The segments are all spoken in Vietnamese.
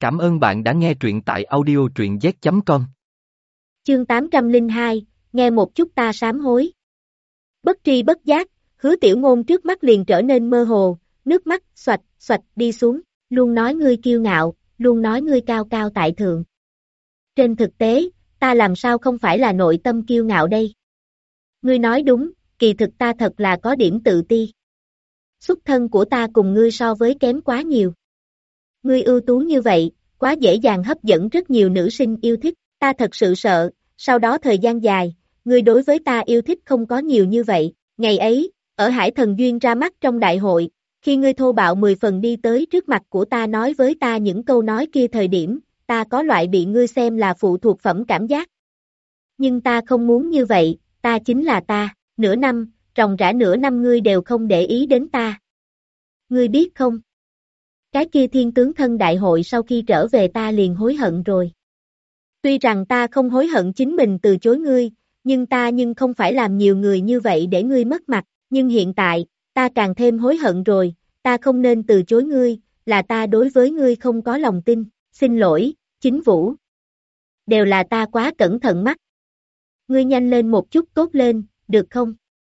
Cảm ơn bạn đã nghe truyện tại audio truyện z.com. Chương 802, nghe một chút ta sám hối. Bất tri bất giác, Hứa Tiểu Ngôn trước mắt liền trở nên mơ hồ, nước mắt xoạch xoạch đi xuống, luôn nói ngươi kiêu ngạo, luôn nói ngươi cao cao tại thượng. Trên thực tế, ta làm sao không phải là nội tâm kiêu ngạo đây? Ngươi nói đúng, kỳ thực ta thật là có điểm tự ti. Xuất thân của ta cùng ngươi so với kém quá nhiều. Ngươi ưu tú như vậy, quá dễ dàng hấp dẫn rất nhiều nữ sinh yêu thích, ta thật sự sợ, sau đó thời gian dài, ngươi đối với ta yêu thích không có nhiều như vậy, ngày ấy, ở Hải Thần Duyên ra mắt trong đại hội, khi ngươi thô bạo 10 phần đi tới trước mặt của ta nói với ta những câu nói kia thời điểm, ta có loại bị ngươi xem là phụ thuộc phẩm cảm giác. Nhưng ta không muốn như vậy, ta chính là ta, nửa năm, ròng rã nửa năm ngươi đều không để ý đến ta. Ngươi biết không? Cái kia thiên tướng thân đại hội sau khi trở về ta liền hối hận rồi. Tuy rằng ta không hối hận chính mình từ chối ngươi, nhưng không phải làm nhiều người như vậy để ngươi mất mặt, nhưng hiện tại, ta càng thêm hối hận rồi, ta không nên từ chối ngươi, là ta đối với ngươi không có lòng tin, xin lỗi, Chính Vũ. Đều là ta quá cẩn thận mắt. Ngươi nhanh lên một chút tốt lên, được không?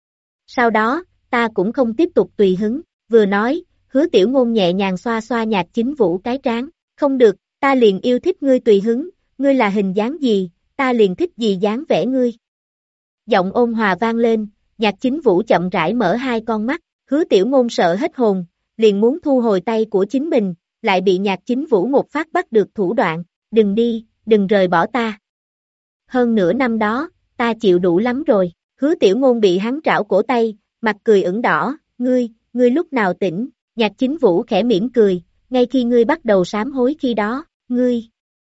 Sau đó, ta cũng không tiếp tục tùy hứng, vừa nói, Hứa Tiểu Ngôn nhẹ nhàng xoa xoa Nhạc Chính Vũ cái trán, không được, ta liền yêu thích ngươi tùy hứng, ngươi là hình dáng gì, ta liền thích gì dáng vẻ ngươi. Giọng ôn hòa vang lên, Nhạc Chính Vũ chậm rãi mở hai con mắt, Hứa Tiểu Ngôn sợ hết hồn, liền muốn thu hồi tay của chính mình, lại bị Nhạc Chính Vũ một phát bắt được thủ đoạn, đừng đi, đừng rời bỏ ta. Hơn nửa năm đó, ta chịu đủ lắm rồi, Hứa Tiểu Ngôn bị hắn trảo cổ tay, mặt cười ửng đỏ, ngươi lúc nào tỉnh? Nhạc Chính Vũ khẽ mỉm cười, ngay khi ngươi bắt đầu sám hối khi đó, ngươi.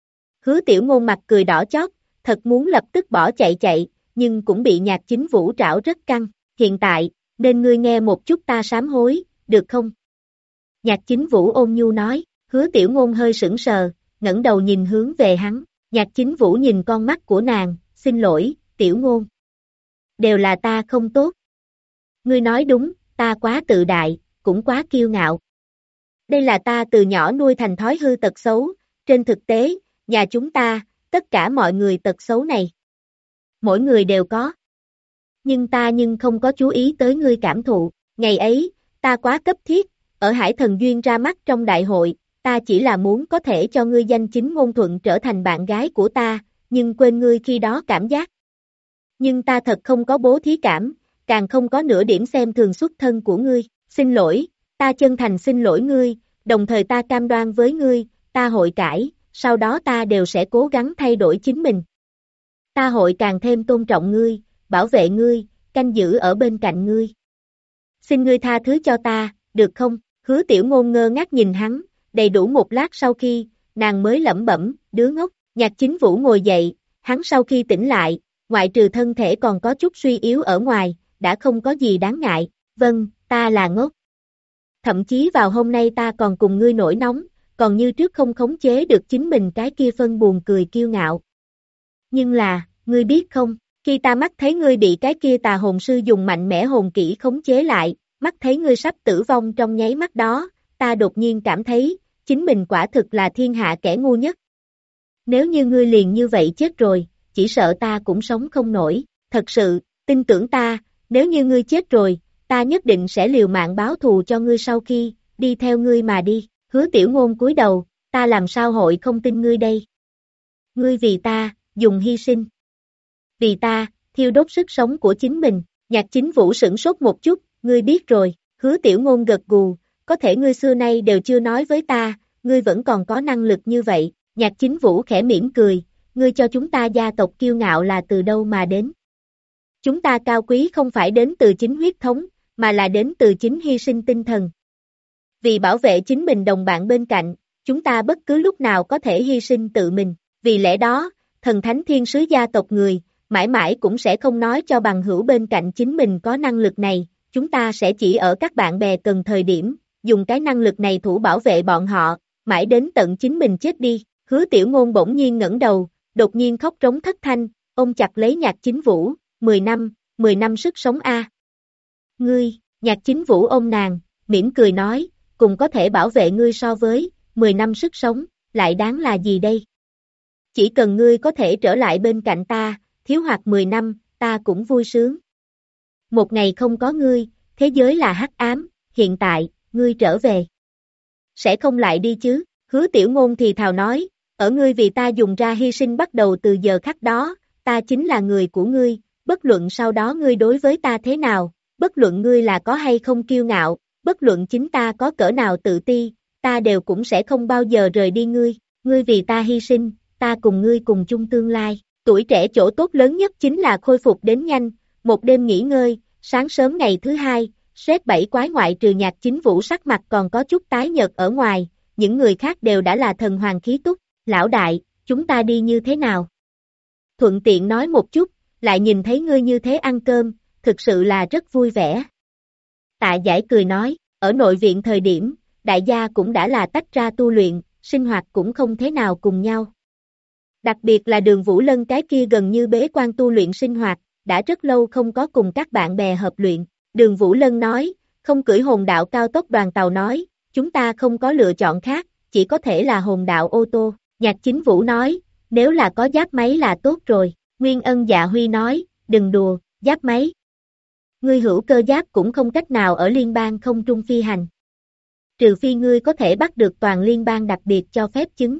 Hứa Tiểu Ngôn mặt cười đỏ chót, thật muốn lập tức bỏ chạy, nhưng cũng bị Nhạc Chính Vũ trảo rất căng, hiện tại, nên ngươi nghe một chút ta sám hối, được không? Nhạc Chính Vũ ôn nhu nói, Hứa Tiểu Ngôn hơi sững sờ, ngẩng đầu nhìn hướng về hắn, Nhạc Chính Vũ nhìn con mắt của nàng, xin lỗi, Tiểu Ngôn. Đều là ta không tốt. Ngươi nói đúng, ta quá tự đại, cũng quá kiêu ngạo. Đây là ta từ nhỏ nuôi thành thói hư tật xấu, trên thực tế, nhà chúng ta, tất cả mọi người tật xấu này. Mỗi người đều có. Nhưng ta không có chú ý tới ngươi cảm thụ, ngày ấy, ta quá cấp thiết, ở Hải Thần Duyên ra mắt trong đại hội, ta chỉ là muốn có thể cho ngươi danh chính ngôn thuận trở thành bạn gái của ta, nhưng quên ngươi khi đó cảm giác. Nhưng ta thật không có bố thí cảm, càng không có nửa điểm xem thường xuất thân của ngươi, xin lỗi, ta chân thành xin lỗi ngươi, đồng thời ta cam đoan với ngươi, ta hội cải, sau đó ta đều sẽ cố gắng thay đổi chính mình. Ta hội càng thêm tôn trọng ngươi, bảo vệ ngươi, canh giữ ở bên cạnh ngươi. Xin ngươi tha thứ cho ta, được không? Hứa Tiểu Ngôn ngơ ngác nhìn hắn, đầy đủ một lát sau khi, nàng mới lẩm bẩm, đứa ngốc. Nhạc Chính Vũ ngồi dậy, hắn sau khi tỉnh lại, ngoại trừ thân thể còn có chút suy yếu ở ngoài, đã không có gì đáng ngại, vâng, ta là ngốc. Thậm chí vào hôm nay ta còn cùng ngươi nổi nóng, còn như trước không khống chế được chính mình cái kia phân buồn cười kiêu ngạo. Nhưng là, ngươi biết không, khi ta mắt thấy ngươi bị cái kia tà hồn sư dùng mạnh mẽ hồn kỹ khống chế lại, mắt thấy ngươi sắp tử vong trong nháy mắt đó, ta đột nhiên cảm thấy, chính mình quả thực là thiên hạ kẻ ngu nhất. Nếu như ngươi liền như vậy chết rồi, chỉ sợ ta cũng sống không nổi, thật sự, tin tưởng ta, nếu như ngươi chết rồi, ta nhất định sẽ liều mạng báo thù cho ngươi sau khi, đi theo ngươi mà đi, Hứa Tiểu Ngôn cúi đầu, ta làm sao hội không tin ngươi đây? Ngươi vì ta, dùng hy sinh. Vì ta, thiêu đốt sức sống của chính mình, Nhạc Chính Vũ sửng sốt một chút, ngươi biết rồi, Hứa Tiểu Ngôn gật gù, có thể ngươi xưa nay đều chưa nói với ta, ngươi vẫn còn có năng lực như vậy, Nhạc Chính Vũ khẽ mỉm cười, ngươi cho chúng ta gia tộc kiêu ngạo là từ đâu mà đến? Chúng ta cao quý không phải đến từ chính huyết thống, mà là đến từ chính hy sinh tinh thần. Vì bảo vệ chính mình đồng bạn bên cạnh, chúng ta bất cứ lúc nào có thể hy sinh tự mình, vì lẽ đó, thần thánh thiên sứ gia tộc người, mãi mãi cũng sẽ không nói cho bằng hữu bên cạnh chính mình có năng lực này, chúng ta sẽ chỉ ở các bạn bè cần thời điểm, dùng cái năng lực này thủ bảo vệ bọn họ, mãi đến tận chính mình chết đi. Hứa Tiểu Ngôn bỗng nhiên ngẩng đầu, đột nhiên khóc rống thất thanh, ôm chặt lấy Nhạc Chính Vũ, 10 năm sức sống a. Ngươi, Nhạc Chính Vũ ôm nàng, mỉm cười nói, cùng có thể bảo vệ ngươi so với 10 năm sức sống, lại đáng là gì đây? Chỉ cần ngươi có thể trở lại bên cạnh ta, thiếu hoặc 10 năm, ta cũng vui sướng. Một ngày không có ngươi, thế giới là hắc ám, hiện tại, ngươi trở về. Sẽ không lại đi chứ, Hứa Tiểu Ngôn thì thào nói, ở ngươi vì ta dùng ra hy sinh bắt đầu từ giờ khắc đó, ta chính là người của ngươi, bất luận sau đó ngươi đối với ta thế nào, bất luận ngươi là có hay không kiêu ngạo, bất luận chính ta có cỡ nào tự ti, ta đều cũng sẽ không bao giờ rời đi ngươi vì ta hy sinh, ta cùng ngươi cùng chung tương lai. Tuổi trẻ chỗ tốt lớn nhất chính là khôi phục đến nhanh, một đêm nghỉ ngơi, sáng sớm ngày thứ hai, Sét bảy quái ngoại trừ Nhạc Chính Vũ sắc mặt còn có chút tái nhợt ở ngoài, những người khác đều đã là thần hoàng khí túc, lão đại, chúng ta đi như thế nào? Thuận tiện nói một chút, lại nhìn thấy ngươi như thế ăn cơm, thực sự là rất vui vẻ. Tạ Giải cười nói, ở nội viện thời điểm, đại gia cũng đã là tách ra tu luyện, sinh hoạt cũng không thế nào cùng nhau. Đặc biệt là Đường Vũ Lân cái kia gần như bế quan tu luyện sinh hoạt, đã rất lâu không có cùng các bạn bè hợp luyện. Đường Vũ Lân nói, không cưỡi hồn đạo cao tốc đoàn tàu nói, chúng ta không có lựa chọn khác, chỉ có thể là hồn đạo ô tô. Nhạc Chính Vũ nói, nếu là có giáp máy là tốt rồi. Nguyên Ân Dạ Huy nói, đừng đùa, giáp máy. Ngươi hữu cơ giáp cũng không cách nào ở liên bang không trung phi hành. Trừ phi ngươi có thể bắt được toàn liên bang đặc biệt cho phép chứng.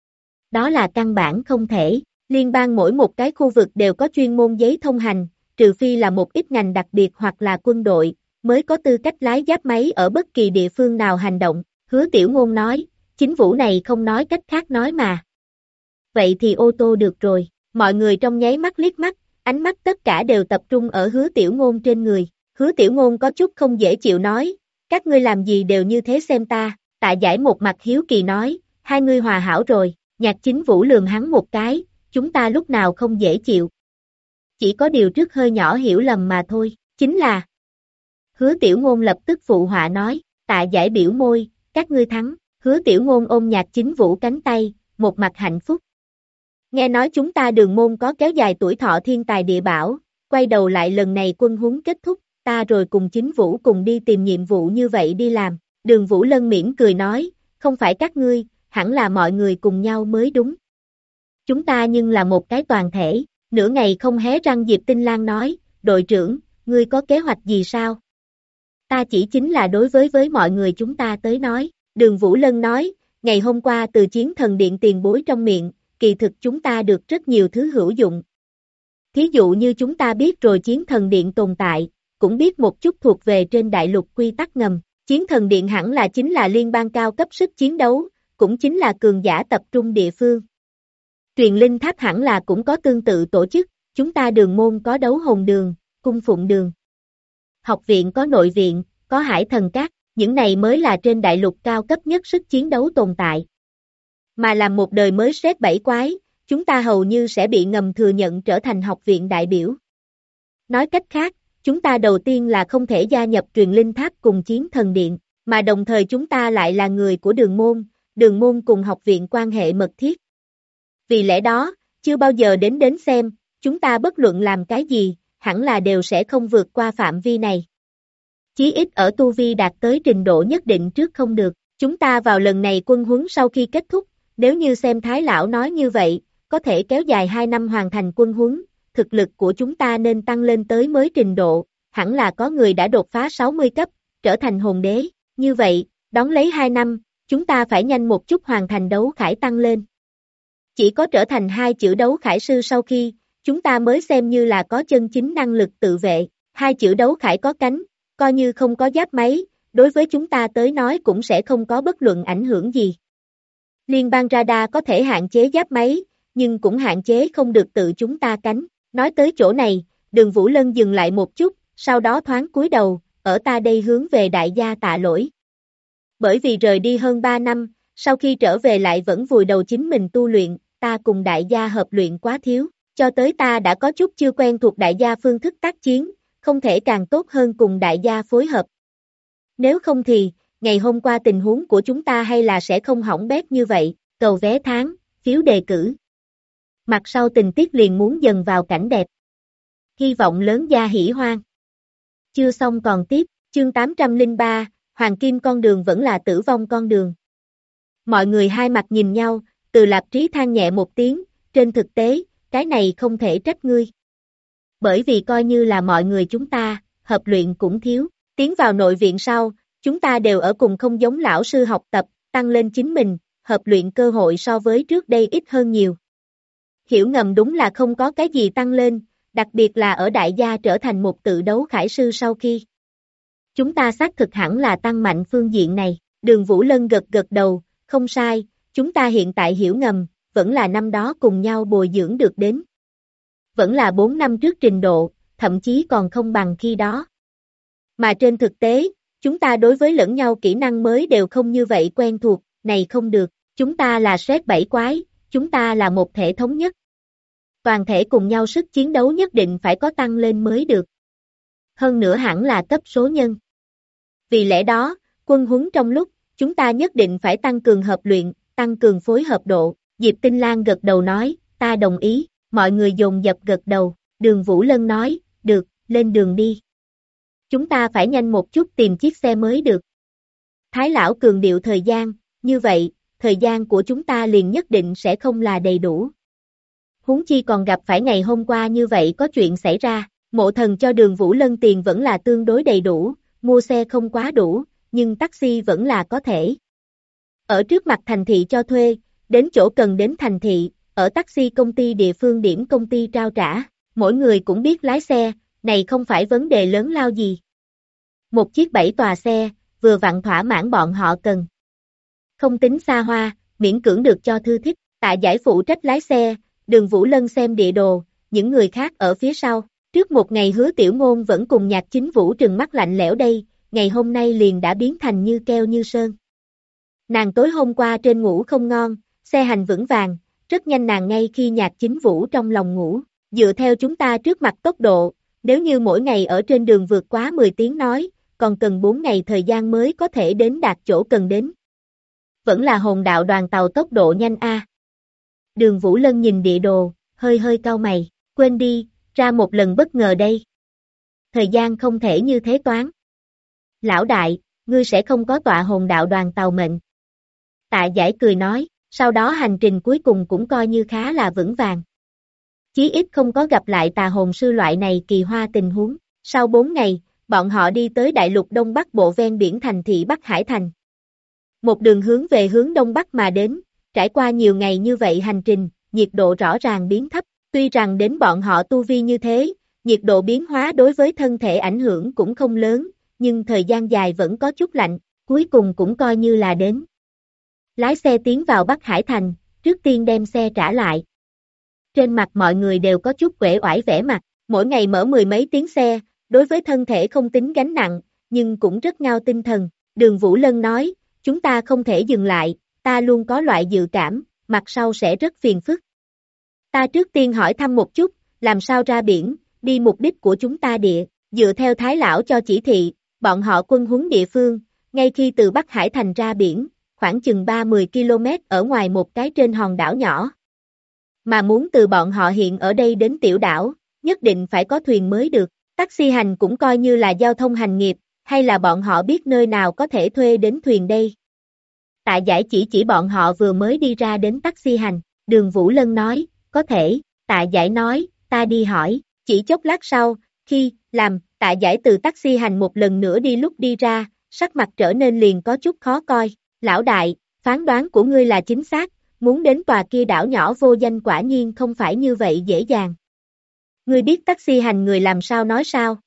Đó là căn bản không thể, liên bang mỗi một cái khu vực đều có chuyên môn giấy thông hành, trừ phi là một ít ngành đặc biệt hoặc là quân đội, mới có tư cách lái giáp máy ở bất kỳ địa phương nào hành động. Hứa Tiểu Ngôn nói, Chính Vũ này không nói cách khác nói mà. Vậy thì ô tô được rồi, mọi người trong nháy mắt liếc mắt, ánh mắt tất cả đều tập trung ở Hứa Tiểu Ngôn trên người. Hứa Tiểu Ngôn có chút không dễ chịu nói, các ngươi làm gì đều như thế xem ta. Tạ Giải một mặt hiếu kỳ nói, hai ngươi hòa hảo rồi. Nhạc Chính Vũ lườm hắn một cái, chúng ta lúc nào không dễ chịu. Chỉ có điều trước hơi nhỏ hiểu lầm mà thôi, chính là. Hứa Tiểu Ngôn lập tức phụ họa nói, Tạ Giải biểu môi, các ngươi thắng. Hứa Tiểu Ngôn ôm Nhạc Chính Vũ cánh tay, một mặt hạnh phúc. Nghe nói chúng ta Đường môn có kéo dài tuổi thọ thiên tài địa bảo, quay đầu lại lần này quân huấn kết thúc, ta rồi cùng Chính Vũ cùng đi tìm nhiệm vụ như vậy đi làm. Đường Vũ Lân mỉm cười nói, không phải các ngươi, hẳn là mọi người cùng nhau mới đúng. Chúng ta nhưng là một cái toàn thể, nửa ngày không hé răng Diệp Tinh Lan nói, đội trưởng, ngươi có kế hoạch gì sao? Ta chỉ chính là đối với mọi người chúng ta tới nói. Đường Vũ Lân nói, ngày hôm qua từ Chiến Thần Điện tiền bối trong miệng, kỳ thực chúng ta được rất nhiều thứ hữu dụng. Thí dụ như chúng ta biết rồi Chiến Thần Điện tồn tại, cũng biết một chút thuộc về trên đại lục quy tắc ngầm. Chiến Thần Điện hẳn là chính là liên bang cao cấp sức chiến đấu, cũng chính là cường giả tập trung địa phương. Truyền linh tháp hẳn là cũng có tương tự tổ chức, chúng ta Đường môn có đấu hồn đường, cung phụng đường. Học viện có nội viện, có hải thần các, những này mới là trên đại lục cao cấp nhất sức chiến đấu tồn tại. Mà làm một đời mới Sét bảy quái, chúng ta hầu như sẽ bị ngầm thừa nhận trở thành học viện đại biểu. Nói cách khác, chúng ta đầu tiên là không thể gia nhập truyền linh tháp cùng Chiến Thần Điện, mà đồng thời chúng ta lại là người của Đường môn cùng học viện quan hệ mật thiết. Vì lẽ đó, chưa bao giờ đến xem, chúng ta bất luận làm cái gì, hẳn là đều sẽ không vượt qua phạm vi này. Chí ít ở tu vi đạt tới trình độ nhất định trước không được, chúng ta vào lần này quân huấn sau khi kết thúc, nếu như xem Thái Lão nói như vậy, có thể kéo dài 2 năm hoàn thành quân huấn, thực lực của chúng ta nên tăng lên tới mới trình độ, hẳn là có người đã đột phá 60 cấp, trở thành hồn đế, như vậy, đón lấy 2 năm, chúng ta phải nhanh một chút hoàn thành đấu khải tăng lên. Chỉ có trở thành 2 chữ đấu khải sư sau khi, chúng ta mới xem như là có chân chính năng lực tự vệ, 2 chữ đấu khải có cánh, coi như không có giáp máy, đối với chúng ta tới nói cũng sẽ không có bất luận ảnh hưởng gì. Liên bang radar có thể hạn chế giáp máy, nhưng cũng hạn chế không được tự chúng ta cánh. Nói tới chỗ này, Đường Vũ Lân dừng lại một chút, sau đó thoáng cúi đầu, ở ta đây hướng về đại gia tạ lỗi. Bởi vì rời đi hơn 3 năm, sau khi trở về lại vẫn vùi đầu chính mình tu luyện, ta cùng đại gia hợp luyện quá thiếu, cho tới ta đã có chút chưa quen thuộc đại gia phương thức tác chiến, không thể càng tốt hơn cùng đại gia phối hợp. Nếu không thì, ngày hôm qua tình huống của chúng ta hay là sẽ không hỏng bét như vậy, cầu vé tháng, phiếu đề cử. Mặt sau tình tiết liền muốn dần vào cảnh đẹp. Hy vọng lớn gia hỉ hoan. Chưa xong còn tiếp, chương 803, Hoàng Kim con đường vẫn là tử vong con đường. Mọi người hai mặt nhìn nhau, Từ Lạp Trí than nhẹ một tiếng, trên thực tế, cái này không thể trách ngươi. Bởi vì coi như là mọi người chúng ta, hợp luyện cũng thiếu, tiến vào nội viện sau, chúng ta đều ở cùng không giống lão sư học tập, tăng lên chính mình, hợp luyện cơ hội so với trước đây ít hơn nhiều. Hiểu ngầm đúng là không có cái gì tăng lên, đặc biệt là ở đại gia trở thành một tự đấu khải sư sau khi. Chúng ta xác thực hẳn là tăng mạnh phương diện này, Đường Vũ Lân gật gật đầu, không sai, chúng ta hiện tại hiểu ngầm, vẫn là năm đó cùng nhau bồi dưỡng được đến. Vẫn là 4 năm trước trình độ, thậm chí còn không bằng khi đó. Mà trên thực tế, chúng ta đối với lẫn nhau kỹ năng mới đều không như vậy quen thuộc, này không được, chúng ta là sét bảy quái, chúng ta là một thể thống nhất. Toàn thể cùng nhau sức chiến đấu nhất định phải có tăng lên mới được. Hơn nữa hẳn là cấp số nhân. Vì lẽ đó, quân huấn trong lúc, chúng ta nhất định phải tăng cường hợp luyện, tăng cường phối hợp độ. Diệp Tinh Lan gật đầu nói, ta đồng ý, mọi người dồn dập gật đầu, Đường Vũ Lân nói, được, lên đường đi. Chúng ta phải nhanh một chút tìm chiếc xe mới được. Thái lão cường điệu thời gian, như vậy, thời gian của chúng ta liền nhất định sẽ không là đầy đủ. Huống chi còn gặp phải ngày hôm qua như vậy có chuyện xảy ra, Mộ Thần cho Đường Vũ Lân tiền vẫn là tương đối đầy đủ, mua xe không quá đủ, nhưng taxi vẫn là có thể. Ở trước mặt thành thị cho thuê, đến chỗ cần đến thành thị, ở taxi công ty địa phương điểm công ty trao trả, mỗi người cũng biết lái xe, này không phải vấn đề lớn lao gì. Một chiếc 7 tòa xe, vừa vặn thỏa mãn bọn họ cần. Không tính xa hoa, miễn cưỡng được cho thư thích, Tạ Giải phụ trách lái xe, Đường Vũ Lân xem địa đồ, những người khác ở phía sau. Trước một ngày Hứa Tiểu Ngôn vẫn cùng Nhạc Chính Vũ trừng mắt lạnh lẽo đây, ngày hôm nay liền đã biến thành như keo như sơn. Nàng tối hôm qua trên ngủ không ngon, xe hành vững vàng, rất nhanh nàng ngay khi Nhạc Chính Vũ trong lòng ngủ, dựa theo chúng ta trước mặt tốc độ, nếu như mỗi ngày ở trên đường vượt quá 10 tiếng nói, còn cần 4 ngày thời gian mới có thể đến đạt chỗ cần đến. Vẫn là hồn đạo đoàn tàu tốc độ nhanh a. Đường Vũ Lân nhìn địa đồ, hơi hơi cau mày, quên đi, ra một lần bất ngờ đây. Thời gian không thể như thế toán. Lão đại, ngươi sẽ không có tọa hồn đạo đoàn tàu mệnh. Tạ Giải cười nói, sau đó hành trình cuối cùng cũng coi như khá là vững vàng. Chí ít không có gặp lại tà hồn sư loại này kỳ hoa tình huống. Sau 4 ngày, bọn họ đi tới đại lục Đông Bắc bộ ven biển thành thị Bắc Hải Thành. Một đường hướng về hướng Đông Bắc mà đến, trải qua nhiều ngày như vậy hành trình, nhiệt độ rõ ràng biến thấp. Tuy rằng đến bọn họ tu vi như thế, nhiệt độ biến hóa đối với thân thể ảnh hưởng cũng không lớn, nhưng thời gian dài vẫn có chút lạnh, cuối cùng cũng coi như là đến. Lái xe tiến vào Bắc Hải Thành, trước tiên đem xe trả lại. Trên mặt mọi người đều có chút uể oải vẻ mặt, mỗi ngày mở 10 mấy tiếng xe, đối với thân thể không tính gánh nặng, nhưng cũng rất ngao tinh thần. Đường Vũ Lân nói, chúng ta không thể dừng lại, ta luôn có loại dự cảm, mặt sau sẽ rất phiền phức. Ta trước tiên hỏi thăm một chút, làm sao ra biển, đi mục đích của chúng ta địa, dựa theo Thái Lão cho chỉ thị, bọn họ quân huấn địa phương, ngay khi từ Bắc Hải Thành ra biển, khoảng chừng 30 km ở ngoài một cái trên hòn đảo nhỏ. Mà muốn từ bọn họ hiện ở đây đến tiểu đảo, nhất định phải có thuyền mới được, taxi hành cũng coi như là giao thông hành nghiệp, hay là bọn họ biết nơi nào có thể thuê đến thuyền đây. Tạ Giải chỉ bọn họ vừa mới đi ra đến taxi hành, Đường Vũ Lân nói, có thể, Tạ Giải nói, ta đi hỏi, chỉ chốc lát sau, khi, làm, Tạ Giải từ taxi hành một lần nữa đi lúc đi ra, sắc mặt trở nên liền có chút khó coi, lão đại, phán đoán của ngươi là chính xác, muốn đến tòa kia đảo nhỏ vô danh quả nhiên không phải như vậy dễ dàng. Ngươi biết taxi hành người làm sao nói sao?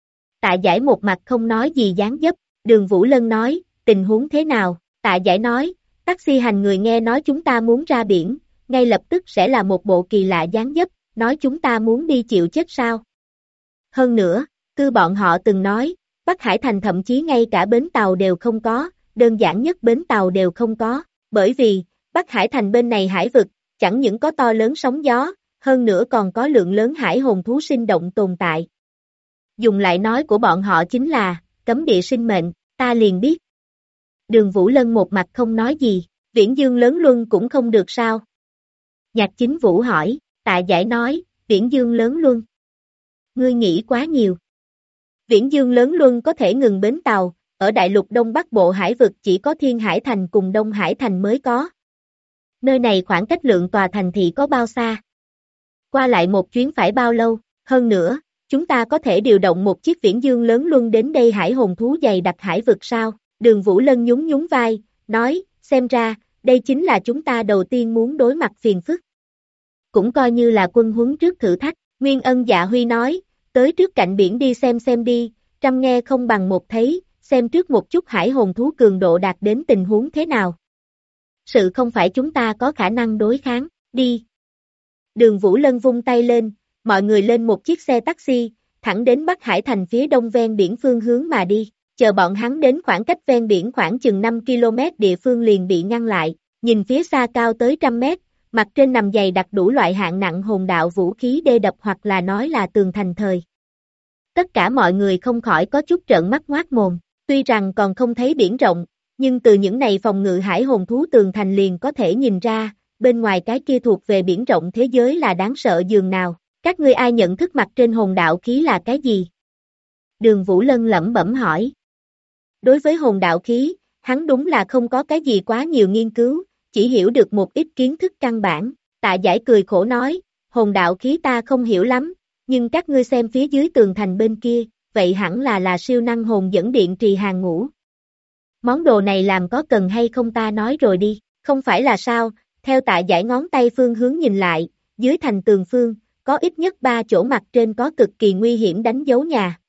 Tạ Giải một mặt không nói gì dáng dấp, Đường Vũ Lân nói, tình huống thế nào? Tạ Giải nói, taxi hành người nghe nói chúng ta muốn ra biển, ngay lập tức sẽ là một bộ kỳ lạ dáng dấp, nói chúng ta muốn đi chịu chết sao? Hơn nữa, cứ bọn họ từng nói, Bắc Hải Thành thậm chí ngay cả bến tàu đều không có, đơn giản nhất bến tàu đều không có, bởi vì, Bắc Hải Thành bên này hải vực, chẳng những có to lớn sóng gió, hơn nữa còn có lượng lớn hải hồn thú sinh động tồn tại. Dùng lại nói của bọn họ chính là, cấm địa sinh mệnh, ta liền biết. Đường Vũ Lân một mặt không nói gì, Viễn Dương lớn luân cũng không được sao? Nhạc Chính Vũ hỏi, Tạ Giải nói, Viễn Dương lớn luân. Ngươi nghĩ quá nhiều. Viễn Dương lớn luân có thể ngừng bến tàu, ở đại lục Đông Bắc Bộ hải vực chỉ có Thiên Hải Thành cùng Đông Hải Thành mới có. Nơi này khoảng cách lượng tòa thành thị có bao xa? Qua lại một chuyến phải bao lâu? Hơn nữa, chúng ta có thể điều động một chiếc viễn dương lớn luân đến đây hải hồn thú dày đặc hải vực sao? Đường Vũ Lân nhún nhún vai, nói, xem ra, đây chính là chúng ta đầu tiên muốn đối mặt phiền phức. Cũng coi như là quân huấn trước thử thách. Nguyên Ân Dạ Huy nói, tới trước cạnh biển đi xem đi, trăm nghe không bằng một thấy, xem trước một chút hải hồn thú cường độ đạt đến tình huống thế nào. Sự không phải chúng ta có khả năng đối kháng, đi. Đường Vũ Lân vung tay lên, mọi người lên một chiếc xe taxi, thẳng đến Bắc Hải Thành phía đông ven biển phương hướng mà đi. Chờ bọn hắn đến khoảng cách ven biển khoảng chừng 5 km địa phương liền bị ngăn lại, nhìn phía xa cao tới 100 mét, mặt trên nằm dày đặt đủ loại hạng nặng hồn đạo vũ khí đê đập hoặc là nói là tường thành thời. Tất cả mọi người không khỏi có chút trợn mắt ngoác mồm, tuy rằng còn không thấy biển rộng, nhưng từ những này phòng ngự hải hồn thú tường thành liền có thể nhìn ra, bên ngoài cái kia thuộc về biển rộng thế giới là đáng sợ dường nào. Các ngươi ai nhận thức mặt trên hồn đạo khí là cái gì? Đường Vũ Lân lẩm bẩm hỏi. Đối với hồn đạo khí, hắn đúng là không có cái gì quá nhiều nghiên cứu, chỉ hiểu được một ít kiến thức căn bản. Tạ Giải cười khổ nói, hồn đạo khí ta không hiểu lắm, nhưng các ngươi xem phía dưới tường thành bên kia, vậy hẳn là siêu năng hồn dẫn điện trì hàng ngũ. Món đồ này làm có cần hay không ta nói rồi đi, không phải là sao, theo Tạ Giải ngón tay phương hướng nhìn lại, dưới thành tường phương, có ít nhất 3 chỗ mặt trên có cực kỳ nguy hiểm đánh dấu nhà.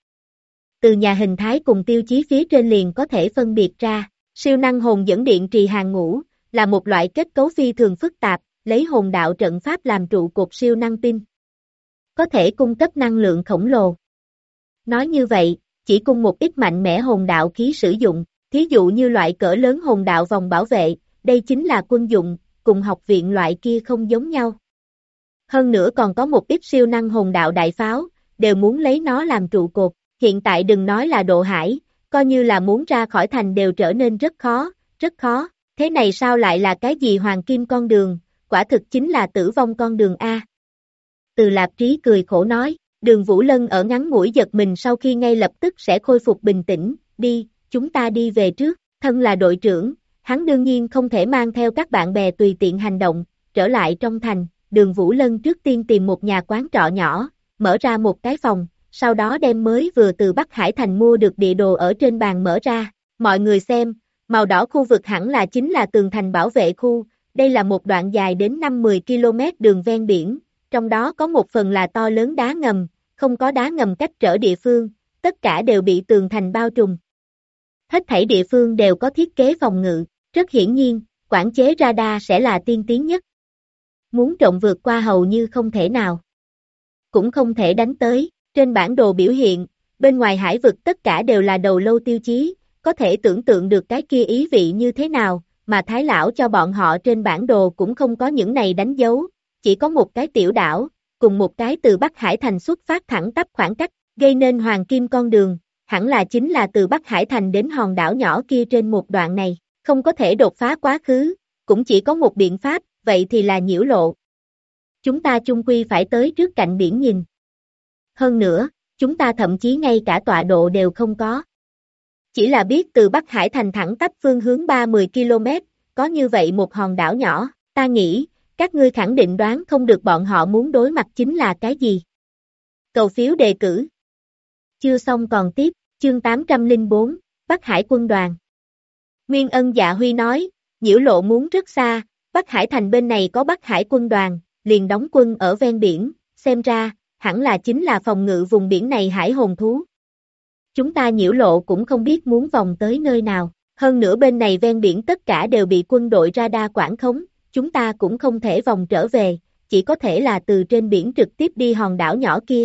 Từ nhà hình thái cùng tiêu chí phía trên liền có thể phân biệt ra, siêu năng hồn dẫn điện trì hàng ngũ, là một loại kết cấu phi thường phức tạp, lấy hồn đạo trận pháp làm trụ cột siêu năng tinh. Có thể cung cấp năng lượng khổng lồ. Nói như vậy, chỉ cung một ít mạnh mẽ hồn đạo khí sử dụng, thí dụ như loại cỡ lớn hồn đạo vòng bảo vệ, đây chính là quân dụng, cùng học viện loại kia không giống nhau. Hơn nữa còn có một ít siêu năng hồn đạo đại pháo, đều muốn lấy nó làm trụ cột, hiện tại đừng nói là độ hải, coi như là muốn ra khỏi thành đều trở nên rất khó, thế này sao lại là cái gì hoàng kim con đường, quả thực chính là tử vong con đường A. Từ Lạp Trí cười khổ nói, Đường Vũ Lân ở ngắn ngủi giật mình sau khi ngay lập tức sẽ khôi phục bình tĩnh, đi, chúng ta đi về trước, thân là đội trưởng, hắn đương nhiên không thể mang theo các bạn bè tùy tiện hành động, trở lại trong thành. Đường Vũ Lân trước tiên tìm một nhà quán trọ nhỏ, mở ra một cái phòng, sau đó đem mới vừa từ Bắc Hải Thành mua được địa đồ ở trên bàn mở ra. Mọi người xem, màu đỏ khu vực hẳn là chính là tường thành bảo vệ khu, đây là một đoạn dài đến 50 km đường ven biển, trong đó có một phần là to lớn đá ngầm, không có đá ngầm cách trở địa phương, tất cả đều bị tường thành bao trùm. Hết thảy địa phương đều có thiết kế phòng ngự, rất hiển nhiên, quản chế radar sẽ là tiên tiến nhất. Muốn trộm vượt qua hầu như không thể nào. Cũng không thể đánh tới, trên bản đồ biểu hiện, bên ngoài hải vực tất cả đều là đầu lâu tiêu chí, có thể tưởng tượng được cái kia ý vị như thế nào, mà Thái Lão cho bọn họ trên bản đồ cũng không có những này đánh dấu, chỉ có một cái tiểu đảo, cùng một cái từ Bắc Hải Thành xuất phát thẳng tắp khoảng cách, gây nên hoàng kim con đường, hẳn là chính là từ Bắc Hải Thành đến hòn đảo nhỏ kia trên một đoạn này, không có thể đột phá quá khứ, cũng chỉ có một biện pháp, vậy thì là nhiễu lộ. Chúng ta chung quy phải tới trước cạnh biển nhìn. Hơn nữa, chúng ta thậm chí ngay cả tọa độ đều không có. Chỉ là biết từ Bắc Hải Thành thẳng tắp phương hướng 30 km, có như vậy một hòn đảo nhỏ, ta nghĩ, các ngươi khẳng định đoán không được bọn họ muốn đối mặt chính là cái gì. Cầu phiếu đề cử. Chưa xong còn tiếp, chương 804, Bắc Hải quân đoàn. Nguyên Ân Dạ Huy nói, nhiễu lộ muốn rất xa, Bắc Hải Thành bên này có Bắc Hải quân đoàn, liền đóng quân ở ven biển, xem ra, hẳn là chính là phòng ngự vùng biển này hải hồn thú. Chúng ta nhiễu lộ cũng không biết muốn vòng tới nơi nào, hơn nữa bên này ven biển tất cả đều bị quân đội radar quản khống, chúng ta cũng không thể vòng trở về, chỉ có thể là từ trên biển trực tiếp đi hòn đảo nhỏ kia.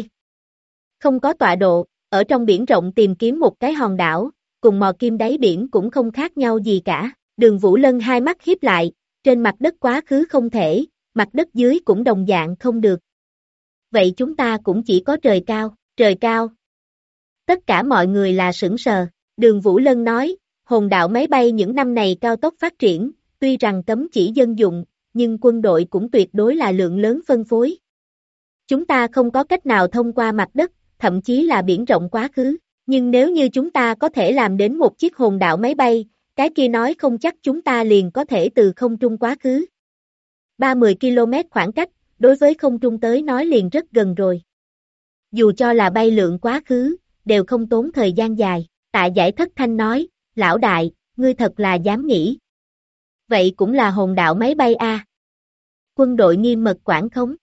Không có tọa độ, ở trong biển rộng tìm kiếm một cái hòn đảo, cùng mò kim đáy biển cũng không khác nhau gì cả. Đường Vũ Lân hai mắt híp lại, trên mặt đất quá khứ không thể, mặt đất dưới cũng đồng dạng không được. Vậy chúng ta cũng chỉ có trời cao. Tất cả mọi người là sững sờ, Đường Vũ Lân nói, hồn đạo máy bay những năm này cao tốc phát triển, tuy rằng cấm chỉ dân dụng, nhưng quân đội cũng tuyệt đối là lượng lớn phân phối. Chúng ta không có cách nào thông qua mặt đất, thậm chí là biển rộng quá khứ, Nhưng nếu như chúng ta có thể làm đến một chiếc hồn đạo máy bay, cái kia nói không chắc chúng ta liền có thể từ không trung quá khứ. 30 km khoảng cách, đối với không trung tới nói liền rất gần rồi. Dù cho là bay lượn quá khứ, đều không tốn thời gian dài. Tạ Giải thất thanh nói, lão đại, ngươi thật là dám nghĩ. Vậy cũng là hồn đạo máy bay a. Quân đội nghiêm mật quản khống.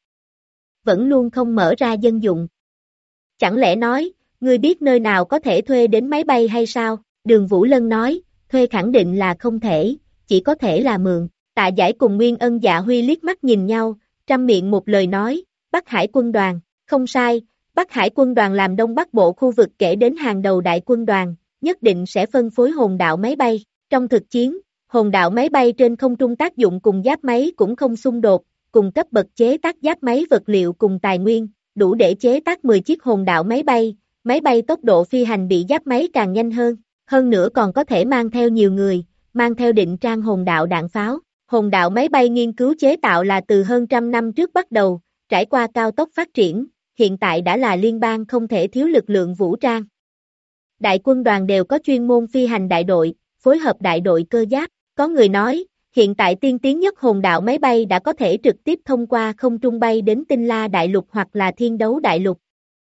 Vẫn luôn không mở ra dân dụng. Chẳng lẽ nói, ngươi biết nơi nào có thể thuê đến máy bay hay sao? Đường Vũ Lân nói, thuê khẳng định là không thể, chỉ có thể là mượn. Tạ Giải cùng Nguyên Ân Dạ Huy liếc mắt nhìn nhau, trăm miệng một lời nói, Bắc Hải quân đoàn, không sai, Bắc Hải quân đoàn làm Đông Bắc Bộ khu vực kể đến hàng đầu đại quân đoàn, nhất định sẽ phân phối hồn đạo máy bay. Trong thực chiến, hồn đạo máy bay trên không trung tác dụng cùng giáp máy cũng không xung đột, cùng cấp bậc chế tác giáp máy vật liệu cùng tài nguyên, đủ để chế tác 10 chiếc hồn đạo máy bay tốc độ phi hành bị giáp máy càng nhanh hơn nữa còn có thể mang theo nhiều người, mang theo định trang hồn đạo đạn pháo. Hồn đạo máy bay nghiên cứu chế tạo là từ hơn trăm năm trước bắt đầu, trải qua cao tốc phát triển, hiện tại đã là liên bang không thể thiếu lực lượng vũ trang. Đại quân đoàn đều có chuyên môn phi hành đại đội, phối hợp đại đội cơ giáp. Có người nói, hiện tại tiên tiến nhất hồn đạo máy bay đã có thể trực tiếp thông qua không trung bay đến Tinh La Đại Lục hoặc là Thiên Đấu Đại Lục.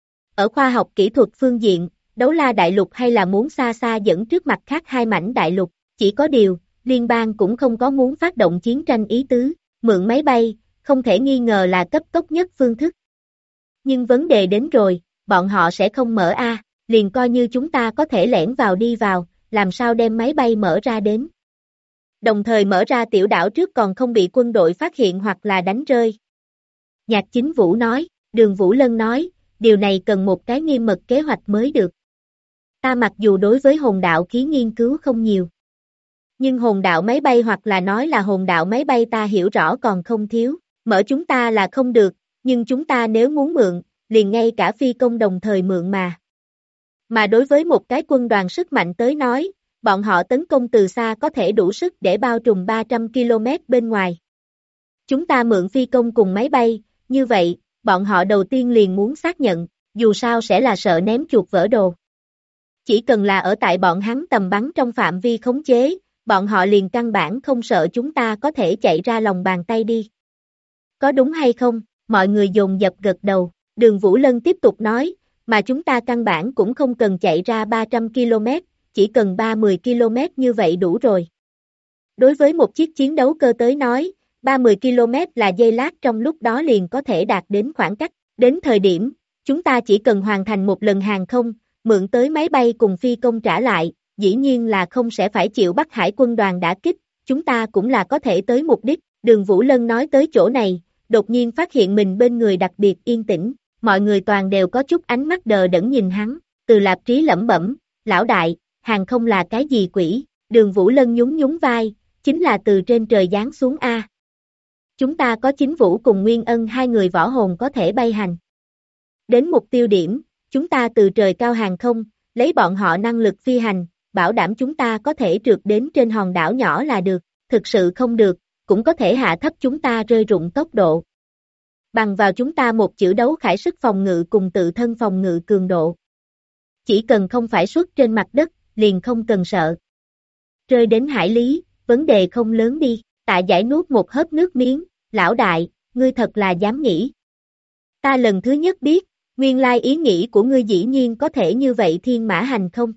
Ở khoa học kỹ thuật phương diện, Đấu La Đại Lục hay là muốn xa xa dẫn trước mặt khác hai mảnh đại lục, chỉ có điều, liên bang cũng không có muốn phát động chiến tranh ý tứ, mượn máy bay, không thể nghi ngờ là cấp tốc nhất phương thức. Nhưng vấn đề đến rồi, bọn họ sẽ không mở liền coi như chúng ta có thể lẻn vào đi vào, làm sao đem máy bay mở ra đến. Đồng thời mở ra tiểu đảo trước còn không bị quân đội phát hiện hoặc là đánh rơi. Nhạc Chính Vũ nói, Đường Vũ Lân nói, điều này cần một cái nghiêm mật kế hoạch mới được. Ta mặc dù đối với hồn đạo khí nghiên cứu không nhiều. Nhưng hồn đạo máy bay hoặc là nói là hồn đạo máy bay ta hiểu rõ còn không thiếu, mở chúng ta là không được, nhưng chúng ta nếu muốn mượn, liền ngay cả phi công đồng thời mượn mà. Mà đối với một cái quân đoàn sức mạnh tới nói, bọn họ tấn công từ xa có thể đủ sức để bao trùm 300 km bên ngoài. Chúng ta mượn phi công cùng máy bay, như vậy, bọn họ đầu tiên liền muốn xác nhận, dù sao sẽ là sợ ném chuột vỡ đồ. Chỉ cần là ở tại bọn hắn tầm bắn trong phạm vi khống chế, bọn họ liền căn bản không sợ chúng ta có thể chạy ra lòng bàn tay đi. Có đúng hay không? Mọi người dồn dập gật đầu. Đường Vũ Lân tiếp tục nói, mà chúng ta căn bản cũng không cần chạy ra 300 km, chỉ cần 30 km như vậy đủ rồi. Đối với một chiếc chiến đấu cơ tới nói, 30 km là giây lát trong lúc đó liền có thể đạt đến khoảng cách. Đến thời điểm, chúng ta chỉ cần hoàn thành một lần hàng không, mượn tới máy bay cùng phi công trả lại, dĩ nhiên là không sẽ phải chịu Bắc Hải quân đoàn đả kích, chúng ta cũng là có thể tới mục đích. Đường Vũ Lân nói tới chỗ này, đột nhiên phát hiện mình bên người đặc biệt yên tĩnh, mọi người toàn đều có chút ánh mắt đờ đẫn nhìn hắn, Từ Lạp Trí lẩm bẩm, lão đại, hàng không là cái gì quỷ? Đường Vũ Lân nhún nhún vai, chính là từ trên trời giáng xuống a. Chúng ta có Chính Vũ cùng Nguyên Ân hai người võ hồn có thể bay hành. Đến mục tiêu điểm, chúng ta từ trời cao hàng không, lấy bọn họ năng lực phi hành, bảo đảm chúng ta có thể trượt đến trên hòn đảo nhỏ là được, thực sự không được, cũng có thể hạ thấp chúng ta rơi rụng tốc độ. Bằng vào chúng ta một chữ đấu khải sức phòng ngự cùng tự thân phòng ngự cường độ. Chỉ cần không phải xuất trên mặt đất, liền không cần sợ. Rơi đến hải lý, vấn đề không lớn đi. Tạ Giải nuốt một hớp nước miếng, lão đại, ngươi thật là dám nghĩ. Ta lần thứ nhất biết, nguyên lai ý nghĩ của ngươi dĩ nhiên có thể như vậy thiên mã hành không.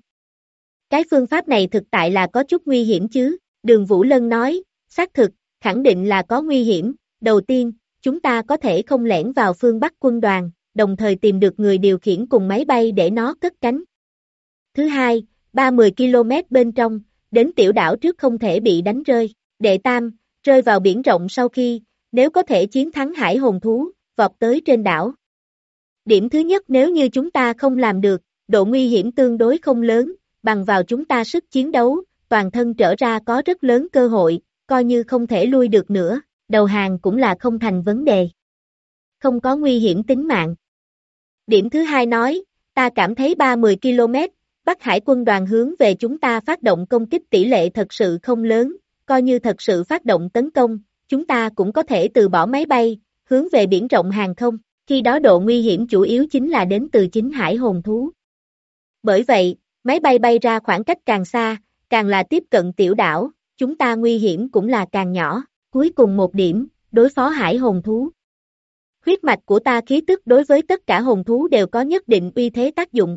Cái phương pháp này thực tại là có chút nguy hiểm chứ, Đường Vũ Lân nói, xác thực, khẳng định là có nguy hiểm. Đầu tiên, chúng ta có thể không lẻn vào phương Bắc quân đoàn, đồng thời tìm được người điều khiển cùng máy bay để nó cất cánh. Thứ hai, 30 km bên trong, đến tiểu đảo trước không thể bị đánh rơi. Đệ tam, rơi vào biển rộng sau khi, nếu có thể chiến thắng hải hồn thú, vọt tới trên đảo. Điểm thứ nhất nếu như chúng ta không làm được, độ nguy hiểm tương đối không lớn, bằng vào chúng ta sức chiến đấu, toàn thân trở ra có rất lớn cơ hội, coi như không thể lui được nữa, đầu hàng cũng là không thành vấn đề. Không có nguy hiểm tính mạng. Điểm thứ hai nói, ta cảm thấy 30 km, Bắc Hải quân đoàn hướng về chúng ta phát động công kích tỷ lệ thật sự không lớn, coi như thật sự phát động tấn công, chúng ta cũng có thể từ bỏ máy bay, hướng về biển rộng hàng không, khi đó độ nguy hiểm chủ yếu chính là đến từ chính hải hồn thú. Bởi vậy, máy bay bay ra khoảng cách càng xa, càng là tiếp cận tiểu đảo, chúng ta nguy hiểm cũng là càng nhỏ. Cuối cùng một điểm, đối phó hải hồn thú. Huyết mạch của ta khí tức đối với tất cả hồn thú đều có nhất định uy thế tác dụng.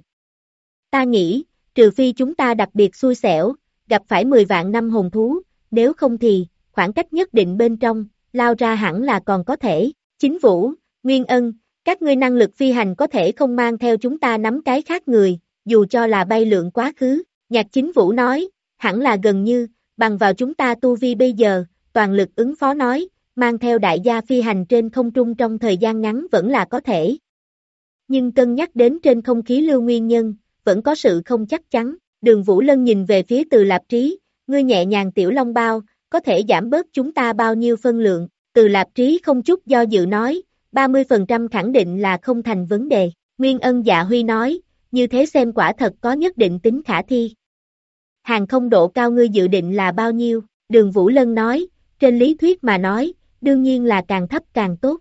Ta nghĩ, trừ phi chúng ta đặc biệt xui xẻo, gặp phải 10 vạn năm hồn thú, nếu không thì, khoảng cách nhất định bên trong, lao ra hẳn là còn có thể. Chính Vũ, Nguyên Ân, các ngươi năng lực phi hành có thể không mang theo chúng ta nắm cái khác người, dù cho là bay lượn quá khứ. Nhạc Chính Vũ nói, hẳn là gần như, bằng vào chúng ta tu vi bây giờ, toàn lực ứng phó nói, mang theo đại gia phi hành trên không trung trong thời gian ngắn vẫn là có thể. Nhưng cân nhắc đến trên không khí lưu nguyên nhân, vẫn có sự không chắc chắn. Đường Vũ Lân nhìn về phía Từ Lạp Trí, ngươi nhẹ nhàng tiểu long bao, có thể giảm bớt chúng ta bao nhiêu phân lượng. Từ Lạp Trí không chút do dự nói, 30% khẳng định là không thành vấn đề. Nguyên Ân Dạ Huy nói, như thế xem quả thật có nhất định tính khả thi. Hàng không độ cao ngươi dự định là bao nhiêu? Đường Vũ Lân nói, trên lý thuyết mà nói, đương nhiên là càng thấp càng tốt.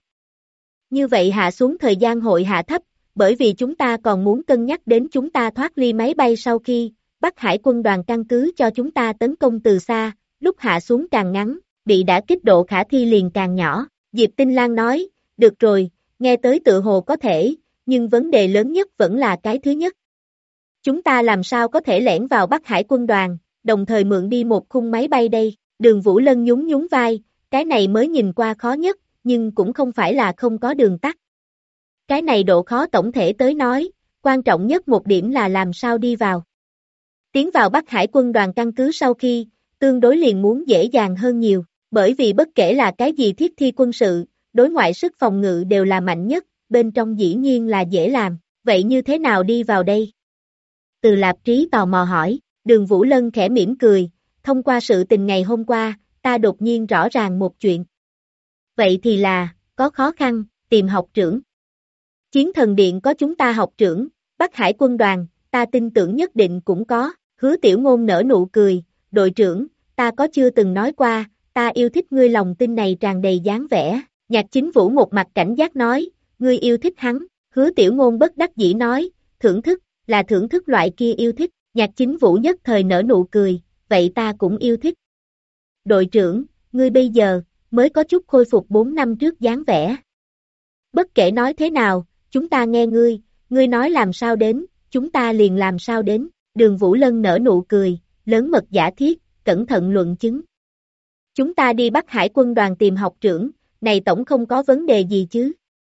Như vậy hạ xuống thời gian hội hạ thấp, bởi vì chúng ta còn muốn cân nhắc đến chúng ta thoát ly máy bay sau khi Bắc Hải quân đoàn căn cứ cho chúng ta tấn công từ xa, lúc hạ xuống càng ngắn, bị đả kích độ khả thi liền càng nhỏ. Diệp Tinh Lan nói, được rồi, nghe tới tựa hồ có thể, nhưng vấn đề lớn nhất vẫn là cái thứ nhất. Chúng ta làm sao có thể lẻn vào Bắc Hải quân đoàn, đồng thời mượn đi một khung máy bay đây? Đường Vũ Lân nhún nhún vai, cái này mới nhìn qua khó nhất, nhưng cũng không phải là không có đường tắt. Cái này độ khó tổng thể tới nói, quan trọng nhất một điểm là làm sao đi vào. Tiến vào Bắc Hải quân đoàn căn cứ sau khi, tương đối liền muốn dễ dàng hơn nhiều, bởi vì bất kể là cái gì thiết thi quân sự, đối ngoại sức phòng ngự đều là mạnh nhất, bên trong dĩ nhiên là dễ làm, vậy như thế nào đi vào đây? Từ Lạp Trí tò mò hỏi, Đường Vũ Lân khẽ mỉm cười, thông qua sự tình ngày hôm qua, ta đột nhiên rõ ràng một chuyện. Vậy thì là, có khó khăn, tìm học trưởng. Chiến thần điện có chúng ta học trưởng, Bắc Hải quân đoàn, ta tin tưởng nhất định cũng có. Hứa Tiểu Ngôn nở nụ cười, đội trưởng, ta có chưa từng nói qua, ta yêu thích ngươi lòng tin này tràn đầy dáng vẻ. Nhạc Chính Vũ một mặt cảnh giác nói, ngươi yêu thích hắn. Hứa Tiểu Ngôn bất đắc dĩ nói, thưởng thức, là thưởng thức loại kia yêu thích. Nhạc Chính Vũ nhất thời nở nụ cười, vậy ta cũng yêu thích. Đội trưởng, ngươi bây giờ, mới có chút khôi phục 4 năm trước dáng vẻ. Bất kể nói thế nào, chúng ta nghe ngươi nói làm sao đến, chúng ta liền làm sao đến. Đường Vũ Lân nở nụ cười, lớn mật giả thiết, cẩn thận luận chứng. Chúng ta đi Bắc Hải quân đoàn tìm học trưởng, này tổng không có vấn đề gì chứ.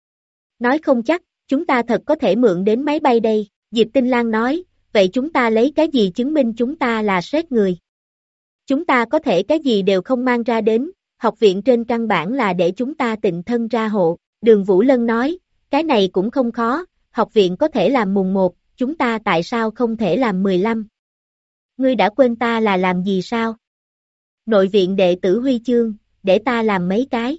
Nói không chắc, chúng ta thật có thể mượn đến máy bay đây. Diệp Tinh Lan nói, vậy chúng ta lấy cái gì chứng minh chúng ta là sét người? Chúng ta có thể cái gì đều không mang ra đến, học viện trên căn bản là để chúng ta tịnh thân ra hộ. Đường Vũ Lân nói, cái này cũng không khó, học viện có thể làm mùng 1, chúng ta tại sao không thể làm 15? Ngươi đã quên ta là làm gì sao? Nội viện đệ tử huy chương, để ta làm mấy cái.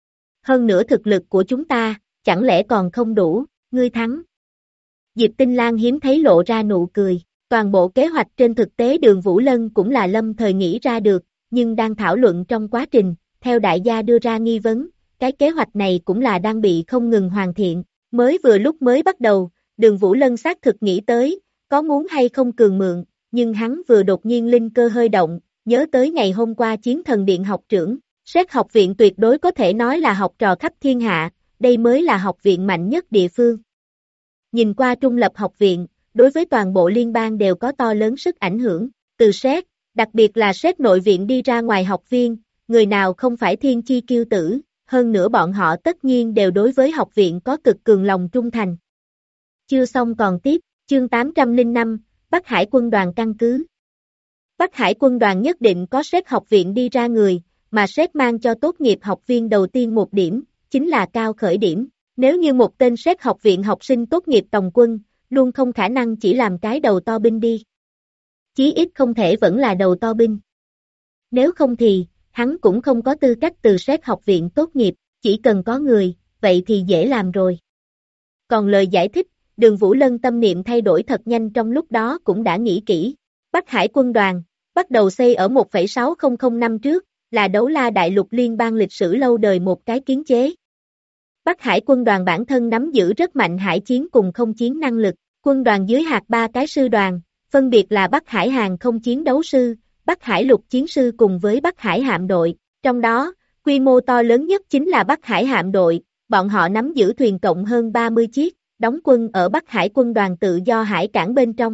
Hơn nữa thực lực của chúng ta, chẳng lẽ còn không đủ, ngươi thắng. Diệp Tinh Lan hiếm thấy lộ ra nụ cười, toàn bộ kế hoạch trên thực tế Đường Vũ Lân cũng là lâm thời nghĩ ra được, nhưng đang thảo luận trong quá trình, theo đại gia đưa ra nghi vấn, cái kế hoạch này cũng là đang bị không ngừng hoàn thiện, mới vừa lúc mới bắt đầu, Đường Vũ Lân xác thực nghĩ tới, có muốn hay không cường mượn, nhưng hắn vừa đột nhiên linh cơ hơi động, nhớ tới ngày hôm qua chiến thần điện học trưởng, sét học viện tuyệt đối có thể nói là học trò khắp thiên hạ, đây mới là học viện mạnh nhất địa phương. Nhìn qua trung lập học viện, đối với toàn bộ liên bang đều có to lớn sức ảnh hưởng, từ sét, đặc biệt là sét nội viện đi ra ngoài học viên, người nào không phải thiên chi kiêu tử, hơn nữa bọn họ tất nhiên đều đối với học viện có cực cường lòng trung thành. Chưa xong còn tiếp, chương 805, Bắc Hải quân đoàn căn cứ. Bắc Hải quân đoàn nhất định có sét học viện đi ra người, mà sét mang cho tốt nghiệp học viên đầu tiên một điểm, chính là cao khởi điểm. Nếu như một tên sét học viện học sinh tốt nghiệp tòng quân, luôn không khả năng chỉ làm cái đầu to binh đi. Chí ít không thể vẫn là đầu to binh. Nếu không thì, hắn cũng không có tư cách từ sét học viện tốt nghiệp, chỉ cần có người, vậy thì dễ làm rồi. Còn lời giải thích, Đường Vũ Lân tâm niệm thay đổi thật nhanh trong lúc đó cũng đã nghĩ kỹ. Bắc Hải quân đoàn, bắt đầu xây ở 1,600 năm trước, là đấu la đại lục liên bang lịch sử lâu đời một cái kiến chế. Bắc Hải quân đoàn bản thân nắm giữ rất mạnh hải chiến cùng không chiến năng lực, Quân đoàn dưới hạt 3 cái sư đoàn, phân biệt là Bắc Hải hàng không chiến đấu sư, Bắc Hải lục chiến sư cùng với Bắc Hải hạm đội. Trong đó, quy mô to lớn nhất chính là Bắc Hải hạm đội, bọn họ nắm giữ thuyền cộng hơn 30 chiếc, đóng quân ở Bắc Hải quân đoàn tự do hải cảng bên trong.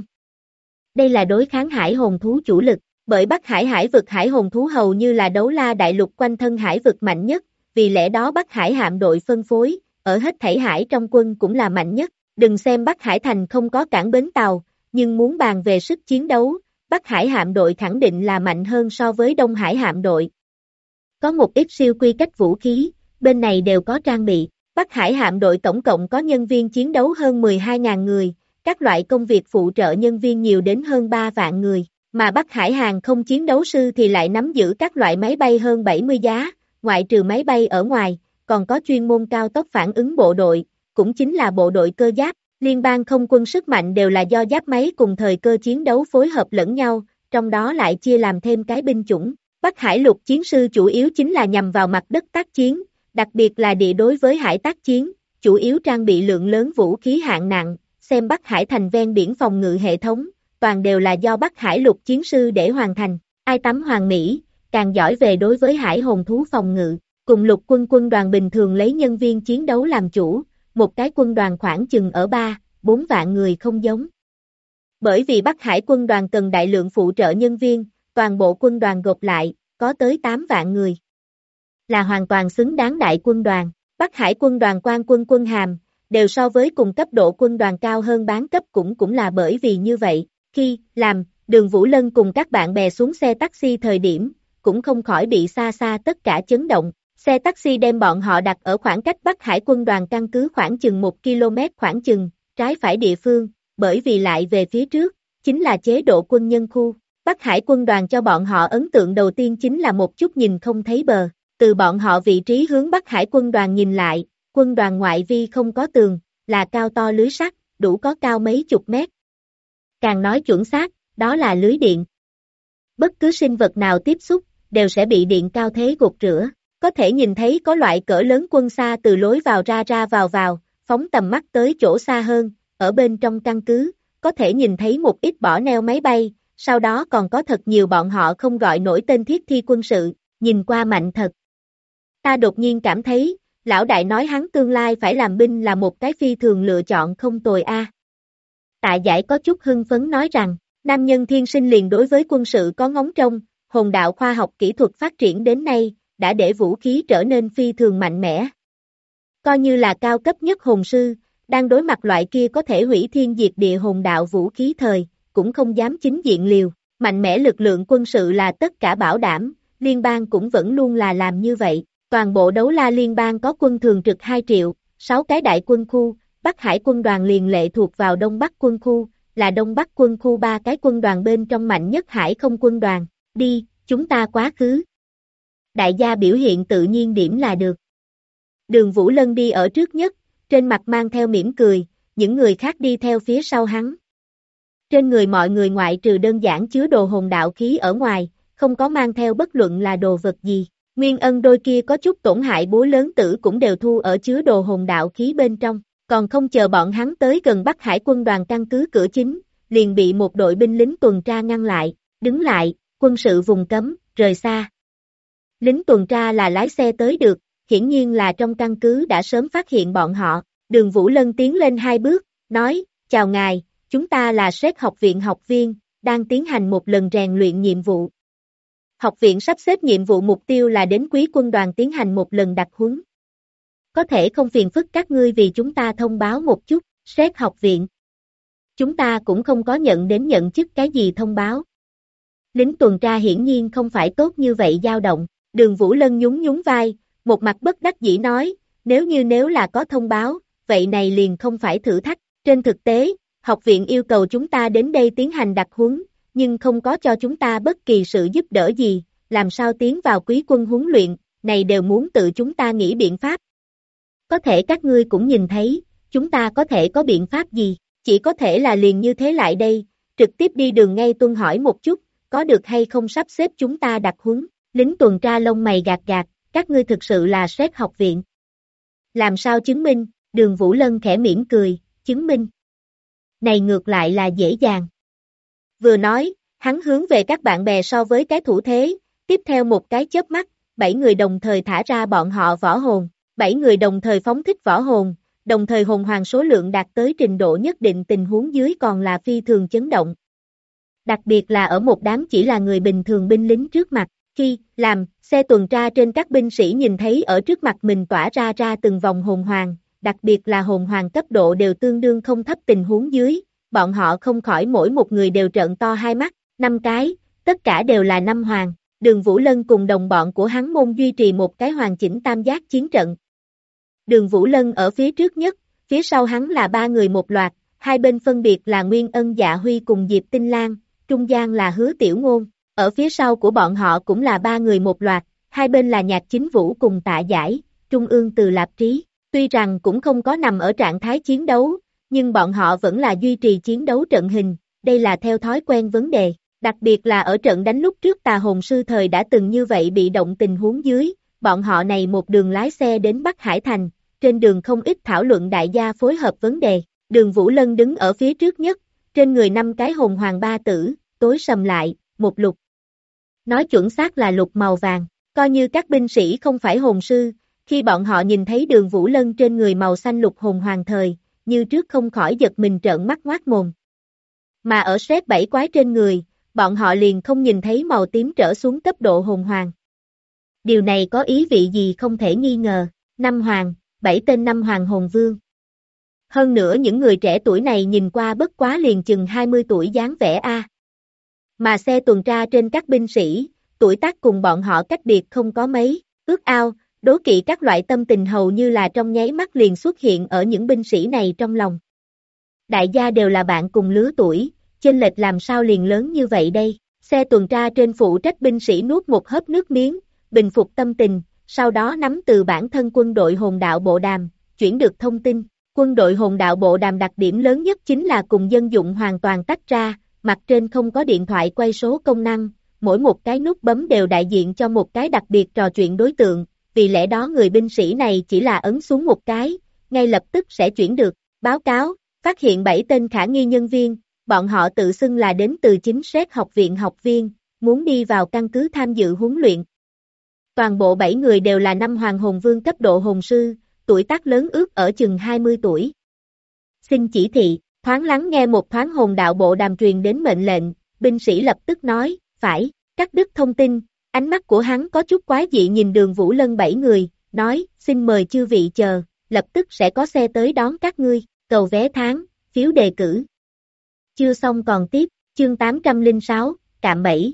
Đây là đối kháng hải hồn thú chủ lực, bởi Bắc Hải hải vực hải hồn thú hầu như là đấu la đại lục quanh thân hải vực mạnh nhất, vì lẽ đó Bắc Hải hạm đội phân phối, ở hết thảy hải trong quân cũng là mạnh nhất. Đừng xem Bắc Hải thành không có cảng bến tàu, nhưng muốn bàn về sức chiến đấu, Bắc Hải hạm đội khẳng định là mạnh hơn so với Đông Hải hạm đội. Có một ít siêu quy cách vũ khí, bên này đều có trang bị. Bắc Hải hạm đội tổng cộng có nhân viên chiến đấu hơn 12.000 người, các loại công việc phụ trợ nhân viên nhiều đến hơn 3 vạn người, mà Bắc Hải hàng không chiến đấu sư thì lại nắm giữ các loại máy bay hơn 70 giá, ngoại trừ máy bay ở ngoài, còn có chuyên môn cao tốc phản ứng bộ đội, cũng chính là bộ đội cơ giáp. Liên bang không quân sức mạnh đều là do giáp máy cùng thời cơ chiến đấu phối hợp lẫn nhau, trong đó lại chia làm thêm cái binh chủng. Bắc Hải lục chiến sư chủ yếu chính là nhằm vào mặt đất tác chiến, đặc biệt là địa đối với hải tác chiến, chủ yếu trang bị lượng lớn vũ khí hạng nặng, xem Bắc Hải thành ven biển phòng ngự hệ thống, toàn đều là do Bắc Hải lục chiến sư để hoàn thành. Ai tắm hoàng mỹ, càng giỏi về đối với hải hồn thú phòng ngự, cùng lục quân đoàn bình thường lấy nhân viên chiến đấu làm chủ, một cái quân đoàn khoảng chừng ở 3-4 vạn người không giống. Bởi vì Bắc Hải quân đoàn cần đại lượng phụ trợ nhân viên, toàn bộ quân đoàn gộp lại, có tới 8 vạn người. Là hoàn toàn xứng đáng đại quân đoàn. Bắc Hải quân đoàn quan quân hàm, đều so với cùng cấp độ quân đoàn cao hơn bán cấp cũng là bởi vì như vậy. Khi làm, Đường Vũ Lân cùng các bạn bè xuống xe taxi thời điểm, cũng không khỏi bị xa xa tất cả chấn động. Xe taxi đem bọn họ đặt ở khoảng cách Bắc Hải quân đoàn căn cứ khoảng chừng 1 km khoảng chừng, trái phải địa phương, bởi vì lại về phía trước, chính là chế độ quân nhân khu. Bắc Hải quân đoàn cho bọn họ ấn tượng đầu tiên chính là một chút nhìn không thấy bờ. Từ bọn họ vị trí hướng Bắc Hải quân đoàn nhìn lại, quân đoàn ngoại vi không có tường, là cao to lưới sắt, đủ có cao mấy chục mét. Càng nói chuẩn xác, đó là lưới điện. Bất cứ sinh vật nào tiếp xúc, đều sẽ bị điện cao thế gột rửa. Có thể nhìn thấy có loại cỡ lớn quân xa từ lối vào ra vào, phóng tầm mắt tới chỗ xa hơn, ở bên trong căn cứ, có thể nhìn thấy một ít bỏ neo máy bay, sau đó còn có thật nhiều bọn họ không gọi nổi tên thiết thi quân sự, nhìn qua mạnh thật. Ta đột nhiên cảm thấy, lão đại nói hắn tương lai phải làm binh là một cái phi thường lựa chọn không tồi a. Tạ Giải có chút hưng phấn nói rằng, nam nhân thiên sinh liền đối với quân sự có ngóng trông, hồn đạo khoa học kỹ thuật phát triển đến nay, đã để vũ khí trở nên phi thường mạnh mẽ. Coi như là cao cấp nhất hồn sư, đang đối mặt loại kia có thể hủy thiên diệt địa hồn đạo vũ khí thời, cũng không dám chính diện liều. Mạnh mẽ lực lượng quân sự là tất cả bảo đảm, liên bang cũng vẫn luôn là làm như vậy. Toàn bộ đấu la liên bang có quân thường trực 2 triệu, 6 cái đại quân khu, Bắc Hải quân đoàn liền lệ thuộc vào Đông Bắc quân khu, là Đông Bắc quân khu 3 cái quân đoàn bên trong mạnh nhất hải không quân đoàn. Đi, chúng ta quá khứ. Đại gia biểu hiện tự nhiên điểm là được. Đường Vũ Lân đi ở trước nhất, trên mặt mang theo mỉm cười, những người khác đi theo phía sau hắn. Trên người mọi người ngoại trừ đơn giản chứa đồ hồn đạo khí ở ngoài, không có mang theo bất luận là đồ vật gì. Nguyên Ân đôi kia có chút tổn hại búa lớn tử cũng đều thu ở chứa đồ hồn đạo khí bên trong, còn không chờ bọn hắn tới gần Bắc Hải quân đoàn căn cứ cửa chính, liền bị một đội binh lính tuần tra ngăn lại, đứng lại, quân sự vùng cấm, rời xa. Lính tuần tra là lái xe tới được, hiển nhiên là trong căn cứ đã sớm phát hiện bọn họ. Đường Vũ Lân tiến lên 2 bước, nói, chào ngài, chúng ta là SET học viện học viên, đang tiến hành một lần rèn luyện nhiệm vụ. Học viện sắp xếp nhiệm vụ mục tiêu là đến quý quân đoàn tiến hành một lần đặc huấn. Có thể không phiền phức các ngươi vì chúng ta thông báo một chút, SET học viện. Chúng ta cũng không có nhận chức cái gì thông báo. Lính tuần tra hiển nhiên không phải tốt như vậy dao động. Đường Vũ Lân nhún vai, một mặt bất đắc dĩ nói, nếu là có thông báo, vậy này liền không phải thử thách. Trên thực tế, học viện yêu cầu chúng ta đến đây tiến hành đặc huấn, nhưng không có cho chúng ta bất kỳ sự giúp đỡ gì, làm sao tiến vào quý quân huấn luyện, này đều muốn tự chúng ta nghĩ biện pháp. Có thể các ngươi cũng nhìn thấy, chúng ta có thể có biện pháp gì, chỉ có thể là liền như thế lại đây, trực tiếp đi đường ngay tuân hỏi một chút, có được hay không sắp xếp chúng ta đặc huấn. Lính tuần tra lông mày gạt, các ngươi thực sự là SET học viện. Làm sao chứng minh, Đường Vũ Lân khẽ mỉm cười, chứng minh. này ngược lại là dễ dàng. Vừa nói, hắn hướng về các bạn bè so với cái thủ thế, tiếp theo một cái chớp mắt, 7 người đồng thời thả ra bọn họ võ hồn, 7 người đồng thời phóng thích võ hồn, đồng thời hồn hoàng số lượng đạt tới trình độ nhất định tình huống dưới còn là phi thường chấn động. Đặc biệt là ở một đám chỉ là người bình thường binh lính trước mặt, khi làm xe tuần tra trên các binh sĩ nhìn thấy ở trước mặt mình tỏa ra từng vòng hồn hoàng, đặc biệt là hồn hoàng cấp độ đều tương đương không thấp tình huống dưới, bọn họ không khỏi mỗi một người đều trợn to hai mắt, 5 cái, tất cả đều là 5 hoàng. Đường Vũ Lân cùng đồng bọn của hắn môn duy trì một cái hoàn chỉnh tam giác chiến trận. Đường Vũ Lân ở phía trước nhất, phía sau hắn là 3 người một loạt, hai bên phân biệt là Nguyên Ân Dạ Huy cùng Diệp Tinh Lan, trung gian là Hứa Tiểu Ngôn, ở phía sau của bọn họ cũng là 3 người một loạt, hai bên là Nhạc Chính Vũ cùng Tạ Giải, trung ương Từ Lạp Trí, tuy rằng cũng không có nằm ở trạng thái chiến đấu, nhưng bọn họ vẫn là duy trì chiến đấu trận hình, đây là theo thói quen vấn đề. Đặc biệt là ở trận đánh lúc trước Tà Hồn Sư thời đã từng như vậy bị động tình huống dưới, bọn họ này một đường lái xe đến Bắc Hải Thành, trên đường không ít thảo luận đại gia phối hợp vấn đề, đường Vũ Lân đứng ở phía trước nhất, trên người 5 cái hồn hoàng ba tử, tối sầm lại, một lục. Nói chuẩn xác là lục màu vàng, coi như các binh sĩ không phải hồn sư, khi bọn họ nhìn thấy đường Vũ Lân trên người màu xanh lục hồn hoàng thời, như trước không khỏi giật mình trợn mắt ngoác mồm. Mà ở Shrek 7 quái trên người, bọn họ liền không nhìn thấy màu tím trở xuống cấp độ hồn hoàng. Điều này có ý vị gì không thể nghi ngờ, 5 hoàng, 7 tên 5 hoàng hồn vương. Hơn nữa những người trẻ tuổi này nhìn qua bất quá liền chừng 20 tuổi dáng vẻ a. Mà xe tuần tra trên các binh sĩ, tuổi tác cùng bọn họ cách biệt không có mấy, ước ao, đố kỵ các loại tâm tình hầu như là trong nháy mắt liền xuất hiện ở những binh sĩ này trong lòng. Đại gia đều là bạn cùng lứa tuổi, chênh lệch làm sao liền lớn như vậy đây, xe tuần tra trên phụ trách binh sĩ nuốt một hớp nước miếng, bình phục tâm tình, sau đó nắm từ bản thân quân đội hồn đạo bộ đàm, chuyển được thông tin, quân đội hồn đạo bộ đàm đặc điểm lớn nhất chính là cùng dân dụng hoàn toàn tách ra, mặt trên không có điện thoại quay số công năng, mỗi một cái nút bấm đều đại diện cho một cái đặc biệt trò chuyện đối tượng, vì lẽ đó người binh sĩ này chỉ là ấn xuống một cái, ngay lập tức sẽ chuyển được, báo cáo, phát hiện 7 tên khả nghi nhân viên. Bọn họ tự xưng là đến từ chính Shrek học viện học viên, muốn đi vào căn cứ tham dự huấn luyện. Toàn bộ 7 người đều là 5 hoàng hồn vương cấp độ hồn sư, tuổi tác lớn ước ở chừng 20 tuổi. Xin chỉ thị, thoáng lắng nghe một thoáng hồn đạo bộ đàm truyền đến mệnh lệnh, binh sĩ lập tức nói, phải, cắt đứt thông tin, ánh mắt của hắn có chút quái dị nhìn đường Vũ Lân 7 người, nói, xin mời chư vị chờ, lập tức sẽ có xe tới đón các ngươi, cầu vé tháng, phiếu đề cử. Chưa xong còn tiếp, chương 806, cạm bẫy.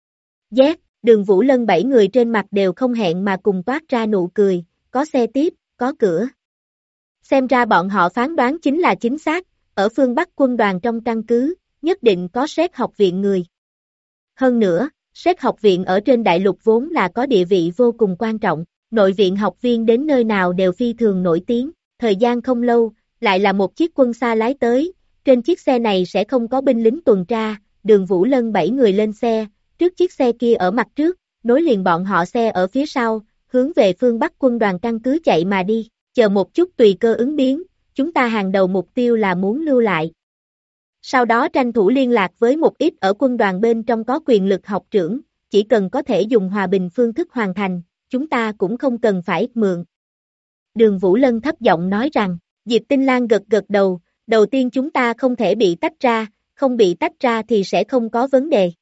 Đường Vũ Lân 7 người trên mặt đều không hẹn mà cùng toát ra nụ cười, có xe tiếp, có cửa. Xem ra bọn họ phán đoán chính là chính xác, ở phương Bắc quân đoàn trong căn cứ, nhất định có Shrek học viện người. Hơn nữa, Shrek học viện ở trên đại lục vốn là có địa vị vô cùng quan trọng, nội viện học viên đến nơi nào đều phi thường nổi tiếng, thời gian không lâu, lại là một chiếc quân xa lái tới. Trên chiếc xe này sẽ không có binh lính tuần tra, đường Vũ Lân 7 người lên xe, trước chiếc xe kia ở mặt trước, nối liền bọn họ xe ở phía sau, hướng về phương Bắc quân đoàn căn cứ chạy mà đi, chờ một chút tùy cơ ứng biến, chúng ta hàng đầu mục tiêu là muốn lưu lại. Sau đó tranh thủ liên lạc với một ít ở quân đoàn bên trong có quyền lực học trưởng, chỉ cần có thể dùng hòa bình phương thức hoàn thành, chúng ta cũng không cần phải mượn. Đường Vũ Lân thấp giọng nói rằng, Diệp Tinh Lan gật gật đầu. Đầu tiên chúng ta không thể bị tách ra, không bị tách ra thì sẽ không có vấn đề,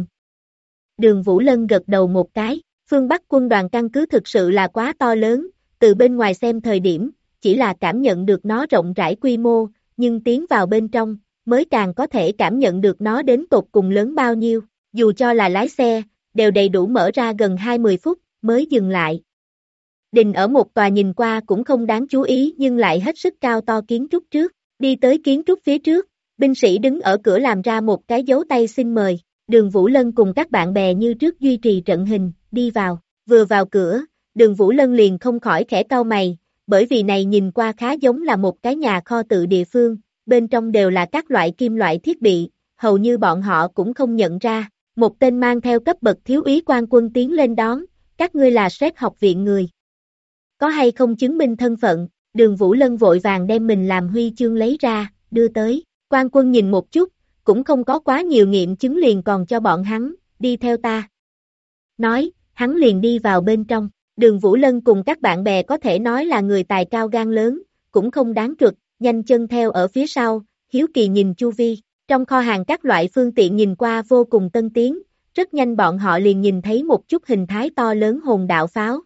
Đường Vũ Lân gật đầu một cái, phương Bắc quân đoàn căn cứ thực sự là quá to lớn, từ bên ngoài xem thời điểm, chỉ là cảm nhận được nó rộng rãi quy mô, nhưng tiến vào bên trong, mới càng có thể cảm nhận được nó đến tột cùng lớn bao nhiêu, dù cho là lái xe, đều đầy đủ mở ra gần 20 phút, mới dừng lại. Đình ở một tòa nhìn qua cũng không đáng chú ý nhưng lại hết sức cao to kiến trúc trước. Đi tới kiến trúc phía trước, binh sĩ đứng ở cửa làm ra một cái dấu tay xin mời, đường Vũ Lân cùng các bạn bè như trước duy trì trận hình, đi vào, vừa vào cửa, đường Vũ Lân liền không khỏi khẽ cau mày, bởi vì này nhìn qua khá giống là một cái nhà kho tự địa phương, bên trong đều là các loại kim loại thiết bị, hầu như bọn họ cũng không nhận ra, một tên mang theo cấp bậc thiếu úy quan quân tiến lên đón, các ngươi là Shrek học viện người. Có hay không chứng minh thân phận? Đường Vũ Lân vội vàng đem mình làm huy chương lấy ra, đưa tới, Quan Quân nhìn một chút, cũng không có quá nhiều nghiệm chứng liền còn cho bọn hắn, đi theo ta. Nói, hắn liền đi vào bên trong. Đường Vũ Lân cùng các bạn bè có thể nói là người tài cao gan lớn, cũng không đáng trượt, nhanh chân theo ở phía sau, hiếu kỳ nhìn chu vi. Trong kho hàng các loại phương tiện nhìn qua vô cùng tân tiến, rất nhanh bọn họ liền nhìn thấy một chút hình thái to lớn hồn đạo pháo.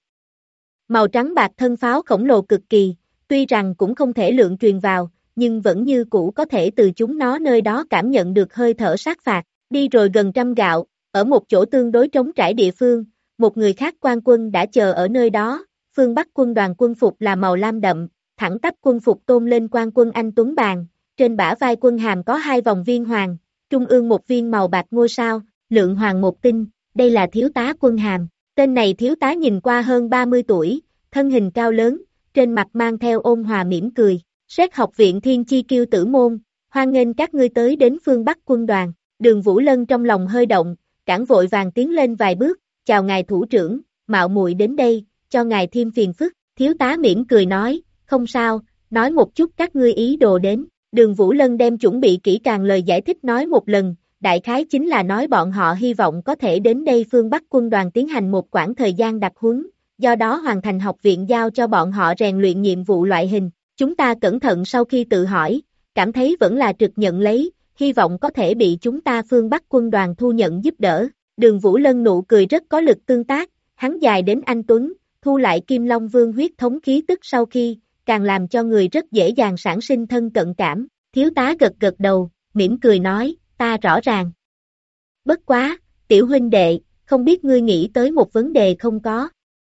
Màu trắng bạc thân pháo khổng lồ cực kỳ, tuy rằng cũng không thể lượng truyền vào, nhưng vẫn như cũ có thể từ chúng nó nơi đó cảm nhận được hơi thở sát phạt. Đi rồi gần 100 gạo, ở một chỗ tương đối trống trải địa phương, một người khác quan quân đã chờ ở nơi đó, phương Bắc quân đoàn quân phục là màu lam đậm, thẳng tắp quân phục tôn lên quan quân anh tuấn bàn, trên bả vai quân hàm có 2 vòng viên hoàng, trung ương một viên màu bạc ngôi sao, lượng hoàng một tinh, đây là thiếu tá quân hàm. Tên này thiếu tá nhìn qua hơn 30 tuổi, thân hình cao lớn, trên mặt mang theo ôn hòa mỉm cười. Xét học viện Thiên Chi Kiêu Tử Môn, hoan nghênh các ngươi tới đến phương Bắc quân đoàn. Đường Vũ Lân trong lòng hơi động, cản vội vàng tiến lên vài bước, chào ngài thủ trưởng, mạo muội đến đây, cho ngài thêm phiền phức. Thiếu tá mỉm cười nói, không sao, nói một chút các ngươi ý đồ đến. Đường Vũ Lân đem chuẩn bị kỹ càng lời giải thích nói một lần, đại khái chính là nói bọn họ hy vọng có thể đến đây phương Bắc quân đoàn tiến hành một quãng thời gian đặc huấn, do đó hoàn thành học viện giao cho bọn họ rèn luyện nhiệm vụ loại hình. Chúng ta cẩn thận sau khi tự hỏi, cảm thấy vẫn là trực nhận lấy, hy vọng có thể bị chúng ta phương Bắc quân đoàn thu nhận giúp đỡ. Đường Vũ Lân nụ cười rất có lực tương tác, hắn dài đến anh tuấn, thu lại Kim Long Vương huyết thống khí tức sau khi, càng làm cho người rất dễ dàng sản sinh thân cận cảm. Thiếu tá gật gật đầu, mỉm cười nói, ta rõ ràng. Bất quá, tiểu huynh đệ, không biết ngươi nghĩ tới một vấn đề không có.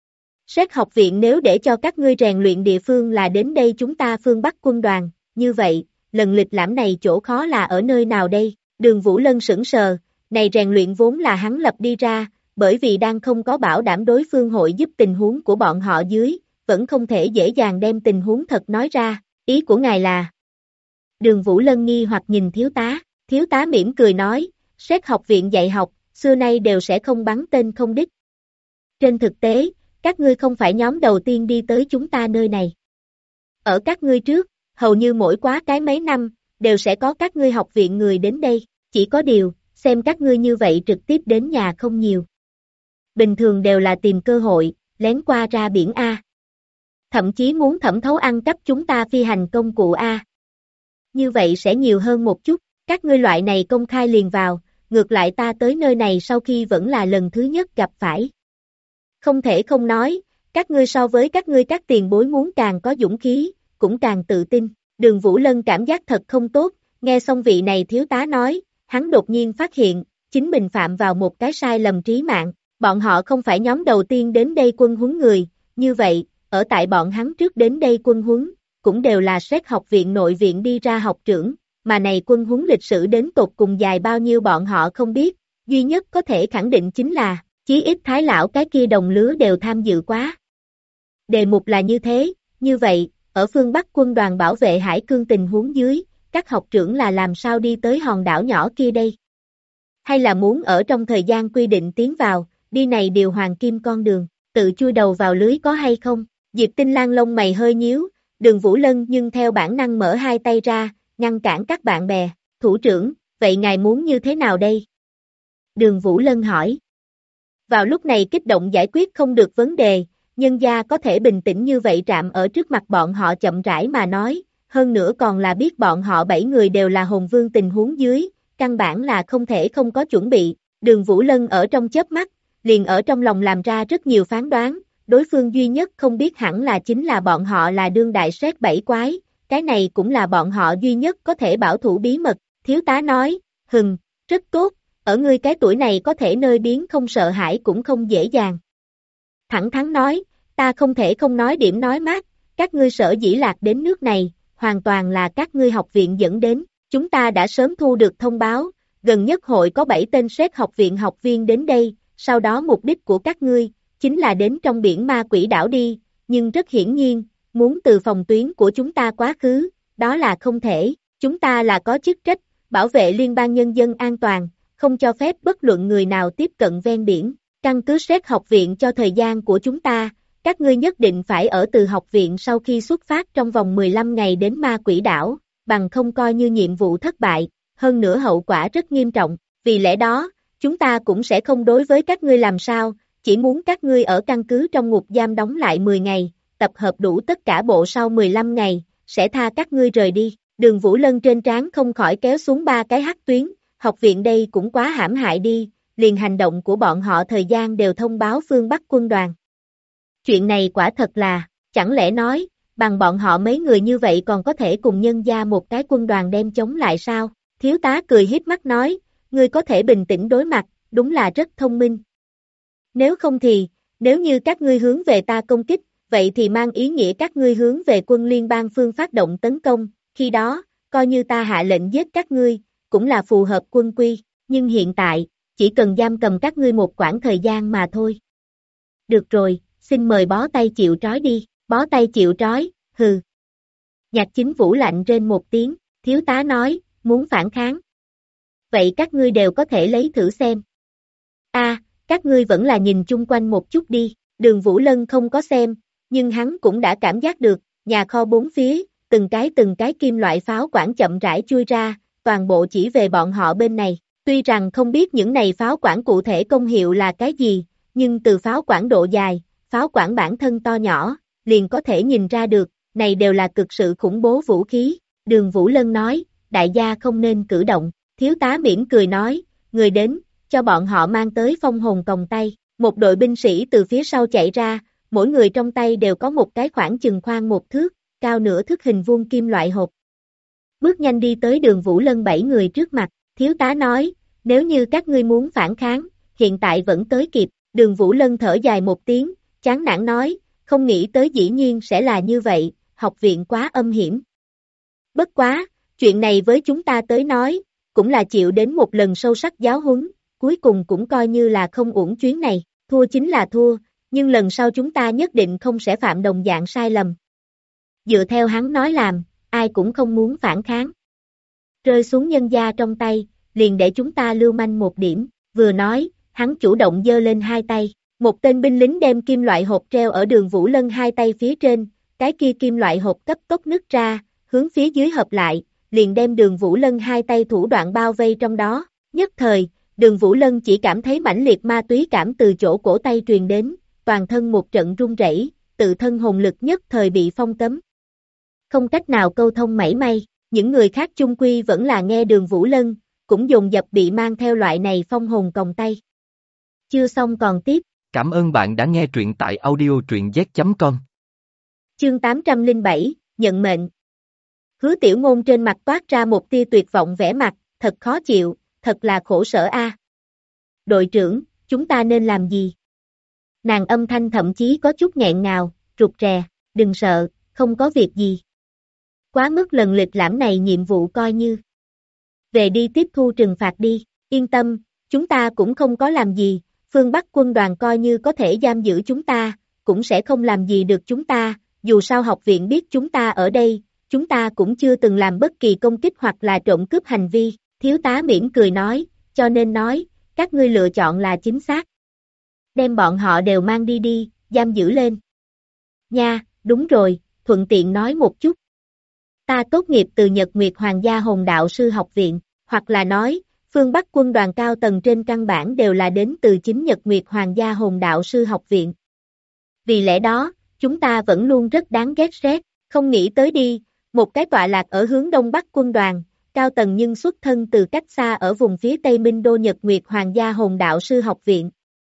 Xét học viện nếu để cho các ngươi rèn luyện địa phương là đến đây chúng ta phương Bắc quân đoàn, như vậy, lần lịch lãm này chỗ khó là ở nơi nào đây? Đường Vũ Lân sững sờ, này rèn luyện vốn là hắn lập đi ra, bởi vì đang không có bảo đảm đối phương hội giúp tình huống của bọn họ dưới, vẫn không thể dễ dàng đem tình huống thật nói ra, ý của ngài là. Đường Vũ Lân nghi hoặc nhìn thiếu tá mỉm cười nói, xét học viện dạy học, xưa nay đều sẽ không bắn tên không đích. Trên thực tế, các ngươi không phải nhóm đầu tiên đi tới chúng ta nơi này. Ở các ngươi trước, hầu như mỗi quá cái mấy năm, đều sẽ có các ngươi học viện người đến đây, chỉ có điều, xem các ngươi như vậy trực tiếp đến nhà không nhiều. Bình thường đều là tìm cơ hội, lén qua ra biển A. Thậm chí muốn thẩm thấu ăn cắp chúng ta phi hành công cụ A. Như vậy sẽ nhiều hơn một chút, các ngươi loại này công khai liền vào, ngược lại ta tới nơi này sau khi vẫn là lần thứ nhất gặp phải. Không thể không nói, các ngươi so với các ngươi các tiền bối muốn càng có dũng khí, cũng càng tự tin. Đường Vũ Lân cảm giác thật không tốt, nghe xong vị này thiếu tá nói, hắn đột nhiên phát hiện, chính mình phạm vào một cái sai lầm trí mạng, bọn họ không phải nhóm đầu tiên đến đây quân huấn người, như vậy, ở tại bọn hắn trước đến đây quân huấn, cũng đều là xét học viện nội viện đi ra học trưởng, mà này quân huấn lịch sử đến tột cùng dài bao nhiêu bọn họ không biết, duy nhất có thể khẳng định chính là, chí ít Thái lão cái kia đồng lứa đều tham dự quá. Đề mục là như thế, như vậy, ở phương Bắc quân đoàn bảo vệ hải cương tình huống dưới, các học trưởng là làm sao đi tới hòn đảo nhỏ kia đây? Hay là muốn ở trong thời gian quy định tiến vào, đi này điều hoàng kim con đường, tự chui đầu vào lưới có hay không? Diệp Tinh Lan lông mày hơi nhíu, Đường Vũ Lân nhưng theo bản năng mở hai tay ra, ngăn cản các bạn bè, thủ trưởng, vậy ngài muốn như thế nào đây? Đường Vũ Lân hỏi. Vào lúc này kích động giải quyết không được vấn đề, nhân gia có thể bình tĩnh như vậy trạm ở trước mặt bọn họ chậm rãi mà nói, hơn nữa còn là biết bọn họ 7 người đều là hồn vương tình huống dưới, căn bản là không thể không có chuẩn bị. Đường Vũ Lân ở trong chớp mắt, liền ở trong lòng làm ra rất nhiều phán đoán, đối phương duy nhất không biết hẳn là chính là bọn họ là đương đại xét 7 quái, cái này cũng là bọn họ duy nhất có thể bảo thủ bí mật. Thiếu tá nói, rất tốt, ở ngươi cái tuổi này có thể nơi biến không sợ hãi cũng không dễ dàng. Thẳng thắn nói, ta không thể không nói điểm nói mát, các ngươi sở dĩ lạc đến nước này, hoàn toàn là các ngươi học viện dẫn đến, chúng ta đã sớm thu được thông báo, gần nhất hội có 7 tên xét học viện học viên đến đây, sau đó mục đích của các ngươi, chính là đến trong biển ma quỷ đảo đi, nhưng rất hiển nhiên, muốn từ phòng tuyến của chúng ta quá khứ, đó là không thể, chúng ta là có chức trách, bảo vệ liên bang nhân dân an toàn, không cho phép bất luận người nào tiếp cận ven biển, căn cứ xét học viện cho thời gian của chúng ta, các ngươi nhất định phải ở từ học viện sau khi xuất phát trong vòng 15 ngày đến ma quỷ đảo, bằng không coi như nhiệm vụ thất bại, hơn nữa hậu quả rất nghiêm trọng, vì lẽ đó, chúng ta cũng sẽ không đối với các ngươi làm sao, chỉ muốn các ngươi ở căn cứ trong ngục giam đóng lại 10 ngày, tập hợp đủ tất cả bộ sau 15 ngày, sẽ tha các ngươi rời đi. Đường Vũ Lân trên trán không khỏi kéo xuống 3 cái hắc tuyến, học viện đây cũng quá hãm hại đi, liền hành động của bọn họ thời gian đều thông báo phương Bắc quân đoàn. Chuyện này quả thật là, chẳng lẽ nói, bằng bọn họ mấy người như vậy còn có thể cùng nhân gia một cái quân đoàn đem chống lại sao? Thiếu tá cười híp mắt nói, ngươi có thể bình tĩnh đối mặt, đúng là rất thông minh. Nếu không thì, nếu như các ngươi hướng về ta công kích, vậy thì mang ý nghĩa các ngươi hướng về quân liên bang phương phát động tấn công, khi đó, coi như ta hạ lệnh giết các ngươi, cũng là phù hợp quân quy, nhưng hiện tại, chỉ cần giam cầm các ngươi một quãng thời gian mà thôi. Được rồi, xin mời bó tay chịu trói đi, bó tay chịu trói, hừ. Nhạc Chính Vũ lạnh rên một tiếng, thiếu tá nói, muốn phản kháng. Vậy các ngươi đều có thể lấy thử xem. Các ngươi vẫn là nhìn chung quanh một chút đi, Đường Vũ Lân không có xem, nhưng hắn cũng đã cảm giác được, nhà kho bốn phía, từng cái kim loại pháo quản chậm rãi chui ra, toàn bộ chỉ về bọn họ bên này. Tuy rằng không biết những này pháo quản cụ thể công hiệu là cái gì, nhưng từ pháo quản độ dài, pháo quản bản thân to nhỏ, liền có thể nhìn ra được, này đều là cực sự khủng bố vũ khí. Đường Vũ Lân nói, đại gia không nên cử động, thiếu tá mỉm cười nói, người đến, cho bọn họ mang tới phong hồn còng tay. Một đội binh sĩ từ phía sau chạy ra, mỗi người trong tay đều có một cái khoảng chừng khoan 1 thước, cao nửa thước hình vuông kim loại hộp. Bước nhanh đi tới Đường Vũ Lân 7 người trước mặt, thiếu tá nói, nếu như các ngươi muốn phản kháng, hiện tại vẫn tới kịp. Đường Vũ Lân thở dài một tiếng, chán nản nói, không nghĩ tới dĩ nhiên sẽ là như vậy, học viện quá âm hiểm. Bất quá, chuyện này với chúng ta tới nói, cũng là chịu đến một lần sâu sắc giáo huấn, cuối cùng cũng coi như là không uổng chuyến này, thua chính là thua, nhưng lần sau chúng ta nhất định không sẽ phạm đồng dạng sai lầm. Dựa theo hắn nói làm, ai cũng không muốn phản kháng. Rơi xuống nhân gia trong tay, liền để chúng ta lưu manh một điểm, vừa nói, hắn chủ động giơ lên 2 tay, một tên binh lính đem kim loại hộp treo ở Đường Vũ Lân 2 tay phía trên, cái kia kim loại hộp cấp tốc nứt ra, hướng phía dưới hợp lại, liền đem Đường Vũ Lân 2 tay thủ đoạn bao vây trong đó, nhất thời, Đường Vũ Lân chỉ cảm thấy mãnh liệt ma túy cảm từ chỗ cổ tay truyền đến, toàn thân một trận run rẩy, tự thân hồn lực nhất thời bị phong cấm. Không cách nào câu thông mảy may, những người khác chung quy vẫn là nghe Đường Vũ Lân, cũng dồn dập bị mang theo loại này phong hồn còng tay. Chưa xong còn tiếp. Cảm ơn bạn đã nghe truyện tại audio truyện z.com. Chương 807, nhận mệnh. Hứa Tiểu Ngôn trên mặt toát ra một tia tuyệt vọng vẻ mặt, thật khó chịu, thật là khổ sở a. Đội trưởng, chúng ta nên làm gì? Nàng âm thanh thậm chí có chút nghẹn ngào, rụt rè, đừng sợ, không có việc gì. Quá mức lần lịch lãm này nhiệm vụ coi như. Về đi tiếp thu trừng phạt đi, yên tâm, chúng ta cũng không có làm gì, phương Bắc quân đoàn coi như có thể giam giữ chúng ta, cũng sẽ không làm gì được chúng ta, dù sao học viện biết chúng ta ở đây, chúng ta cũng chưa từng làm bất kỳ công kích hoặc là trộm cướp hành vi, thiếu tá mỉm cười nói, cho nên nói, các ngươi lựa chọn là chính xác. Đem bọn họ đều mang đi đi, giam giữ lên. Nha, đúng rồi, thuận tiện nói một chút. Ta tốt nghiệp từ Nhật Nguyệt Hoàng gia Hồn Đạo Sư Học Viện, hoặc là nói, phương Bắc quân đoàn cao tầng trên căn bản đều là đến từ chính Nhật Nguyệt Hoàng gia Hồn Đạo Sư Học Viện. Vì lẽ đó, chúng ta vẫn luôn rất đáng ghét rét, không nghĩ tới đi, một cái tọa lạc ở hướng Đông Bắc quân đoàn, cao tầng nhưng xuất thân từ cách xa ở vùng phía Tây Minh Đô Nhật Nguyệt Hoàng gia Hồn Đạo Sư Học Viện.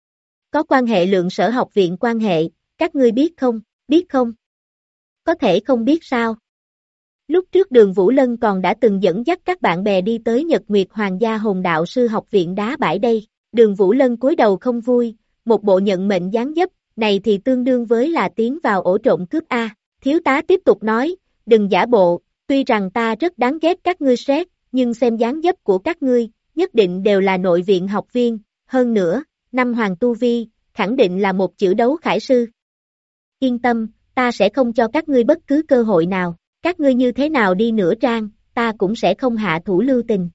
Có quan hệ lượng sở học viện quan hệ, các ngươi biết không, biết không? Có thể không biết sao? Lúc trước Đường Vũ Lân còn đã từng dẫn dắt các bạn bè đi tới Nhật Nguyệt Hoàng gia Hồn Đạo Sư Học Viện đá bãi đây. Đường Vũ Lân cúi đầu không vui, một bộ nhận mệnh dáng dấp, này thì tương đương với là tiến vào ổ trộm cướp A. Thiếu tá tiếp tục nói, đừng giả bộ, tuy rằng ta rất đáng ghét các ngươi xét, nhưng xem dáng dấp của các ngươi, nhất định đều là nội viện học viên, hơn nữa, năm hoàng tu vi, khẳng định là một chữ đấu khải sư. Yên tâm, ta sẽ không cho các ngươi bất cứ cơ hội nào, các ngươi như thế nào đi nửa trang, ta cũng sẽ không hạ thủ lưu tình.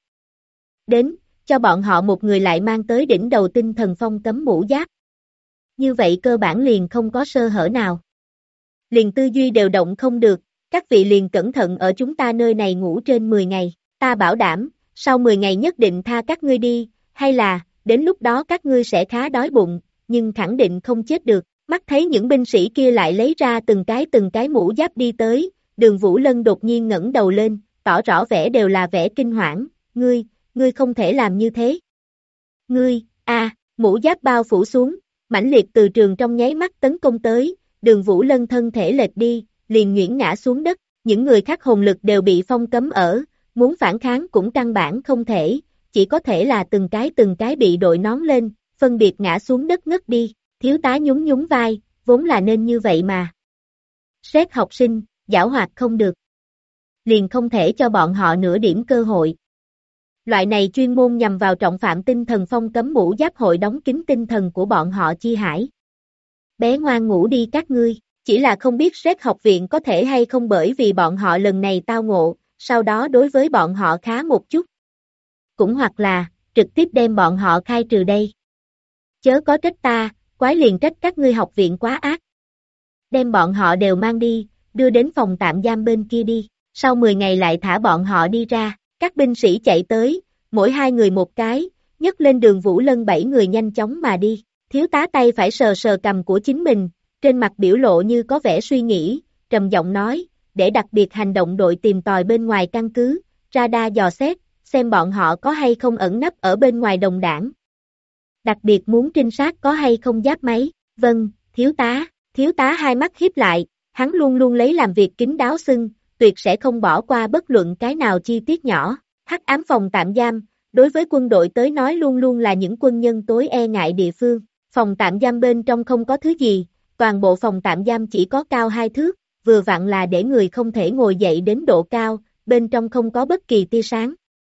Đến, cho bọn họ một người lại mang tới đỉnh đầu tinh thần phong cấm mũ giáp. Như vậy cơ bản liền không có sơ hở nào. Liền tư duy đều động không được, các vị liền cẩn thận ở chúng ta nơi này ngủ trên 10 ngày, ta bảo đảm, sau 10 ngày nhất định tha các ngươi đi, hay là, đến lúc đó các ngươi sẽ khá đói bụng, nhưng khẳng định không chết được. Mắt thấy những binh sĩ kia lại lấy ra từng cái mũ giáp đi tới, Đường Vũ Lân đột nhiên ngẩng đầu lên, tỏ rõ vẻ đều là vẻ kinh hoảng, ngươi không thể làm như thế. Ngươi, mũ giáp bao phủ xuống, mãnh liệt từ trường trong nháy mắt tấn công tới, Đường Vũ Lân thân thể lệch đi, liền nhuyễn ngã xuống đất, những người khác hồn lực đều bị phong cấm ở, muốn phản kháng cũng căn bản không thể, chỉ có thể là từng cái bị đội nón lên, phân biệt ngã xuống đất ngất đi, thiếu tá nhún nhún vai, vốn là nên như vậy mà. Xét học sinh, giảo hoạt không được. Liền không thể cho bọn họ nửa điểm cơ hội. Loại này chuyên môn nhằm vào trọng phạm tinh thần phong cấm mũ giáp hội đóng kín tinh thần của bọn họ chi hải. Bé ngoan ngủ đi các ngươi, chỉ là không biết xét học viện có thể hay không bởi vì bọn họ lần này tao ngộ, sau đó đối với bọn họ khá một chút. Cũng hoặc là, trực tiếp đem bọn họ khai trừ đây. Chớ có trách ta, quái liền trách các ngươi học viện quá ác. Đem bọn họ đều mang đi, đưa đến phòng tạm giam bên kia đi, sau 10 ngày lại thả bọn họ đi ra, các binh sĩ chạy tới, mỗi 2 người một cái, nhấc lên Đường Vũ Lân 7 người nhanh chóng mà đi, thiếu tá tay phải sờ sờ cầm của chính mình, trên mặt biểu lộ như có vẻ suy nghĩ, trầm giọng nói, để đặc biệt hành động đội tìm tòi bên ngoài căn cứ, radar dò xét, xem bọn họ có hay không ẩn nấp ở bên ngoài đồng đảng. Đặc biệt muốn trinh sát có hay không giáp máy, vâng, thiếu tá hai mắt híp lại, hắn luôn luôn lấy làm việc kín đáo xưng, tuyệt sẽ không bỏ qua bất luận cái nào chi tiết nhỏ, hắc ám phòng tạm giam, đối với quân đội tới nói luôn luôn là những quân nhân tối e ngại địa phương, phòng tạm giam bên trong không có thứ gì, toàn bộ phòng tạm giam chỉ có cao 2 thước, vừa vặn là để người không thể ngồi dậy đến độ cao, bên trong không có bất kỳ tia sáng.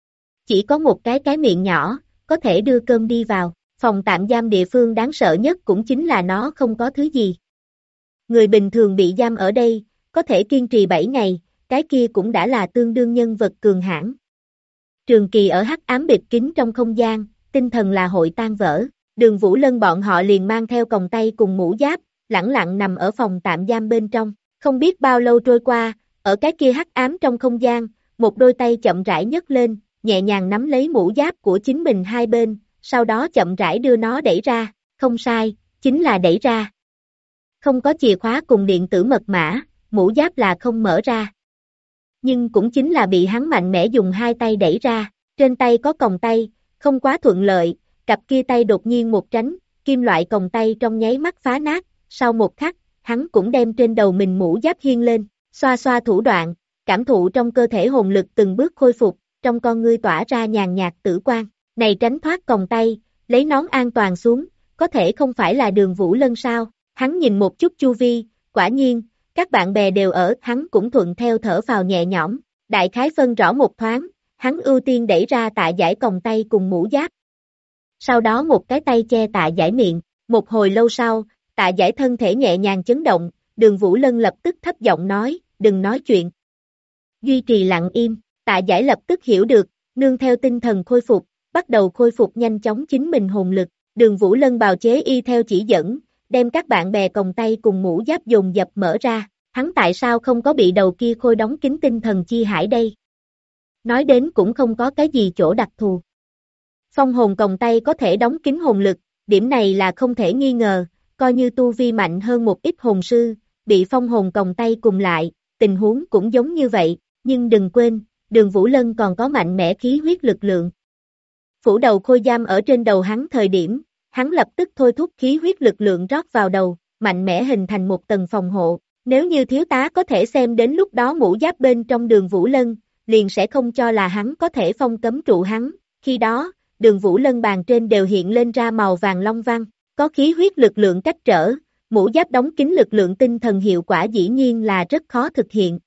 Chỉ có một cái miệng nhỏ, có thể đưa cơm đi vào, phòng tạm giam địa phương đáng sợ nhất cũng chính là nó không có thứ gì. Người bình thường bị giam ở đây, có thể kiên trì 7 ngày, cái kia cũng đã là tương đương nhân vật cường hãn. Trường kỳ ở hắc ám bịt kín trong không gian, tinh thần là hội tan vỡ, Đường Vũ Lân bọn họ liền mang theo còng tay cùng mũ giáp, lẳng lặng nằm ở phòng tạm giam bên trong, không biết bao lâu trôi qua, ở cái kia hắc ám trong không gian, một đôi tay chậm rãi nhấc lên, nhẹ nhàng nắm lấy mũ giáp của chính mình hai bên, sau đó chậm rãi đưa nó đẩy ra, không sai, chính là đẩy ra. Không có chìa khóa cùng điện tử mật mã, mũ giáp là không mở ra. Nhưng cũng chính là bị hắn mạnh mẽ dùng hai tay đẩy ra, trên tay có còng tay, không quá thuận lợi, cặp kia tay đột nhiên một tránh, kim loại còng tay trong nháy mắt phá nát, sau một khắc, hắn cũng đem trên đầu mình mũ giáp hiên lên, xoa xoa thủ đoạn, cảm thụ trong cơ thể hồn lực từng bước khôi phục, trong con ngươi tỏa ra nhàn nhạt tử quang, này tránh thoát còng tay, lấy nón an toàn xuống, có thể không phải là Đường Vũ Lân sao, hắn nhìn một chút chu vi, quả nhiên, các bạn bè đều ở, hắn cũng thuận theo thở phào nhẹ nhõm, đại khái phân rõ một thoáng, hắn ưu tiên đẩy ra Tạ Giải còng tay cùng mũ giáp. Sau đó một cái tay che Tạ Giải miệng, một hồi lâu sau, Tạ Giải thân thể nhẹ nhàng chấn động, Đường Vũ Lân lập tức thấp giọng nói, đừng nói chuyện. Duy trì lặng im, Tạ Giải lập tức hiểu được, nương theo tinh thần khôi phục, bắt đầu khôi phục nhanh chóng chính mình hồn lực, Đường Vũ Lân bào chế y theo chỉ dẫn, đem các bạn bè còng tay cùng mũ giáp dồn dập mở ra, hắn tại sao không có bị đầu kia khôi đóng kín tinh thần chi hải đây? Nói đến cũng không có cái gì chỗ đặc thù. Phong hồn còng tay có thể đóng kín hồn lực, điểm này là không thể nghi ngờ, coi như tu vi mạnh hơn một ít hồn sư, bị phong hồn còng tay cùng lại, tình huống cũng giống như vậy, nhưng đừng quên, Đường Vũ Lân còn có mạnh mẽ khí huyết lực lượng. Phủ đầu khôi giam ở trên đầu hắn thời điểm, hắn lập tức thôi thúc khí huyết lực lượng rót vào đầu, mạnh mẽ hình thành một tầng phòng hộ. Nếu như thiếu tá có thể xem đến lúc đó mũ giáp bên trong Đường Vũ Lân, liền sẽ không cho là hắn có thể phong cấm trụ hắn. Khi đó, Đường Vũ Lân bàn trên đều hiện lên ra màu vàng long văn, có khí huyết lực lượng cách trở, mũ giáp đóng kín lực lượng tinh thần hiệu quả dĩ nhiên là rất khó thực hiện.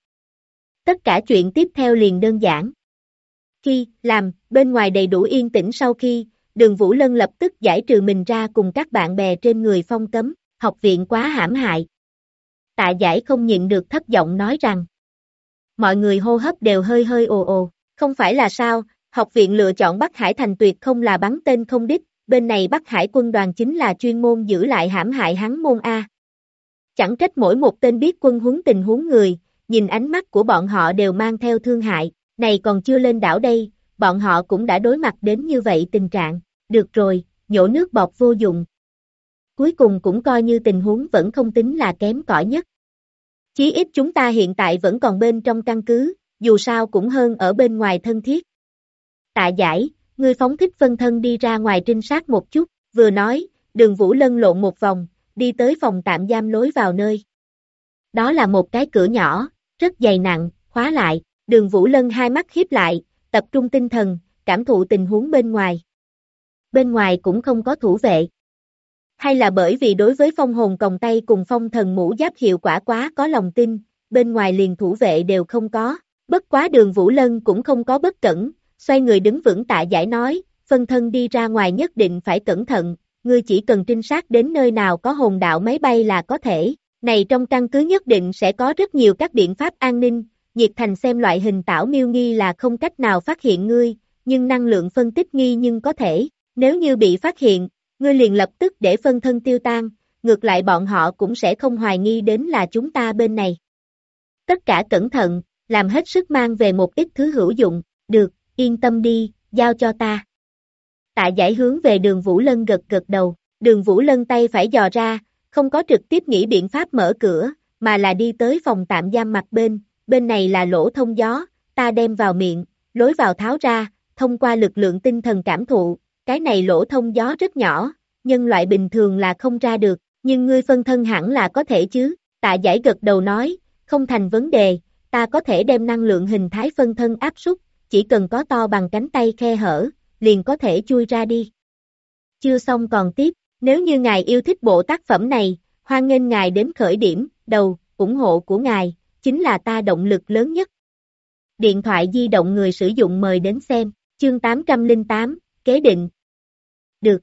Tất cả chuyện tiếp theo liền đơn giản. Khi làm, bên ngoài đầy đủ yên tĩnh sau khi, Đường Vũ Lân lập tức giải trừ mình ra cùng các bạn bè trên người phong cấm, học viện quá hãm hại. Tạ Giải không nhịn được thấp giọng nói rằng, mọi người hô hấp đều hơi hơi ồ ồ, không phải là sao, học viện lựa chọn Bắc Hải thành tuyệt không là bắn tên không đích, bên này Bắc Hải quân đoàn chính là chuyên môn giữ lại hãm hại hắn môn A. Chẳng trách mỗi một tên biết quân huấn tình huống người, nhìn ánh mắt của bọn họ đều mang theo thương hại, này còn chưa lên đảo đây, bọn họ cũng đã đối mặt đến như vậy tình trạng, được rồi, nhổ nước bọt vô dụng. Cuối cùng cũng coi như tình huống vẫn không tính là kém cỏi nhất. Chí ít chúng ta hiện tại vẫn còn bên trong căn cứ, dù sao cũng hơn ở bên ngoài thân thiết. Tạ Giải, ngươi phóng thích phân thân đi ra ngoài trinh sát một chút, vừa nói, Đường Vũ lân lộn một vòng, đi tới phòng tạm giam lối vào nơi. Đó là một cái cửa nhỏ, rất dày nặng, khóa lại, Đường Vũ Lân hai mắt híp lại, tập trung tinh thần, cảm thụ tình huống bên ngoài. Bên ngoài cũng không có thủ vệ. Hay là bởi vì đối với phong hồn còng tay cùng phong thần mũ giáp hiệu quả quá có lòng tin, bên ngoài liền thủ vệ đều không có. Bất quá Đường Vũ Lân cũng không có bất cẩn, xoay người đứng vững Tạ Giải nói, phân thân đi ra ngoài nhất định phải cẩn thận, ngươi chỉ cần trinh sát đến nơi nào có hồn đạo máy bay là có thể. Này trong căn cứ nhất định sẽ có rất nhiều các biện pháp an ninh, Nhiệt Thành xem loại hình tảo miêu nghi là không cách nào phát hiện ngươi, nhưng năng lượng phân tích nghi nhưng có thể, nếu như bị phát hiện, ngươi liền lập tức để phân thân tiêu tan, ngược lại bọn họ cũng sẽ không hoài nghi đến là chúng ta bên này. Tất cả cẩn thận, làm hết sức mang về một ít thứ hữu dụng, được, yên tâm đi, giao cho ta. Tạ Giải hướng về Đường Vũ Lân gật gật đầu, Đường Vũ Lân tay phải dò ra, không có trực tiếp nghĩ biện pháp mở cửa, mà là đi tới phòng tạm giam mặt bên này là lỗ thông gió, ta đem vào miệng, lối vào tháo ra, thông qua lực lượng tinh thần cảm thụ, cái này lỗ thông gió rất nhỏ, nhân loại bình thường là không ra được, nhưng ngươi phân thân hẳn là có thể chứ, Tạ Giải gật đầu nói, không thành vấn đề, ta có thể đem năng lượng hình thái phân thân áp suất, chỉ cần có to bằng cánh tay khe hở, liền có thể chui ra đi. Chưa xong còn tiếp. Nếu như ngài yêu thích bộ tác phẩm này, hoan nghênh ngài đến khởi điểm, đầu, ủng hộ của ngài, chính là ta động lực lớn nhất. Điện thoại di động người sử dụng mời đến xem, chương 808, kế định. Được.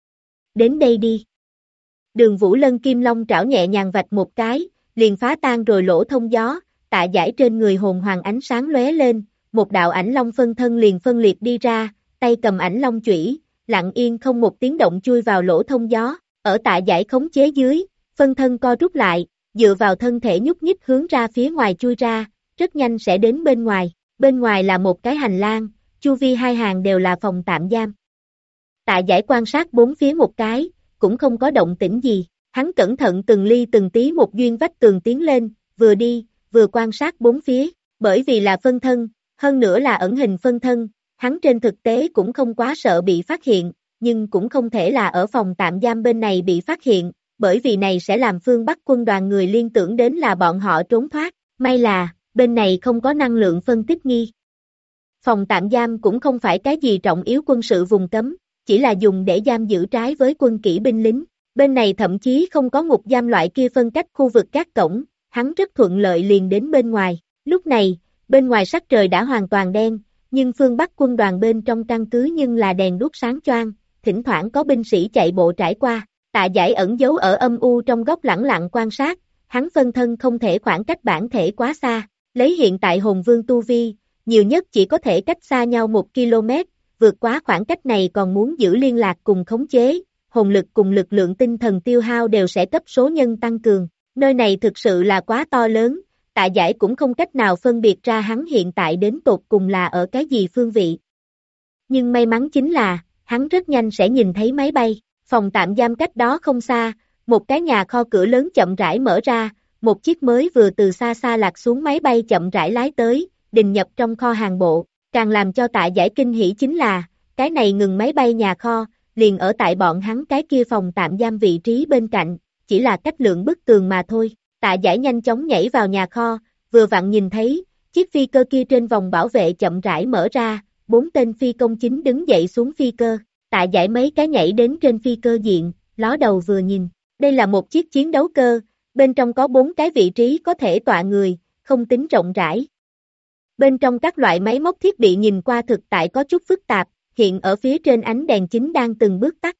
Đến đây đi. Đường Vũ Lân kim long trảo nhẹ nhàng vạch một cái, liền phá tan rồi lỗ thông gió, Tạ Giải trên người hồn hoàng ánh sáng lóe lên, một đạo ảnh long phân thân liền phân liệt đi ra, tay cầm ảnh long chủy, lặng yên không một tiếng động chui vào lỗ thông gió, ở Tạ Giải khống chế dưới, phân thân co rút lại, dựa vào thân thể nhúc nhích hướng ra phía ngoài chui ra, rất nhanh sẽ đến bên ngoài là một cái hành lang, chu vi hai hàng đều là phòng tạm giam. Tạ Giải quan sát bốn phía một cái, cũng không có động tĩnh gì, hắn cẩn thận từng ly từng tí một duyên vách tường tiến lên, vừa đi, vừa quan sát bốn phía, bởi vì là phân thân, hơn nữa là ẩn hình phân thân. Hắn trên thực tế cũng không quá sợ bị phát hiện, nhưng cũng không thể là ở phòng tạm giam bên này bị phát hiện, bởi vì này sẽ làm phương Bắc quân đoàn người liên tưởng đến là bọn họ trốn thoát, may là, bên này không có năng lượng phân tích nghi. Phòng tạm giam cũng không phải cái gì trọng yếu quân sự vùng cấm, chỉ là dùng để giam giữ trái với quân kỹ binh lính, bên này thậm chí không có ngục giam loại kia phân cách khu vực các cổng, hắn rất thuận lợi liền đến bên ngoài, lúc này, bên ngoài sắc trời đã hoàn toàn đen. Nhưng phương Bắc quân đoàn bên trong căn cứ nhưng là đèn đuốc sáng choang, thỉnh thoảng có binh sĩ chạy bộ trải qua, Tạ Giải ẩn giấu ở âm u trong góc lẳng lặng quan sát, hắn phân thân không thể khoảng cách bản thể quá xa, lấy hiện tại hồn vương tu vi, nhiều nhất chỉ có thể cách xa nhau 1 km, vượt quá khoảng cách này còn muốn giữ liên lạc cùng khống chế, hồn lực cùng lực lượng tinh thần tiêu hao đều sẽ cấp số nhân tăng cường, nơi này thực sự là quá to lớn. Tạ Giải cũng không cách nào phân biệt ra hắn hiện tại đến tột cùng là ở cái gì phương vị. Nhưng may mắn chính là, hắn rất nhanh sẽ nhìn thấy máy bay, phòng tạm giam cách đó không xa, một cái nhà kho cửa lớn chậm rãi mở ra, một chiếc mới vừa từ xa xa lạc xuống máy bay chậm rãi lái tới, đình nhập trong kho hàng bộ, càng làm cho Tạ Giải kinh hỉ chính là, cái này ngừng máy bay nhà kho, liền ở tại bọn hắn cái kia phòng tạm giam vị trí bên cạnh, chỉ là cách lượng bức tường mà thôi. Tạ Giải nhanh chóng nhảy vào nhà kho, vừa vặn nhìn thấy, chiếc phi cơ kia trên vòng bảo vệ chậm rãi mở ra, 4 tên phi công chính đứng dậy xuống phi cơ, Tạ Giải mấy cái nhảy đến trên phi cơ diện, ló đầu vừa nhìn, đây là một chiếc chiến đấu cơ, bên trong có 4 cái vị trí có thể tọa người, không tính rộng rãi. Bên trong các loại máy móc thiết bị nhìn qua thực tại có chút phức tạp, hiện ở phía trên ánh đèn chính đang từng bước tắt.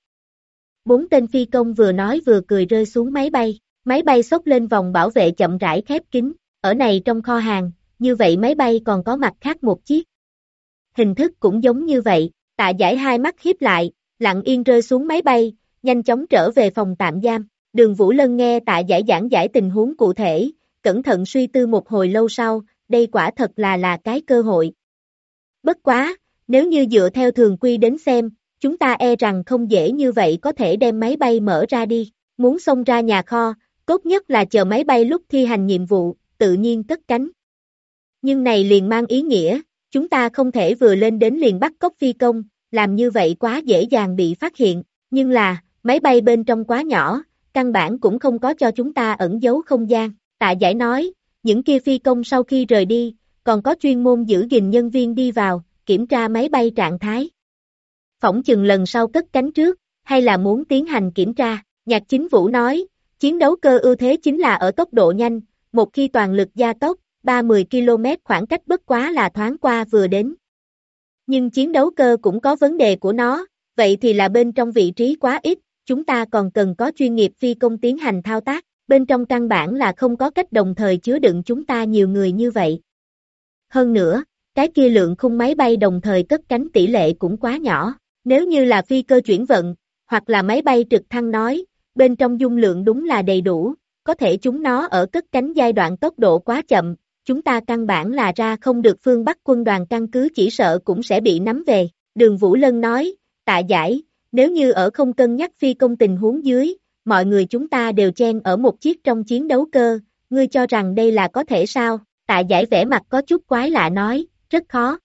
4 tên phi công vừa nói vừa cười rơi xuống máy bay xốc lên vòng bảo vệ chậm rãi khép kín, ở này trong kho hàng, như vậy máy bay còn có mặt khác một chiếc. Hình thức cũng giống như vậy, Tạ Giải hai mắt híp lại, lặng yên rơi xuống máy bay, nhanh chóng trở về phòng tạm giam. Đường Vũ Lân nghe Tạ Giải giảng giải tình huống cụ thể, cẩn thận suy tư một hồi lâu sau, đây quả thật là cái cơ hội. Bất quá, nếu như dựa theo thường quy đến xem, chúng ta e rằng không dễ như vậy có thể đem máy bay mở ra đi. Muốn xông ra nhà kho, tốt nhất là chờ máy bay lúc thi hành nhiệm vụ, tự nhiên cất cánh. Nhưng này liền mang ý nghĩa, chúng ta không thể vừa lên đến liền bắt cóc phi công, làm như vậy quá dễ dàng bị phát hiện. Nhưng là, máy bay bên trong quá nhỏ, căn bản cũng không có cho chúng ta ẩn giấu không gian. Tạ Giải nói, những kia phi công sau khi rời đi, còn có chuyên môn giữ gìn nhân viên đi vào, kiểm tra máy bay trạng thái. Phỏng chừng lần sau cất cánh trước, hay là muốn tiến hành kiểm tra. Nhạc Chính Vũ nói, chiến đấu cơ ưu thế chính là ở tốc độ nhanh, một khi toàn lực gia tốc, 30 km khoảng cách bất quá là thoáng qua vừa đến. Nhưng chiến đấu cơ cũng có vấn đề của nó, vậy thì là bên trong vị trí quá ít, chúng ta còn cần có chuyên nghiệp phi công tiến hành thao tác, bên trong căn bản là không có cách đồng thời chứa đựng chúng ta nhiều người như vậy. Hơn nữa, cái kia lượng khung máy bay đồng thời cất cánh tỷ lệ cũng quá nhỏ, nếu như là phi cơ chuyển vận, hoặc là máy bay trực thăng nói, bên trong dung lượng đúng là đầy đủ, có thể chúng nó ở cất cánh giai đoạn tốc độ quá chậm, chúng ta căn bản là ra không được phương Bắc quân đoàn căn cứ chỉ sợ cũng sẽ bị nắm về. Đường Vũ Lân nói, Tạ Giải, nếu như ở không cân nhắc phi công tình huống dưới, mọi người chúng ta đều chen ở một chiếc trong chiến đấu cơ, ngươi cho rằng đây là có thể sao? Tạ Giải vẻ mặt có chút quái lạ nói, rất khó.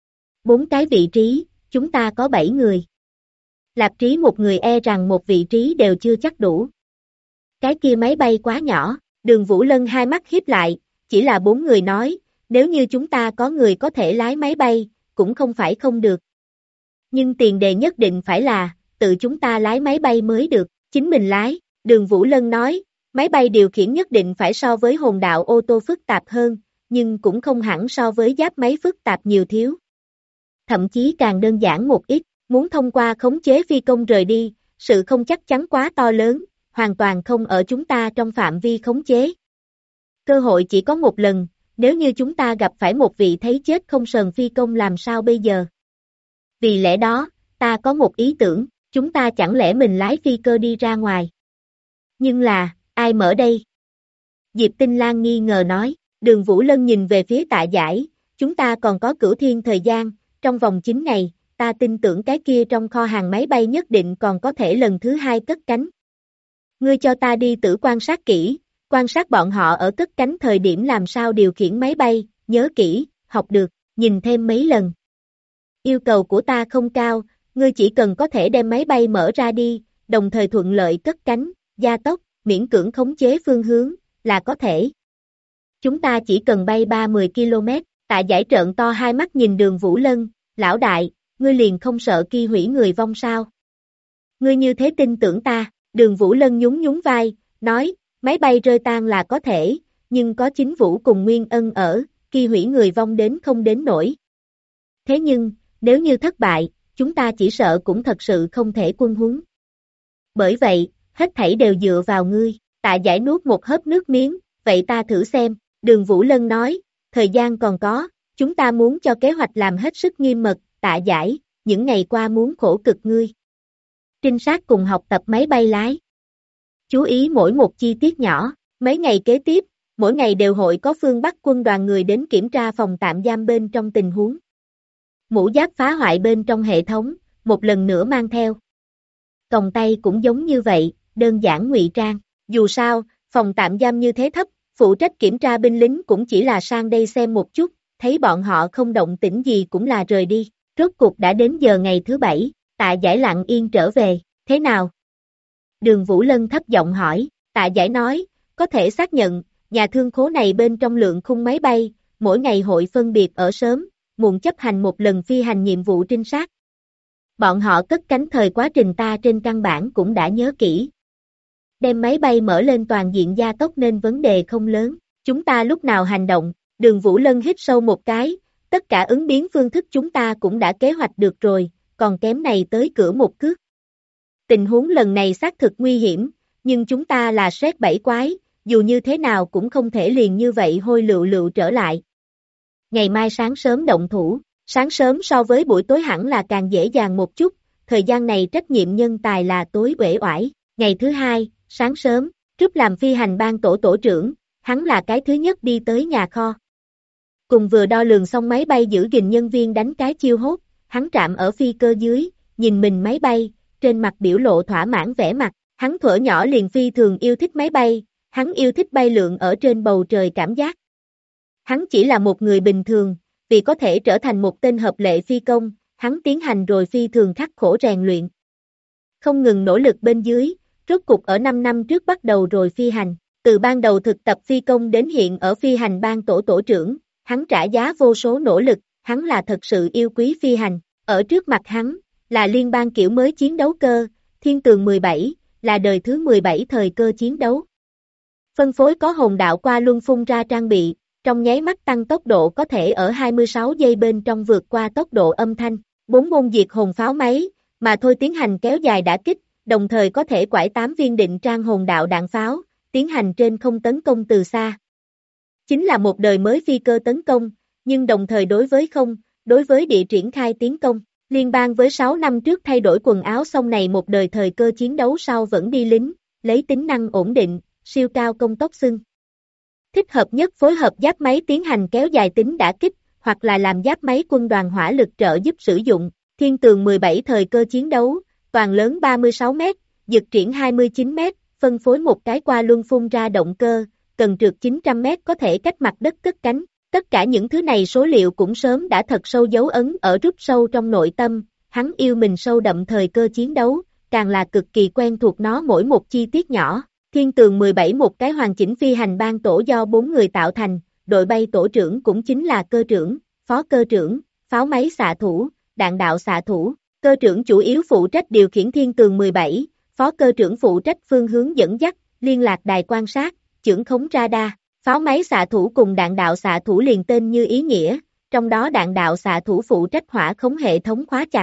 4 cái vị trí, chúng ta có 7 người. Lạp Trí một người e rằng một vị trí đều chưa chắc đủ. Cái kia máy bay quá nhỏ, Đường Vũ Lân hai mắt híp lại, chỉ là 4 người nói, nếu như chúng ta có người có thể lái máy bay, cũng không phải không được. Nhưng tiền đề nhất định phải là, tự chúng ta lái máy bay mới được, chính mình lái. Đường Vũ Lân nói, máy bay điều khiển nhất định phải so với hồn đạo ô tô phức tạp hơn, nhưng cũng không hẳn so với giáp máy phức tạp nhiều thiếu. Thậm chí càng đơn giản một ít, muốn thông qua khống chế phi công rời đi, sự không chắc chắn quá to lớn, hoàn toàn không ở chúng ta trong phạm vi khống chế. Cơ hội chỉ có một lần, nếu như chúng ta gặp phải một vị thấy chết không sờn phi công làm sao bây giờ? Vì lẽ đó, ta có một ý tưởng, chúng ta chẳng lẽ mình lái phi cơ đi ra ngoài? Nhưng là, ai mở đây? Diệp Tinh Lan nghi ngờ nói, Đường Vũ Lân nhìn về phía Tạ Giải, chúng ta còn có Cửu Thiên thời gian, trong vòng 9 ngày, ta tin tưởng cái kia trong kho hàng máy bay nhất định còn có thể lần thứ 2 cất cánh. Ngươi cho ta đi tử quan sát kỹ, quan sát bọn họ ở cất cánh thời điểm làm sao điều khiển máy bay, nhớ kỹ, học được, nhìn thêm mấy lần. Yêu cầu của ta không cao, ngươi chỉ cần có thể đem máy bay mở ra đi, đồng thời thuận lợi cất cánh, gia tốc, miễn cưỡng khống chế phương hướng, là có thể. Chúng ta chỉ cần bay 30 km, Tạ Giải trợn to hai mắt nhìn Đường Vũ Lân, lão đại, ngươi liền không sợ ki hủy người vong sao? Ngươi như thế tin tưởng ta, Đường Vũ Lân nhún nhún vai, nói, máy bay rơi tan là có thể, nhưng có Chính Vũ cùng Nguyên Ân ở, ki hủy người vong đến không đến nổi. Thế nhưng, nếu như thất bại, chúng ta chỉ sợ cũng thật sự không thể quân huấn. Bởi vậy, hết thảy đều dựa vào ngươi. Tạ Giải nuốt một hớp nước miếng, vậy ta thử xem. Đường Vũ Lân nói, thời gian còn có, chúng ta muốn cho kế hoạch làm hết sức nghiêm mật. Tạ Giải, những ngày qua muốn khổ cực ngươi. Trinh sát cùng học tập máy bay lái. Chú ý mỗi một chi tiết nhỏ, mấy ngày kế tiếp, mỗi ngày đều hội có phương Bắc quân đoàn người đến kiểm tra phòng tạm giam bên trong tình huống. Mũ giáp phá hoại bên trong hệ thống, một lần nữa mang theo. Còng tay cũng giống như vậy, đơn giản ngụy trang. Dù sao, phòng tạm giam như thế thấp, phụ trách kiểm tra binh lính cũng chỉ là sang đây xem một chút, thấy bọn họ không động tĩnh gì cũng là rời đi. Rốt cuộc đã đến giờ ngày thứ 7, Tạ Giải lặng yên trở về, thế nào? Đường Vũ Lân thấp giọng hỏi, Tạ Giải nói, có thể xác nhận, nhà thương khố này bên trong lượng khung máy bay, mỗi ngày hội phân biệt ở sớm, muộn chấp hành một lần phi hành nhiệm vụ trinh sát. Bọn họ cất cánh thời quá trình ta trên căn bản cũng đã nhớ kỹ. Đem máy bay mở lên toàn diện gia tốc nên vấn đề không lớn, chúng ta lúc nào hành động, Đường Vũ Lân hít sâu một cái, tất cả ứng biến phương thức chúng ta cũng đã kế hoạch được rồi, còn kém này tới cửa một cước. Tình huống lần này xác thực nguy hiểm, nhưng chúng ta là sét bảy quái, dù như thế nào cũng không thể liền như vậy hôi lựu lựu trở lại. Ngày mai sáng sớm động thủ, sáng sớm so với buổi tối hẳn là càng dễ dàng một chút, thời gian này trách nhiệm nhân tài là tối uể oải. Ngày thứ 2, sáng sớm, Trúc làm phi hành ban tổ trưởng, hắn là cái thứ nhất đi tới nhà kho. Cùng vừa đo lường xong máy bay giữ gìn nhân viên đánh cái chiêu hốt, hắn trạm ở phi cơ dưới, nhìn mình máy bay, trên mặt biểu lộ thỏa mãn vẻ mặt, hắn thuở nhỏ liền phi thường yêu thích máy bay, hắn yêu thích bay lượn ở trên bầu trời cảm giác. Hắn chỉ là một người bình thường, vì có thể trở thành một tên hợp lệ phi công, hắn tiến hành rồi phi thường khắc khổ rèn luyện. Không ngừng nỗ lực bên dưới, rốt cục ở 5 năm trước bắt đầu rồi phi hành, từ ban đầu thực tập phi công đến hiện ở phi hành ban tổ trưởng, hắn trả giá vô số nỗ lực, hắn là thật sự yêu quý phi hành, ở trước mặt hắn, là liên bang kiểu mới chiến đấu cơ, Thiên Tường 17, là đời thứ 17 thời cơ chiến đấu. Phân phối có hồn đạo qua luân phun ra trang bị, trong nháy mắt tăng tốc độ có thể ở 26 giây bên trong vượt qua tốc độ âm thanh, 4 môn diệt hồn pháo máy, mà thôi tiến hành kéo dài đả kích, đồng thời có thể quải 8 viên định trang hồn đạo đạn pháo, tiến hành trên không tấn công từ xa. Chính là một đời mới phi cơ tấn công, nhưng đồng thời đối với địa triển khai tiến công. Liên bang với 6 năm trước thay đổi quần áo xong này một đời thời cơ chiến đấu sau vẫn đi lính, lấy tính năng ổn định, siêu cao công tốc xưng. Thích hợp nhất phối hợp giáp máy tiến hành kéo dài tính đả kích, hoặc là làm giáp máy quân đoàn hỏa lực trợ giúp sử dụng. Thiên Tường 17 thời cơ chiến đấu, toàn lớn 36 m, dực triển 29 m, phân phối một cái qua luân phun ra động cơ, cần trượt 900 m có thể cách mặt đất cất cánh. Tất cả những thứ này số liệu cũng sớm đã thật sâu dấu ấn ở rút sâu trong nội tâm, hắn yêu mình sâu đậm thời cơ chiến đấu, càng là cực kỳ quen thuộc nó mỗi một chi tiết nhỏ. Thiên Tường 17 một cái hoàn chỉnh phi hành ban tổ do 4 người tạo thành, đội bay tổ trưởng cũng chính là cơ trưởng, phó cơ trưởng, pháo máy xạ thủ, đạn đạo xạ thủ, cơ trưởng chủ yếu phụ trách điều khiển Thiên Tường 17, phó cơ trưởng phụ trách phương hướng dẫn dắt, liên lạc đài quan sát, chưởng khống radar. Pháo máy xạ thủ cùng đạn đạo xạ thủ liền tên như ý nghĩa, trong đó đạn đạo xạ thủ phụ trách hỏa khống hệ thống khóa chặt.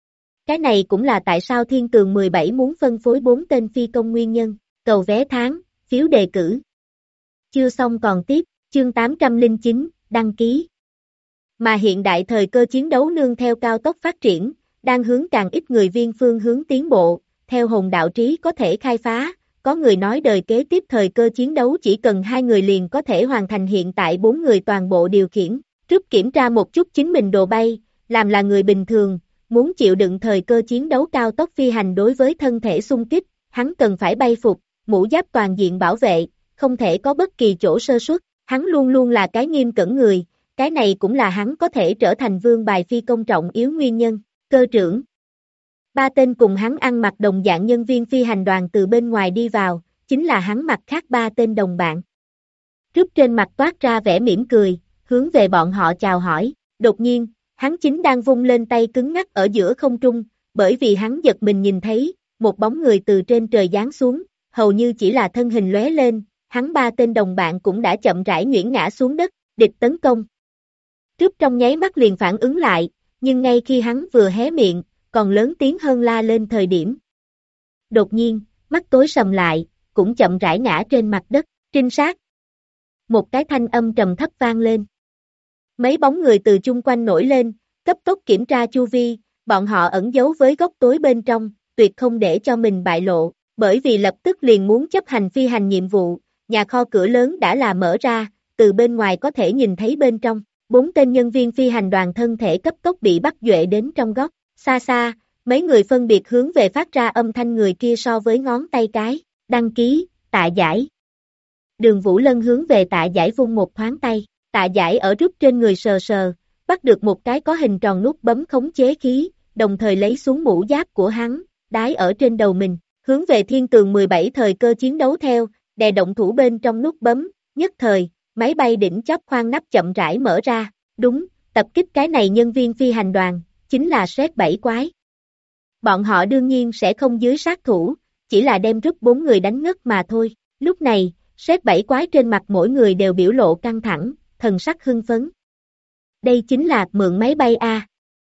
Cái này cũng là tại sao Thiên Tường 17 muốn phân phối 4 tên phi công nguyên nhân, cầu vé tháng, phiếu đề cử. Chưa xong còn tiếp, chương 809, đăng ký. Mà hiện đại thời cơ chiến đấu nương theo cao tốc phát triển, đang hướng càng ít người viên phương hướng tiến bộ, theo hồn đạo trí có thể khai phá. Có người nói đời kế tiếp thời cơ chiến đấu chỉ cần 2 người liền có thể hoàn thành hiện tại 4 người toàn bộ điều khiển, trước kiểm tra một chút chính mình đồ bay, làm là người bình thường, muốn chịu đựng thời cơ chiến đấu cao tốc phi hành đối với thân thể xung kích, hắn cần phải bay phục, mũ giáp toàn diện bảo vệ, không thể có bất kỳ chỗ sơ suất, hắn luôn luôn là cái nghiêm cẩn người, cái này cũng là hắn có thể trở thành vương bài phi công trọng yếu nguyên nhân, cơ trưởng. 3 tên cùng hắn ăn mặc đồng dạng nhân viên phi hành đoàn từ bên ngoài đi vào, chính là hắn mặt khác 3 tên đồng bạn. Rúp trên mặt toát ra vẻ mỉm cười, hướng về bọn họ chào hỏi, đột nhiên, hắn chính đang vung lên tay cứng ngắc ở giữa không trung, bởi vì hắn giật mình nhìn thấy, một bóng người từ trên trời giáng xuống, hầu như chỉ là thân hình lóe lên, hắn 3 tên đồng bạn cũng đã chậm rãi nhuyễn ngã xuống đất, địch tấn công. Rúp trong nháy mắt liền phản ứng lại, nhưng ngay khi hắn vừa hé miệng, còn lớn tiếng hơn la lên thời điểm. Đột nhiên, mắt tối sầm lại, cũng chậm rãi ngã trên mặt đất, trinh sát. Một cái thanh âm trầm thấp vang lên. Mấy bóng người từ chung quanh nổi lên, cấp tốc kiểm tra chu vi, bọn họ ẩn giấu với góc tối bên trong, tuyệt không để cho mình bại lộ, bởi vì lập tức liền muốn chấp hành phi hành nhiệm vụ, nhà kho cửa lớn đã là mở ra, từ bên ngoài có thể nhìn thấy bên trong, 4 tên nhân viên phi hành đoàn thân thể cấp tốc bị bắt duệ đến trong góc. Xa xa, mấy người phân biệt hướng về phát ra âm thanh người kia so với ngón tay cái, đăng ký, Tạ Giải. Đường Vũ Lân hướng về Tạ Giải vung một thoáng tay, Tạ Giải ở rút trên người sờ sờ, bắt được một cái có hình tròn nút bấm khống chế khí, đồng thời lấy xuống mũ giáp của hắn, đái ở trên đầu mình, hướng về Thiên Tường 17 thời cơ chiến đấu theo, đè động thủ bên trong nút bấm, nhất thời, máy bay đỉnh chóp khoang nắp chậm rãi mở ra, đúng, tập kích cái này nhân viên phi hành đoàn. Chính là Sét 7 quái. Bọn họ đương nhiên sẽ không dưới sát thủ, chỉ là đem rút 4 người đánh ngất mà thôi. Lúc này, Sét 7 quái trên mặt mỗi người đều biểu lộ căng thẳng, thần sắc hưng phấn. Đây chính là mượn máy bay A.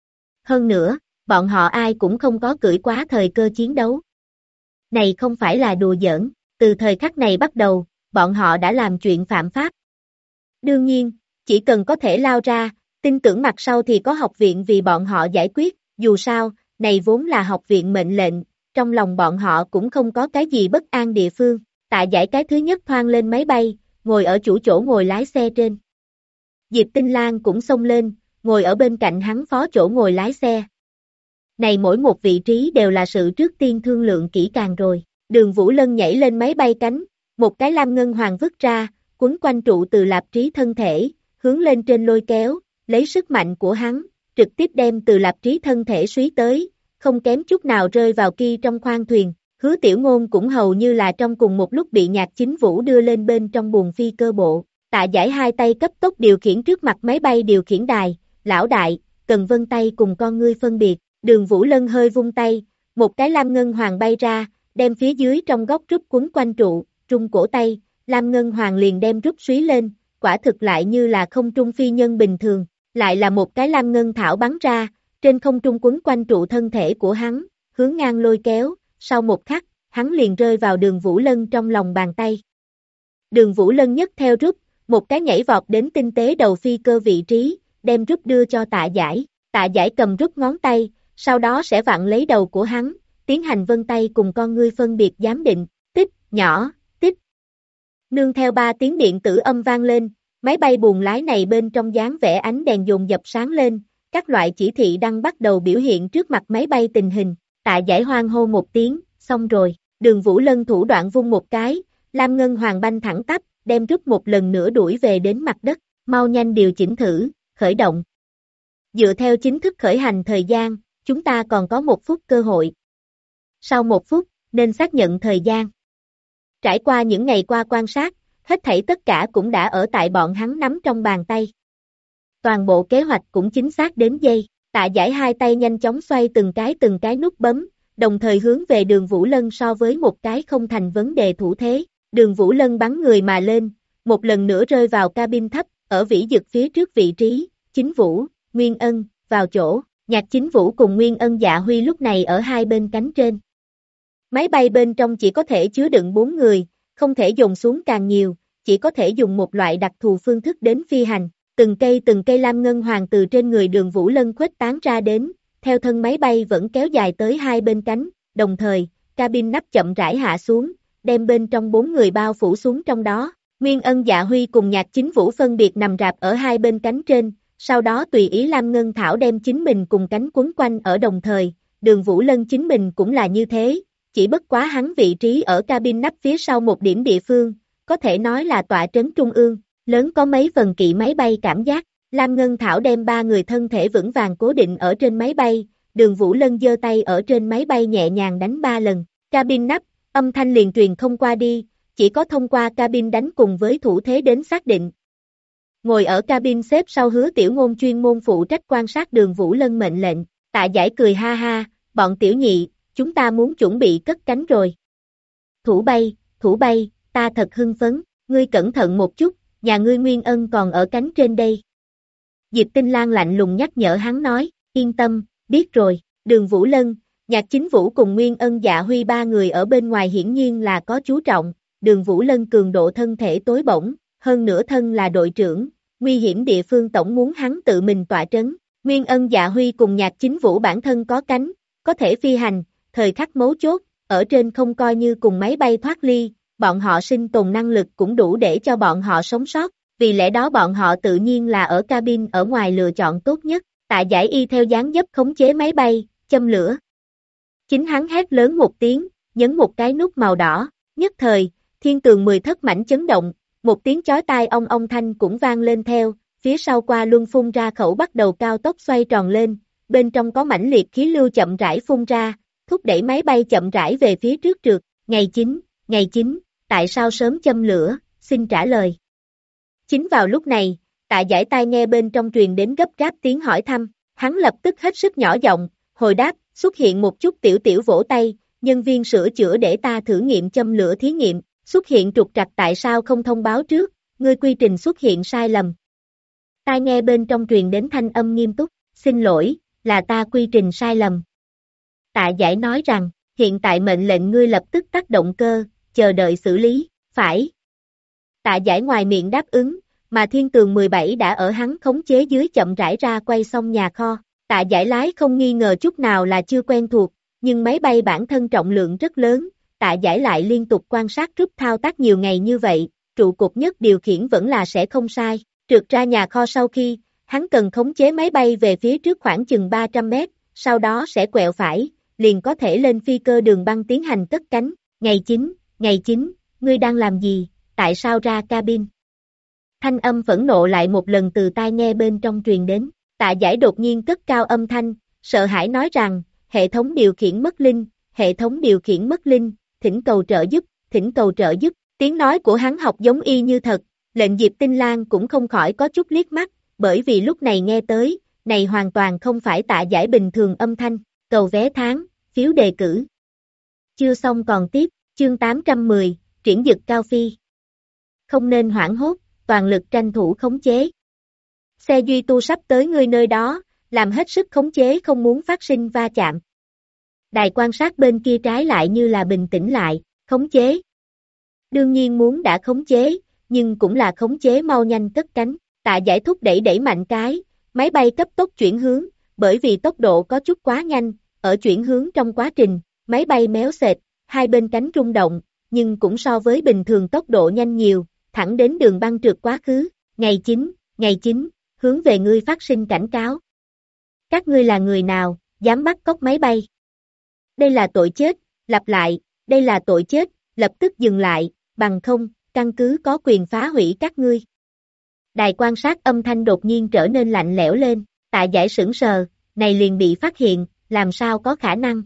Hơn nữa, bọn họ ai cũng không có cưỡi quá thời cơ chiến đấu. Này không phải là đùa giỡn, từ thời khắc này bắt đầu, bọn họ đã làm chuyện phạm pháp. Đương nhiên, chỉ cần có thể lao ra, tin tưởng mặt sau thì có học viện vì bọn họ giải quyết, dù sao, này vốn là học viện mệnh lệnh, trong lòng bọn họ cũng không có cái gì bất an địa phương. Tạ Giải cái thứ nhất thoang lên máy bay, ngồi ở chủ chỗ ngồi lái xe trên. Diệp Tinh Lang cũng xông lên, ngồi ở bên cạnh hắn phó chỗ ngồi lái xe. Này mỗi một vị trí đều là sự trước tiên thương lượng kỹ càng rồi. Đường Vũ Lân nhảy lên máy bay cánh, một cái lam ngân hoàng vứt ra, quấn quanh trụ từ Lạp Trí thân thể, hướng lên trên lôi kéo, lấy sức mạnh của hắn, trực tiếp đem từ Lạp Trí thân thể suý tới, không kém chút nào rơi vào kia trong khoang thuyền. Hứa Tiểu Ngôn cũng hầu như là trong cùng một lúc bị Nhạc Chính Vũ đưa lên bên trong buồng phi cơ bộ. Tạ Giải hai tay cấp tốc điều khiển trước mặt máy bay điều khiển đài, lão đại, cần vân tay cùng con ngươi phân biệt. Đường Vũ Lân hơi vung tay, một cái lam ngân hoàng bay ra, đem phía dưới trong góc rút quấn quanh trụ, trung cổ tay, lam ngân hoàng liền đem rút suý lên, quả thực lại như là không trung phi nhân bình thường, lại là một cái lam ngân thảo bắn ra, trên không trung quấn quanh trụ thân thể của hắn, hướng ngang lôi kéo, sau một khắc, hắn liền rơi vào Đường Vũ Lân trong lòng bàn tay. Đường Vũ Lân nhất theo rút, một cái nhảy vọt đến tinh tế đầu phi cơ vị trí, đem rút đưa cho Tạ Giải. Tạ Giải cầm rút ngón tay, sau đó sẽ vặn lấy đầu của hắn, tiến hành vân tay cùng con ngươi phân biệt giám định, tích, nhỏ, tích. Nương theo 3 tiếng điện tử âm vang lên, máy bay buồng lái này bên trong dáng vẽ ánh đèn dồn dập sáng lên, các loại chỉ thị đang bắt đầu biểu hiện trước mặt máy bay tình hình. Tạ Giải hoan hô một tiếng, xong rồi. Đường Vũ Lân thủ đoạn vung một cái, lam ngân hoàng banh thẳng tắp, đem rút một lần nữa đuổi về đến mặt đất, mau nhanh điều chỉnh thử, khởi động. Dựa theo chính thức khởi hành thời gian, chúng ta còn có 1 phút cơ hội. Sau 1 phút, nên xác nhận thời gian. Trải qua những ngày qua quan sát, hết thảy tất cả cũng đã ở tại bọn hắn nắm trong bàn tay. Toàn bộ kế hoạch cũng chính xác đến giây, Tạ Giải hai tay nhanh chóng xoay từng cái nút bấm, đồng thời hướng về Đường Vũ Lân so với một cái không thành vấn đề thủ thế. Đường Vũ Lân bắn người mà lên, một lần nữa rơi vào cabin thấp, ở vĩ dực phía trước vị trí, Chính Vũ, Nguyên Ân, vào chỗ. Nhạc Chính Vũ cùng Nguyên Ân Dạ Huy lúc này ở hai bên cánh trên. Máy bay bên trong chỉ có thể chứa đựng 4 người, không thể dồn xuống càng nhiều, chỉ có thể dùng một loại đặc thù phương thức đến phi hành. Từng cây lam ngân hoàng từ trên người Đường Vũ Lân khuếch tán ra đến, theo thân máy bay vẫn kéo dài tới hai bên cánh, đồng thời, cabin nắp chậm rãi hạ xuống, đem bên trong 4 người bao phủ xuống trong đó. Nguyên Ân Dạ Huy cùng Nhạc Chính Vũ phân biệt nằm rạp ở hai bên cánh trên, sau đó tùy ý Lam Ngân Thảo đem chính mình cùng cánh quấn quanh ở đồng thời, Đường Vũ Lân chính mình cũng là như thế, chỉ bất quá hắn vị trí ở cabin nắp phía sau một điểm địa phương, có thể nói là tọa trấn trung ương, lớn có mấy phần kỵ máy bay cảm giác. Lam Ngân Thảo đem 3 người thân thể vững vàng cố định ở trên máy bay, Đường Vũ Lân giơ tay ở trên máy bay nhẹ nhàng đánh 3 lần, cabin nắp, âm thanh liền truyền không qua đi, chỉ có thông qua cabin đánh cùng với thủ thế đến xác định. Ngồi ở cabin xếp sau Hứa Tiểu Ngôn chuyên môn phụ trách quan sát Đường Vũ Lân mệnh lệnh, Tạ Giải cười ha ha, bọn tiểu nhị, chúng ta muốn chuẩn bị cất cánh rồi. Thủ bay, ta thật hưng phấn, ngươi cẩn thận một chút, nhà ngươi Nguyên Ân còn ở cánh trên đây. Diệp Tinh Lang lạnh lùng nhắc nhở hắn nói, yên tâm, biết rồi. Đường Vũ Lân, Nhạc Chính Vũ cùng Nguyên Ân Dạ Huy 3 người ở bên ngoài hiển nhiên là có chú trọng, Đường Vũ Lân cường độ thân thể tối bổng, hơn nữa thân là đội trưởng, nguy hiểm địa phương tổng muốn hắn tự mình tọa trấn. Nguyên Ân Dạ Huy cùng Nhạc Chính Vũ bản thân có cánh, có thể phi hành, thời khắc mấu chốt, ở trên không coi như cùng máy bay thoát ly, bọn họ sinh tồn năng lực cũng đủ để cho bọn họ sống sót, vì lẽ đó bọn họ tự nhiên là ở cabin ở ngoài lựa chọn tốt nhất. Tạ Giải y theo dáng dấp khống chế máy bay, châm lửa. Chính hắn hét lớn một tiếng, nhấn một cái nút màu đỏ, nhất thời, thiên tường 10 thất mảnh chấn động, một tiếng chói tai ong ong thanh cũng vang lên theo, phía sau qua luân phun ra khẩu bắt đầu cao tốc xoay tròn lên, bên trong có mãnh liệt khí lưu chậm rãi phun ra, thúc đẩy máy bay chậm rãi về phía trước trượt. Ngày 9, tại sao sớm châm lửa, xin trả lời. Chính vào lúc này, Tạ Giải tai nghe bên trong truyền đến gấp gáp tiếng hỏi thăm, hắn lập tức hết sức nhỏ giọng, hồi đáp, xuất hiện một chút tiểu vỗ tay, nhân viên sửa chữa để ta thử nghiệm châm lửa thí nghiệm, xuất hiện trục trặc tại sao không thông báo trước, ngươi quy trình xuất hiện sai lầm. Tai nghe bên trong truyền đến thanh âm nghiêm túc, xin lỗi, là ta quy trình sai lầm. Tạ Giải nói rằng, hiện tại mệnh lệnh ngươi lập tức tắt động cơ, chờ đợi xử lý, phải. Tạ Giải ngoài miệng đáp ứng, mà thiên tường 17 đã ở hắn khống chế dưới chậm rãi ra quay xong nhà kho. Tạ Giải lái không nghi ngờ chút nào là chưa quen thuộc, nhưng máy bay bản thân trọng lượng rất lớn, Tạ Giải lại liên tục quan sát rút thao tác nhiều ngày như vậy, trụ cột nhất điều khiển vẫn là sẽ không sai. Trượt ra nhà kho sau khi, hắn cần khống chế máy bay về phía trước khoảng chừng 300 mét, sau đó sẽ quẹo phải, liền có thể lên phi cơ đường băng tiến hành cất cánh. Ngày 9, ngươi đang làm gì, tại sao ra cabin? Thanh âm phẫn nộ lại một lần từ tai nghe bên trong truyền đến. Tạ Giải đột nhiên cất cao âm thanh, sợ hãi nói rằng, hệ thống điều khiển mất linh, hệ thống điều khiển mất linh, thỉnh cầu trợ giúp, thỉnh cầu trợ giúp. Tiếng nói của hắn học giống y như thật, lệnh Diệp Tinh Lang cũng không khỏi có chút liếc mắt, bởi vì lúc này nghe tới, này hoàn toàn không phải Tạ Giải bình thường âm thanh, cầu vé tháng, phiếu đề cử. Chưa xong còn tiếp, chương 810, triển dực cao phi. Không nên hoảng hốt, toàn lực tranh thủ khống chế. Xe Duy Tu sắp tới ngươi nơi đó, làm hết sức khống chế không muốn phát sinh va chạm. Đài quan sát bên kia trái lại như là bình tĩnh lại, khống chế. Đương nhiên muốn đã khống chế, nhưng cũng là khống chế mau nhanh cất cánh. Tạ Giải thúc đẩy mạnh cái, máy bay cấp tốc chuyển hướng, bởi vì tốc độ có chút quá nhanh, ở chuyển hướng trong quá trình, máy bay méo sệt, hai bên cánh rung động, nhưng cũng so với bình thường tốc độ nhanh nhiều, thẳng đến đường băng trượt quá khứ. Ngày 9, hướng về ngươi phát sinh cảnh cáo. Các ngươi là người nào, dám bắt cóc máy bay? Đây là tội chết, lặp lại, đây là tội chết, lập tức dừng lại, bằng không, căn cứ có quyền phá hủy các ngươi. Đài quan sát âm thanh đột nhiên trở nên lạnh lẽo lên, Tạ Giải sững sờ, này liền bị phát hiện, làm sao có khả năng.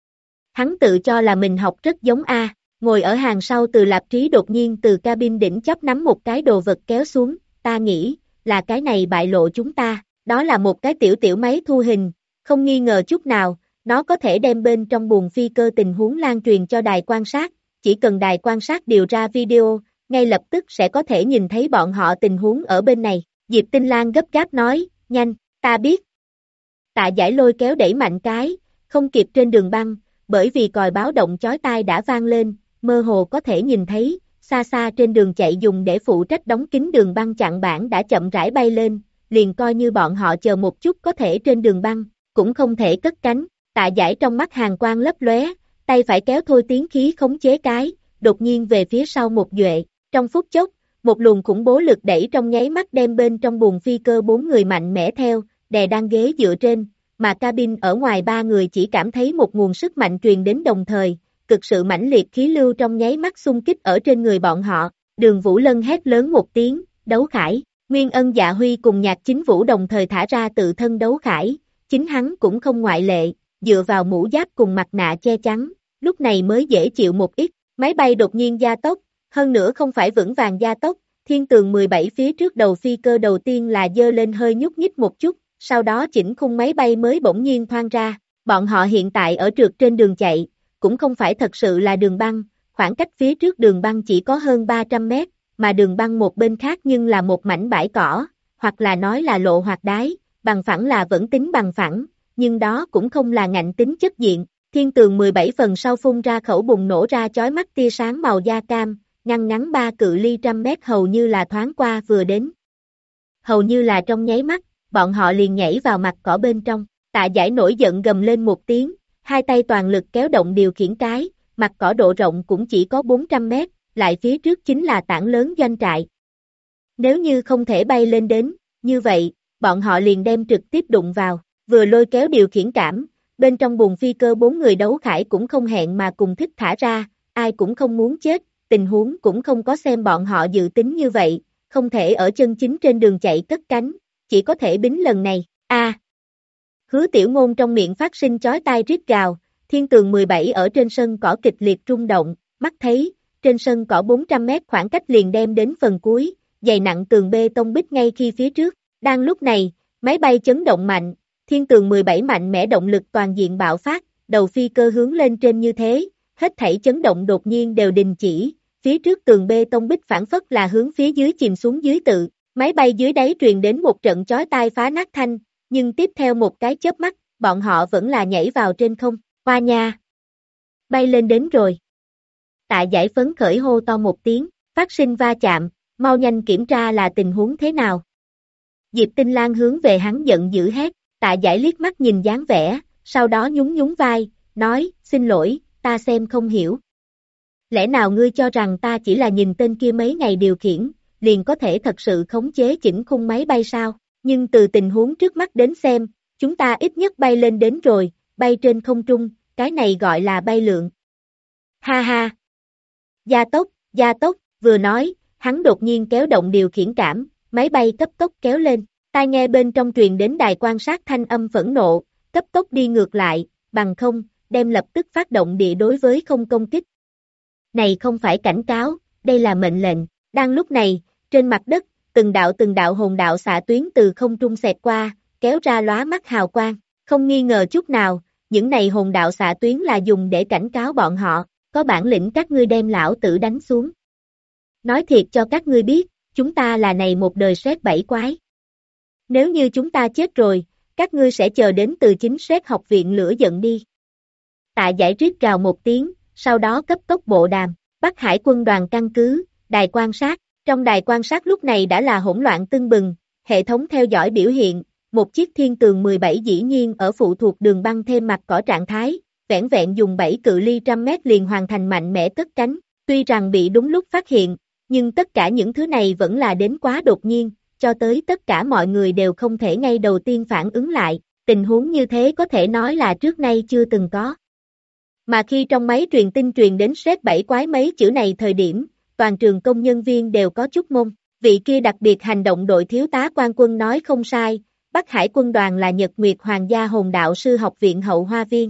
Hắn tự cho là mình học rất giống A, ngồi ở hàng sau Từ Lạp Trí đột nhiên từ cabin đỉnh chóp nắm một cái đồ vật kéo xuống, ta nghĩ, là cái này bại lộ chúng ta, đó là một cái tiểu máy thu hình, không nghi ngờ chút nào, nó có thể đem bên trong buồng phi cơ tình huống lan truyền cho đài quan sát, chỉ cần đài quan sát điều ra video, ngay lập tức sẽ có thể nhìn thấy bọn họ tình huống ở bên này. Diệp Tinh Lang gấp gáp nói, nhanh, ta biết. Tạ Giải lôi kéo đẩy mạnh cái, không kịp trên đường băng, bởi vì còi báo động chói tai đã vang lên, mơ hồ có thể nhìn thấy, xa xa trên đường chạy dùng để phụ trách đóng kín đường băng chặn bảng đã chậm rãi bay lên, liền coi như bọn họ chờ một chút có thể trên đường băng, cũng không thể cất cánh. Tạ Giải trong mắt hàn quang lấp lóe, tay phải kéo thôi tiến khí khống chế cái, đột nhiên về phía sau một duệ, trong phút chốc, một luồng khủng bố lực đẩy trong nháy mắt đem bên trong buồng phi cơ 4 người mạnh mẽ theo, đè đang ghế dựa trên, mà cabin ở ngoài 3 người chỉ cảm thấy một nguồn sức mạnh truyền đến đồng thời, cực sự mãnh liệt khí lưu trong nháy mắt xung kích ở trên người bọn họ. Đường Vũ Lân hét lớn một tiếng, đấu khải, Nguyên Ân Dạ Huy cùng Nhạc Chính Vũ đồng thời thả ra tự thân đấu khải, chính hắn cũng không ngoại lệ, dựa vào mũ giáp cùng mặt nạ che chắn, lúc này mới dễ chịu một ít. Máy bay đột nhiên gia tốc, hơn nữa không phải vững vàng gia tốc, Thiên Tường 17 phía trước đầu phi cơ đầu tiên là dơ lên hơi nhúc nhích một chút, sau đó chỉnh khung máy bay mới bỗng nhiên thoang ra. Bọn họ hiện tại ở trượt trên đường chạy, cũng không phải thật sự là đường băng, khoảng cách phía trước đường băng chỉ có hơn 300 mét, mà đường băng một bên khác nhưng là một mảnh bãi cỏ, hoặc là nói là lộ hoạt đái, bằng phẳng là vẫn tính bằng phẳng, nhưng đó cũng không là ngạnh tính chất diện. Thiên Tường 17 phần sau phun ra khẩu bùng nổ ra chói mắt tia sáng màu da cam, ngăn ngắn 3 cự ly trăm mét hầu như là thoáng qua vừa đến. Hầu như là trong nháy mắt, bọn họ liền nhảy vào mặt cỏ bên trong. Tạ Giải nổi giận gầm lên một tiếng, hai tay toàn lực kéo động điều khiển cái, mặt cỏ độ rộng cũng chỉ có 400 mét, lại phía trước chính là tảng lớn doanh trại. Nếu như không thể bay lên đến, như vậy, bọn họ liền đem trực tiếp đụng vào, vừa lôi kéo điều khiển cảm, bên trong buồng phi cơ 4 người đấu khải cũng không hẹn mà cùng thích thả ra, ai cũng không muốn chết, tình huống cũng không có xem bọn họ dự tính như vậy, không thể ở chân chính trên đường chạy cất cánh, chỉ có thể bính lần này. Hứa Tiểu Ngôn trong miệng phát sinh chói tai rít gào, Thiên Tường 17 ở trên sân cỏ kịch liệt rung động, mắt thấy, trên sân cỏ 400 mét khoảng cách liền đem đến phần cuối, dày nặng tường bê tông bích ngay khi phía trước. Đang lúc này, máy bay chấn động mạnh, Thiên Tường 17 mạnh mẽ động lực toàn diện bạo phát, đầu phi cơ hướng lên trên như thế, hết thảy chấn động đột nhiên đều đình chỉ, phía trước tường bê tông bích phản phất là hướng phía dưới chìm xuống dưới tự, máy bay dưới đáy truyền đến một trận chói tai phá nát thanh, nhưng tiếp theo một cái chớp mắt, bọn họ vẫn là nhảy vào trên không, hoa nha, bay lên đến rồi. Tạ Giải phấn khởi hô to một tiếng, phát sinh va chạm, mau nhanh kiểm tra là tình huống thế nào. Diệp Tinh Lang hướng về hắn giận dữ hét, Tạ Giải liếc mắt nhìn dáng vẻ, sau đó nhún nhún vai, nói, xin lỗi, ta xem không hiểu. Lẽ nào ngươi cho rằng ta chỉ là nhìn tên kia mấy ngày điều khiển, liền có thể thật sự khống chế chỉnh khung máy bay sao? Nhưng từ tình huống trước mắt đến xem, chúng ta ít nhất bay lên đến rồi, bay trên không trung, cái này gọi là bay lượn. Ha ha! Gia tốc, vừa nói, hắn đột nhiên kéo động điều khiển cảm, máy bay cấp tốc kéo lên, tai nghe bên trong truyền đến đài quan sát thanh âm phẫn nộ, cấp tốc đi ngược lại, bằng không, đem lập tức phát động địa đối với không công kích. Này không phải cảnh cáo, đây là mệnh lệnh. Đang lúc này, trên mặt đất, từng đạo hồn đạo xạ tuyến từ không trung xẹt qua, kéo ra lóa mắt hào quang. Không nghi ngờ chút nào, những này hồn đạo xạ tuyến là dùng để cảnh cáo bọn họ, có bản lĩnh các ngươi đem lão tử đánh xuống. Nói thiệt cho các ngươi biết, chúng ta là này một đời sét bảy quái. Nếu như chúng ta chết rồi, các ngươi sẽ chờ đến từ chính sét học viện lửa giận đi. Tạ Giải rít gào một tiếng, sau đó cấp tốc bộ đàm, Bắc Hải quân đoàn căn cứ, đài quan sát. Trong đài quan sát lúc này đã là hỗn loạn tưng bừng, hệ thống theo dõi biểu hiện, một chiếc thiên tường 17 dĩ nhiên ở phụ thuộc đường băng thêm mặt cỏ trạng thái, vẻn vẹn dùng 7 cự ly trăm mét liền hoàn thành mạnh mẽ cất cánh, tuy rằng bị đúng lúc phát hiện, nhưng tất cả những thứ này vẫn là đến quá đột nhiên, cho tới tất cả mọi người đều không thể ngay đầu tiên phản ứng lại, tình huống như thế có thể nói là trước nay chưa từng có. Mà khi trong máy truyền tin truyền đến sét bảy quái mấy chữ này thời điểm, toàn trường công nhân viên đều có chút mông, vị kia đặc biệt hành động đội thiếu tá quan quân nói không sai, Bắc Hải quân đoàn là Nhật Nguyệt Hoàng gia hồn đạo sư học viện hậu hoa viên.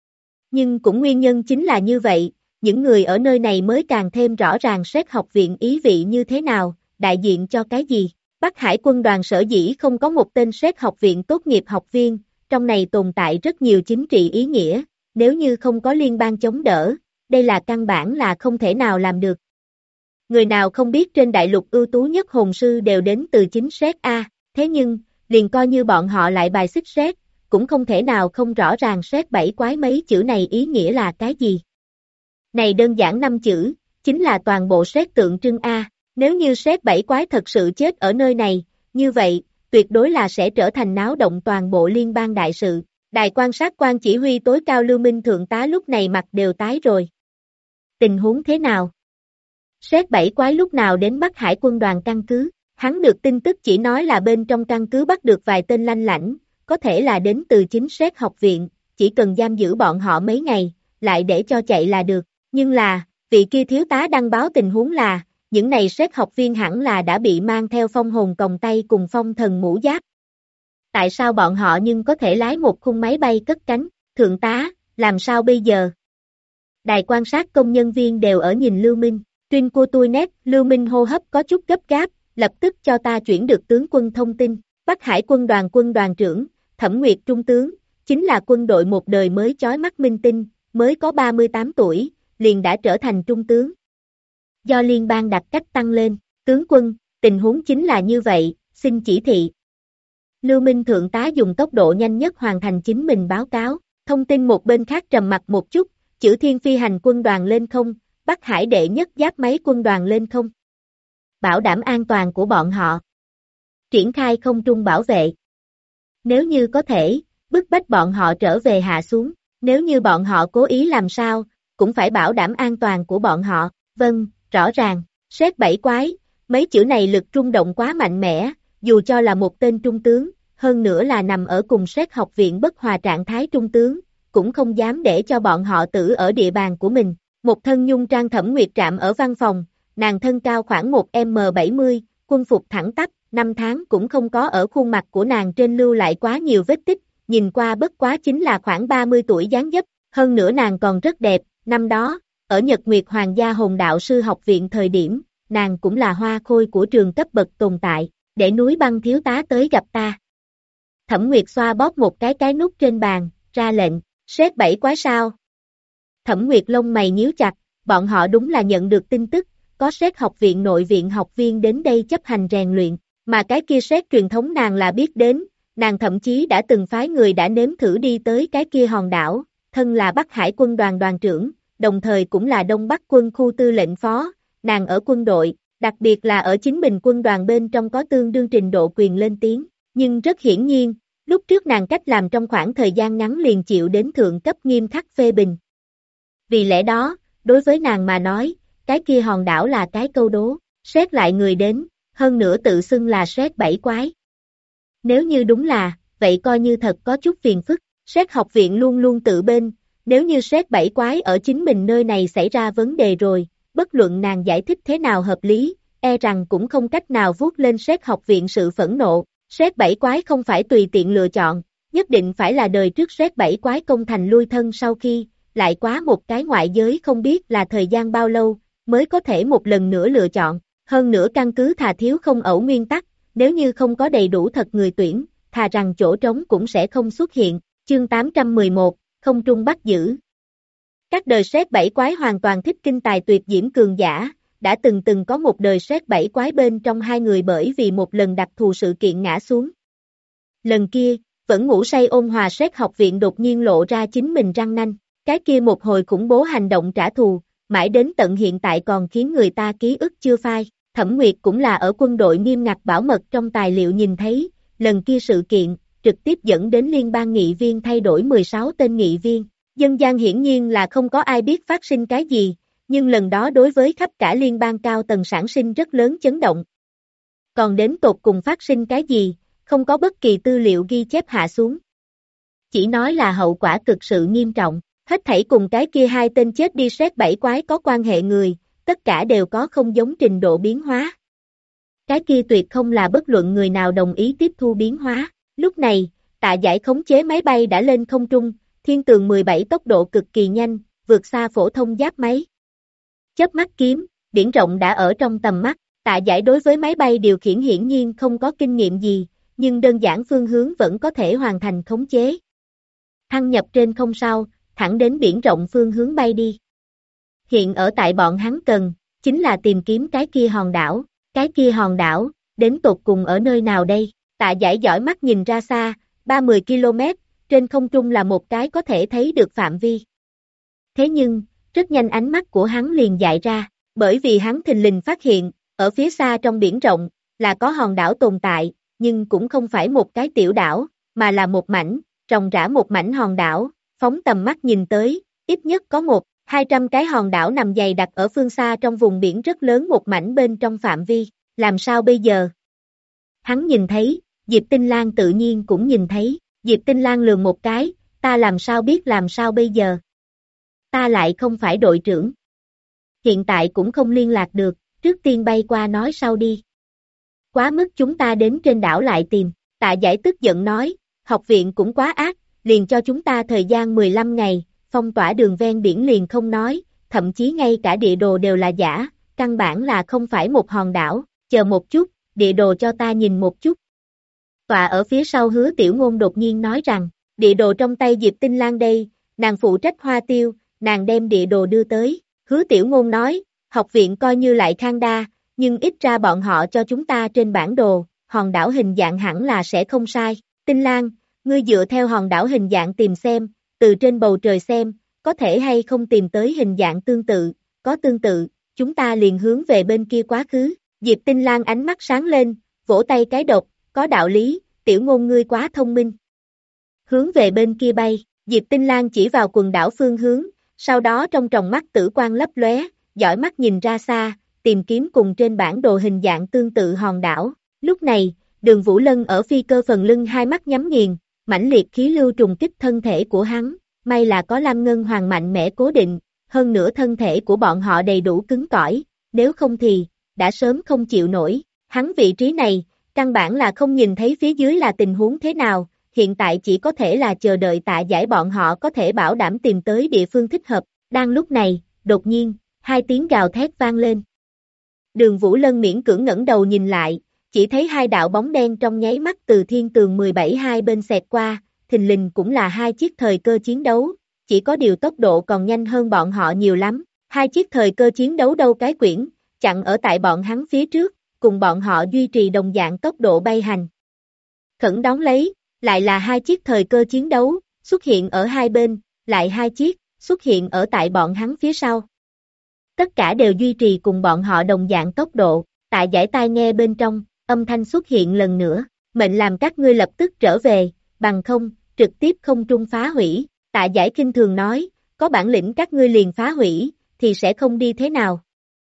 Nhưng cũng nguyên nhân chính là như vậy, những người ở nơi này mới càng thêm rõ ràng sét học viện ý vị như thế nào, đại diện cho cái gì. Bắc Hải quân đoàn sở dĩ không có một tên sét học viện tốt nghiệp học viên, trong này tồn tại rất nhiều chính trị ý nghĩa, nếu như không có liên bang chống đỡ, đây là căn bản là không thể nào làm được. Người nào không biết trên đại lục ưu tú nhất hồn sư đều đến từ chính sét A, thế nhưng, liền coi như bọn họ lại bài xích sét, cũng không thể nào không rõ ràng sét bảy quái mấy chữ này ý nghĩa là cái gì. Này đơn giản 5 chữ, chính là toàn bộ sét tượng trưng A, nếu như sét bảy quái thật sự chết ở nơi này, như vậy, tuyệt đối là sẽ trở thành náo động toàn bộ liên bang đại sự. Đài quan sát quan chỉ huy tối cao Lưu Minh thượng tá lúc này mặt đều tái rồi. Tình huống thế nào? Sét bảy quái lúc nào đến Bắc Hải quân đoàn căn cứ? Hắn được tin tức chỉ nói là bên trong căn cứ bắt được vài tên lanh lảnh, có thể là đến từ chính sét học viện, chỉ cần giam giữ bọn họ mấy ngày, lại để cho chạy là được. Nhưng là, vị kia thiếu tá đăng báo tình huống là, những này sét học viên hẳn là đã bị mang theo phong hồn còng tay cùng phong thần mũ giáp. Tại sao bọn họ nhưng có thể lái một khung máy bay cất cánh, thượng tá, làm sao bây giờ? Đài quan sát công nhân viên đều ở nhìn Lưu Minh, tuyên của tôi nét, Lưu Minh hô hấp có chút gấp gáp, lập tức cho ta chuyển được tướng quân thông tin, Bắc Hải quân đoàn trưởng, Thẩm Nguyệt trung tướng, chính là quân đội một đời mới chói mắt minh tinh, mới có 38 tuổi, liền đã trở thành trung tướng. Do liên bang đặt cách tăng lên, tướng quân, tình huống chính là như vậy, xin chỉ thị. Lưu Minh thượng tá dùng tốc độ nhanh nhất hoàn thành chính mình báo cáo, thông tin một bên khác trầm mặt một chút, chữ Thiên phi hành quân đoàn lên không, Bắc Hải đệ nhất giáp máy quân đoàn lên không. Bảo đảm an toàn của bọn họ. Triển khai không trung bảo vệ. Nếu như có thể, bức bách bọn họ trở về hạ xuống, nếu như bọn họ cố ý làm sao, cũng phải bảo đảm an toàn của bọn họ, vâng, rõ ràng, sét bảy quái, mấy chữ này lực rung động quá mạnh mẽ, dù cho là một tên trung tướng, hơn nữa là nằm ở cùng sét học viện bất hòa trạng thái trung tướng, cũng không dám để cho bọn họ tử ở địa bàn của mình. Một thân nhung trang Thẩm Nguyệt trạm ở văn phòng, nàng thân cao khoảng 1m70, quân phục thẳng tắp, 5 tháng cũng không có ở khuôn mặt của nàng trên lưu lại quá nhiều vết tích, nhìn qua bất quá chính là khoảng 30 tuổi dáng dấp, hơn nữa nàng còn rất đẹp, năm đó, ở Nhật Nguyệt Hoàng gia hồn đạo sư học viện thời điểm, nàng cũng là hoa khôi của trường cấp bậc tồn tại, để núi băng thiếu tá tới gặp ta. Thẩm Nguyệt xoa bóp một cái nút trên bàn, ra lệnh, sét bảy quái sao. Thẩm Nguyệt lông mày nhíu chặt, bọn họ đúng là nhận được tin tức, có sét học viện nội viện học viên đến đây chấp hành rèn luyện, mà cái kia sét truyền thống nàng là biết đến, nàng thậm chí đã từng phái người đã nếm thử đi tới cái kia hòn đảo, thân là Bắc Hải quân đoàn đoàn trưởng, đồng thời cũng là Đông Bắc quân khu tư lệnh phó, nàng ở quân đội, đặc biệt là ở chính mình quân đoàn bên trong có tương đương trình độ quyền lên tiếng, nhưng rất hiển nhiên, lúc trước nàng cách làm trong khoảng thời gian ngắn liền chịu đến thượng cấp nghiêm khắc phê bình. Vì lẽ đó, đối với nàng mà nói, cái kia hòn đảo là cái câu đố, sét lại người đến, hơn nữa tự xưng là sét bảy quái. Nếu như đúng là, vậy coi như thật có chút phiền phức, sét học viện luôn luôn tự bên, nếu như sét bảy quái ở chính mình nơi này xảy ra vấn đề rồi, bất luận nàng giải thích thế nào hợp lý, e rằng cũng không cách nào vuốt lên sét học viện sự phẫn nộ, sét bảy quái không phải tùy tiện lựa chọn, nhất định phải là đời trước sét bảy quái công thành lui thân sau khi, lại quá một cái ngoại giới không biết là thời gian bao lâu, mới có thể một lần nữa lựa chọn, hơn nữa căn cứ thà thiếu không ẩu nguyên tắc, nếu như không có đầy đủ thật người tuyển, thà rằng chỗ trống cũng sẽ không xuất hiện, chương 811, không trung bắt giữ. Các đời sét bảy quái hoàn toàn thích kinh tài tuyệt diễm cường giả, đã từng có một đời sét bảy quái bên trong hai người bởi vì một lần đặc thù sự kiện ngã xuống. Lần kia, vẫn ngủ say ôn hòa sét học viện đột nhiên lộ ra chính mình răng nanh, cái kia một hồi khủng bố hành động trả thù, mãi đến tận hiện tại còn khiến người ta ký ức chưa phai. Thẩm Nguyệt cũng là ở quân đội nghiêm ngặt bảo mật trong tài liệu nhìn thấy, lần kia sự kiện, trực tiếp dẫn đến liên bang nghị viên thay đổi 16 tên nghị viên. Dân gian hiển nhiên là không có ai biết phát sinh cái gì, nhưng lần đó đối với khắp cả liên bang cao tầng sản sinh rất lớn chấn động. Còn đến tột cùng phát sinh cái gì, không có bất kỳ tư liệu ghi chép hạ xuống. Chỉ nói là hậu quả cực sự nghiêm trọng, hết thảy cùng cái kia hai tên chết đi sét bảy quái có quan hệ người, tất cả đều có không giống trình độ biến hóa. Cái kia tuyệt không là bất luận người nào đồng ý tiếp thu biến hóa. Lúc này, Tạ Giải khống chế máy bay đã lên không trung, Thiên Tường 17 tốc độ cực kỳ nhanh, vượt xa phổ thông giáp máy. Chớp mắt kiếm, biển rộng đã ở trong tầm mắt, Tạ Giải đối với máy bay điều khiển hiển nhiên không có kinh nghiệm gì, nhưng đơn giản phương hướng vẫn có thể hoàn thành khống chế. Thăng nhập trên không sau, thẳng đến biển rộng phương hướng bay đi. Hiện ở tại bọn hắn cần, chính là tìm kiếm cái kia hòn đảo, đến tột cùng ở nơi nào đây, Tạ Giải dõi mắt nhìn ra xa, 30 km, trên không trung là một cái có thể thấy được phạm vi. Thế nhưng, rất nhanh ánh mắt của hắn liền dại ra, bởi vì hắn thình lình phát hiện, ở phía xa trong biển rộng, là có hòn đảo tồn tại, nhưng cũng không phải một cái tiểu đảo, mà là một mảnh, ròng rã một mảnh hòn đảo, phóng tầm mắt nhìn tới, ít nhất có 100-200 cái hòn đảo nằm dày đặc ở phương xa trong vùng biển rất lớn một mảnh bên trong phạm vi, làm sao bây giờ? Hắn nhìn thấy, Diệp Tinh Lan tự nhiên cũng nhìn thấy, Diệp Tinh Lan lườm một cái, ta làm sao biết làm sao bây giờ? Ta lại không phải đội trưởng. Hiện tại cũng không liên lạc được, trước tiên bay qua nói sau đi. Quá mức chúng ta đến trên đảo lại tìm, Tạ Giải tức giận nói, học viện cũng quá ác, liền cho chúng ta thời gian 15 ngày, phong tỏa đường ven biển liền không nói, thậm chí ngay cả địa đồ đều là giả, căn bản là không phải một hòn đảo, chờ một chút, địa đồ cho ta nhìn một chút. Tọa ở phía sau Hứa Tiểu Ngôn đột nhiên nói rằng, địa đồ trong tay Diệp Tinh Lan đây, nàng phụ trách Hoa Tiêu, nàng đem địa đồ đưa tới, Hứa Tiểu Ngôn nói, học viện coi như lại khang đa, nhưng ít ra bọn họ cho chúng ta trên bản đồ, hòn đảo hình dạng hẳn là sẽ không sai, Tinh Lan, ngươi dựa theo hòn đảo hình dạng tìm xem, từ trên bầu trời xem, có thể hay không tìm tới hình dạng tương tự, có tương tự, chúng ta liền hướng về bên kia quá khứ, Diệp Tinh Lan ánh mắt sáng lên, vỗ tay cái độc, có đạo lý, Tiểu Ngôn ngươi quá thông minh. Hướng về bên kia bay, Diệp Tinh Lan chỉ vào quần đảo phương hướng, sau đó trong tròng mắt tử quang lấp lóe, dõi mắt nhìn ra xa, tìm kiếm cùng trên bản đồ hình dạng tương tự hòn đảo. Lúc này, Đường Vũ Lân ở phi cơ phần lưng hai mắt nhắm nghiền, mãnh liệt khí lưu trùng kích thân thể của hắn, may là có Lam Ngân Hoàng mạnh mẽ cố định, hơn nữa thân thể của bọn họ đầy đủ cứng cỏi, nếu không thì, đã sớm không chịu nổi. Hắn vị trí này, căn bản là không nhìn thấy phía dưới là tình huống thế nào, hiện tại chỉ có thể là chờ đợi Tạ Giải bọn họ có thể bảo đảm tìm tới địa phương thích hợp. Đang lúc này, đột nhiên, hai tiếng gào thét vang lên. Đường Vũ Lân miễn cưỡng ngẩng đầu nhìn lại, chỉ thấy hai đạo bóng đen trong nháy mắt từ Thiên Tường 17 hai bên xẹt qua, thình lình cũng là hai chiếc thời cơ chiến đấu, chỉ có điều tốc độ còn nhanh hơn bọn họ nhiều lắm. Hai chiếc thời cơ chiến đấu đâu cái quyển, chặn ở tại bọn hắn phía trước, cùng bọn họ duy trì đồng dạng tốc độ bay hành. Khẩn đón lấy, lại là hai chiếc thời cơ chiến đấu, xuất hiện ở hai bên, lại hai chiếc, xuất hiện ở tại bọn hắn phía sau. Tất cả đều duy trì cùng bọn họ đồng dạng tốc độ, Tạ Giải tai nghe bên trong, âm thanh xuất hiện lần nữa, mệnh làm các ngươi lập tức trở về, bằng không, trực tiếp không trung phá hủy, Tạ Giải khinh thường nói, có bản lĩnh các ngươi liền phá hủy, thì sẽ không đi thế nào.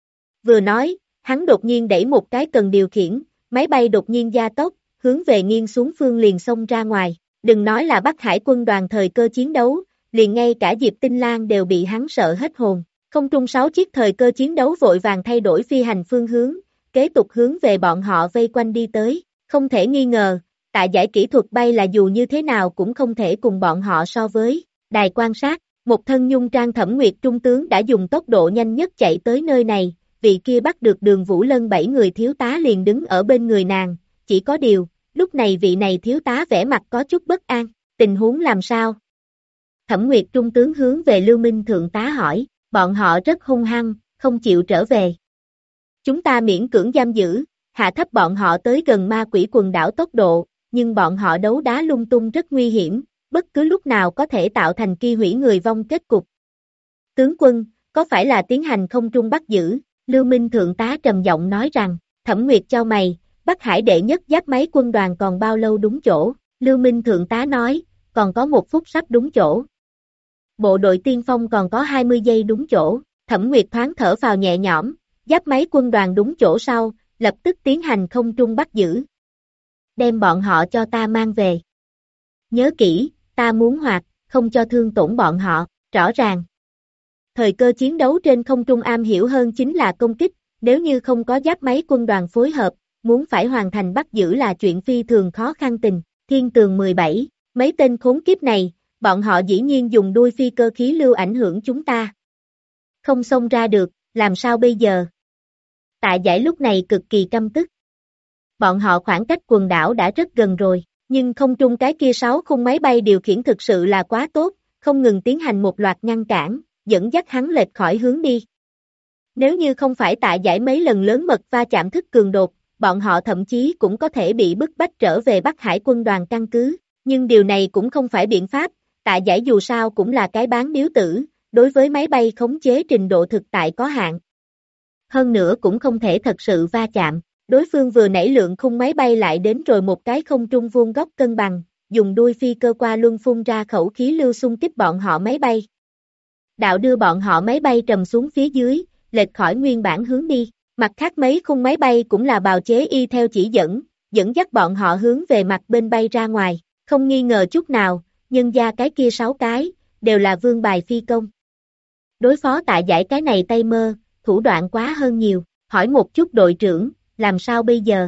Vừa nói, hắn đột nhiên đẩy một cái cần điều khiển, máy bay đột nhiên gia tốc, hướng về nghiêng xuống phương liền xông ra ngoài. Đừng nói là Bắc Hải quân đoàn thời cơ chiến đấu, liền ngay cả Diệp Tinh Lang đều bị hắn sợ hết hồn. Không trung 6 chiếc thời cơ chiến đấu vội vàng thay đổi phi hành phương hướng, kế tục hướng về bọn họ vây quanh đi tới. Không thể nghi ngờ, Tạ Giải kỹ thuật bay là dù như thế nào cũng không thể cùng bọn họ so với. Đài quan sát, một thân nhung trang Thẩm Nguyệt trung tướng đã dùng tốc độ nhanh nhất chạy tới nơi này, vị kia bắt được Đường Vũ Lân 7 người thiếu tá liền đứng ở bên người nàng, chỉ có điều, lúc này vị này thiếu tá vẻ mặt có chút bất an, tình huống làm sao? Thẩm Nguyệt trung tướng hướng về Lưu Minh thượng tá hỏi, bọn họ rất hung hăng, không chịu trở về. Chúng ta miễn cưỡng giam giữ, hạ thấp bọn họ tới gần ma quỷ quần đảo tốc độ, nhưng bọn họ đấu đá lung tung rất nguy hiểm, bất cứ lúc nào có thể tạo thành kỳ hủy người vong kết cục. Tướng quân, có phải là tiến hành không trung bắt giữ? Lưu Minh thượng tá trầm giọng nói rằng, Thẩm Nguyệt chau mày, Bắc Hải đệ nhất giáp máy quân đoàn còn bao lâu đúng chỗ? Lưu Minh thượng tá nói, còn có 1 phút sắp đúng chỗ. Bộ đội tiên phong còn có 20 giây đúng chỗ. Thẩm Nguyệt thoáng thở vào nhẹ nhõm, giáp máy quân đoàn đúng chỗ sau, lập tức tiến hành không trung bắt giữ. Đem bọn họ cho ta mang về. Nhớ kỹ, ta muốn hoạt, không cho thương tổn bọn họ, rõ ràng. Thời cơ chiến đấu trên không trung am hiểu hơn chính là công kích, nếu như không có giáp máy quân đoàn phối hợp, muốn phải hoàn thành bắt giữ là chuyện phi thường khó khăn tình. Thiên Tường 17, mấy tên khốn kiếp này, bọn họ dĩ nhiên dùng đuôi phi cơ khí lưu ảnh hưởng chúng ta. Không xông ra được, làm sao bây giờ? Tạ Giải lúc này cực kỳ căm tức. Bọn họ khoảng cách quần đảo đã rất gần rồi, nhưng không trung cái kia 6 khung máy bay điều khiển thực sự là quá tốt, không ngừng tiến hành một loạt ngăn cản, dẫn dắt hắn lệch khỏi hướng đi. Nếu như không phải Tạ Giải mấy lần lớn mật va chạm thức cường đột, bọn họ thậm chí cũng có thể bị bức bách trở về Bắc Hải quân đoàn căn cứ, nhưng điều này cũng không phải biện pháp, Tạ Giải dù sao cũng là cái bán điếu tử, đối với máy bay khống chế trình độ thực tại có hạn. Hơn nữa cũng không thể thật sự va chạm, đối phương vừa nãy lượng khung máy bay lại đến rồi một cái không trung vuông góc cân bằng, dùng đuôi phi cơ qua luân phun ra khẩu khí lưu xung kích bọn họ máy bay. Đạo đưa bọn họ máy bay trầm xuống phía dưới, lệch khỏi nguyên bản hướng đi, mặt khác mấy khung máy bay cũng là bào chế y theo chỉ dẫn, dẫn dắt bọn họ hướng về mặt bên bay ra ngoài, không nghi ngờ chút nào, nhân ra cái kia 6 cái, đều là vương bài phi công. Đối phó Tạ Giải cái này tay mơ, thủ đoạn quá hơn nhiều, hỏi một chút đội trưởng, làm sao bây giờ?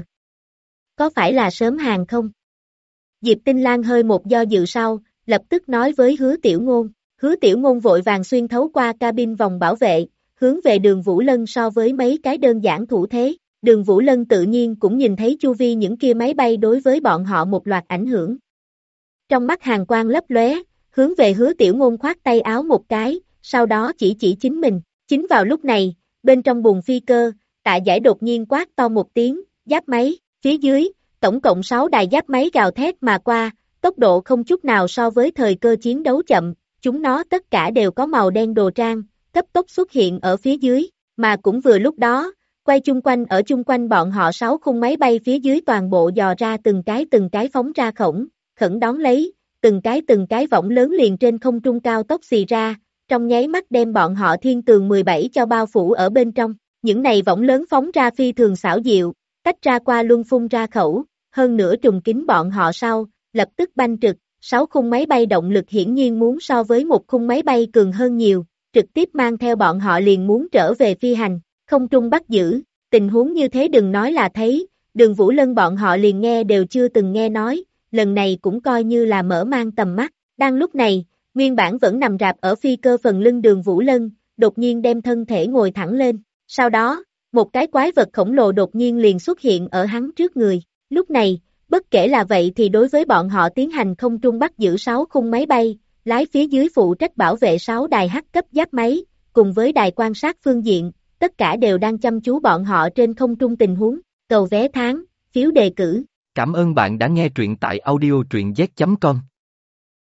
Có phải là sớm hàng không? Diệp Tinh Lang hơi một do dự sau, lập tức nói với Hứa Tiểu Ngôn. Hứa Tiểu Ngôn vội vàng xuyên thấu qua cabin vòng bảo vệ, hướng về Đường Vũ Lân so với mấy cái đơn giản thủ thế. Đường Vũ Lân tự nhiên cũng nhìn thấy chu vi những kia máy bay đối với bọn họ một loạt ảnh hưởng. Trong mắt hàn quang lấp lóe, hướng về Hứa Tiểu Ngôn khoát tay áo một cái, sau đó chỉ chính mình. Chính vào lúc này, bên trong buồng phi cơ, Tạ Giải đột nhiên quát to một tiếng, giáp máy, phía dưới, tổng cộng 6 đài giáp máy gào thét mà qua, tốc độ không chút nào so với thời cơ chiến đấu chậm, chúng nó tất cả đều có màu đen đồ trang, cấp tốc xuất hiện ở phía dưới, mà cũng vừa lúc đó, quay chung quanh bọn họ 6 khung máy bay phía dưới toàn bộ dò ra từng cái phóng ra khẩn đón lấy, từng cái võng lớn liền trên không trung cao tốc xì ra, trong nháy mắt đem bọn họ Thiên Tường 17 cho bao phủ ở bên trong. Những này võng lớn phóng ra phi thường xảo diệu, tách ra qua luân phun ra khẩu, hơn nữa trùng kín bọn họ sau, lập tức banh trực, 6 khung máy bay động lực hiển nhiên muốn so với một khung máy bay cường hơn nhiều, trực tiếp mang theo bọn họ liền muốn trở về phi hành, không trung bắt giữ, tình huống như thế đừng nói là thấy, Đường Vũ Lân bọn họ liền nghe đều chưa từng nghe nói, lần này cũng coi như là mở mang tầm mắt, đang lúc này, nguyên bản vẫn nằm rạp ở phi cơ phần lưng Đường Vũ Lân, đột nhiên đem thân thể ngồi thẳng lên. Sau đó, một cái quái vật khổng lồ đột nhiên liền xuất hiện ở hắn trước người. Lúc này, bất kể là vậy thì đối với bọn họ tiến hành không trung bắt giữ 6 khung máy bay, lái phía dưới phụ trách bảo vệ 6 đài H cấp giáp máy, cùng với đài quan sát phương diện, tất cả đều đang chăm chú bọn họ trên không trung tình huống, cầu vé tháng, phiếu đề cử. Cảm ơn bạn đã nghe truyện tại audio truyện z.com.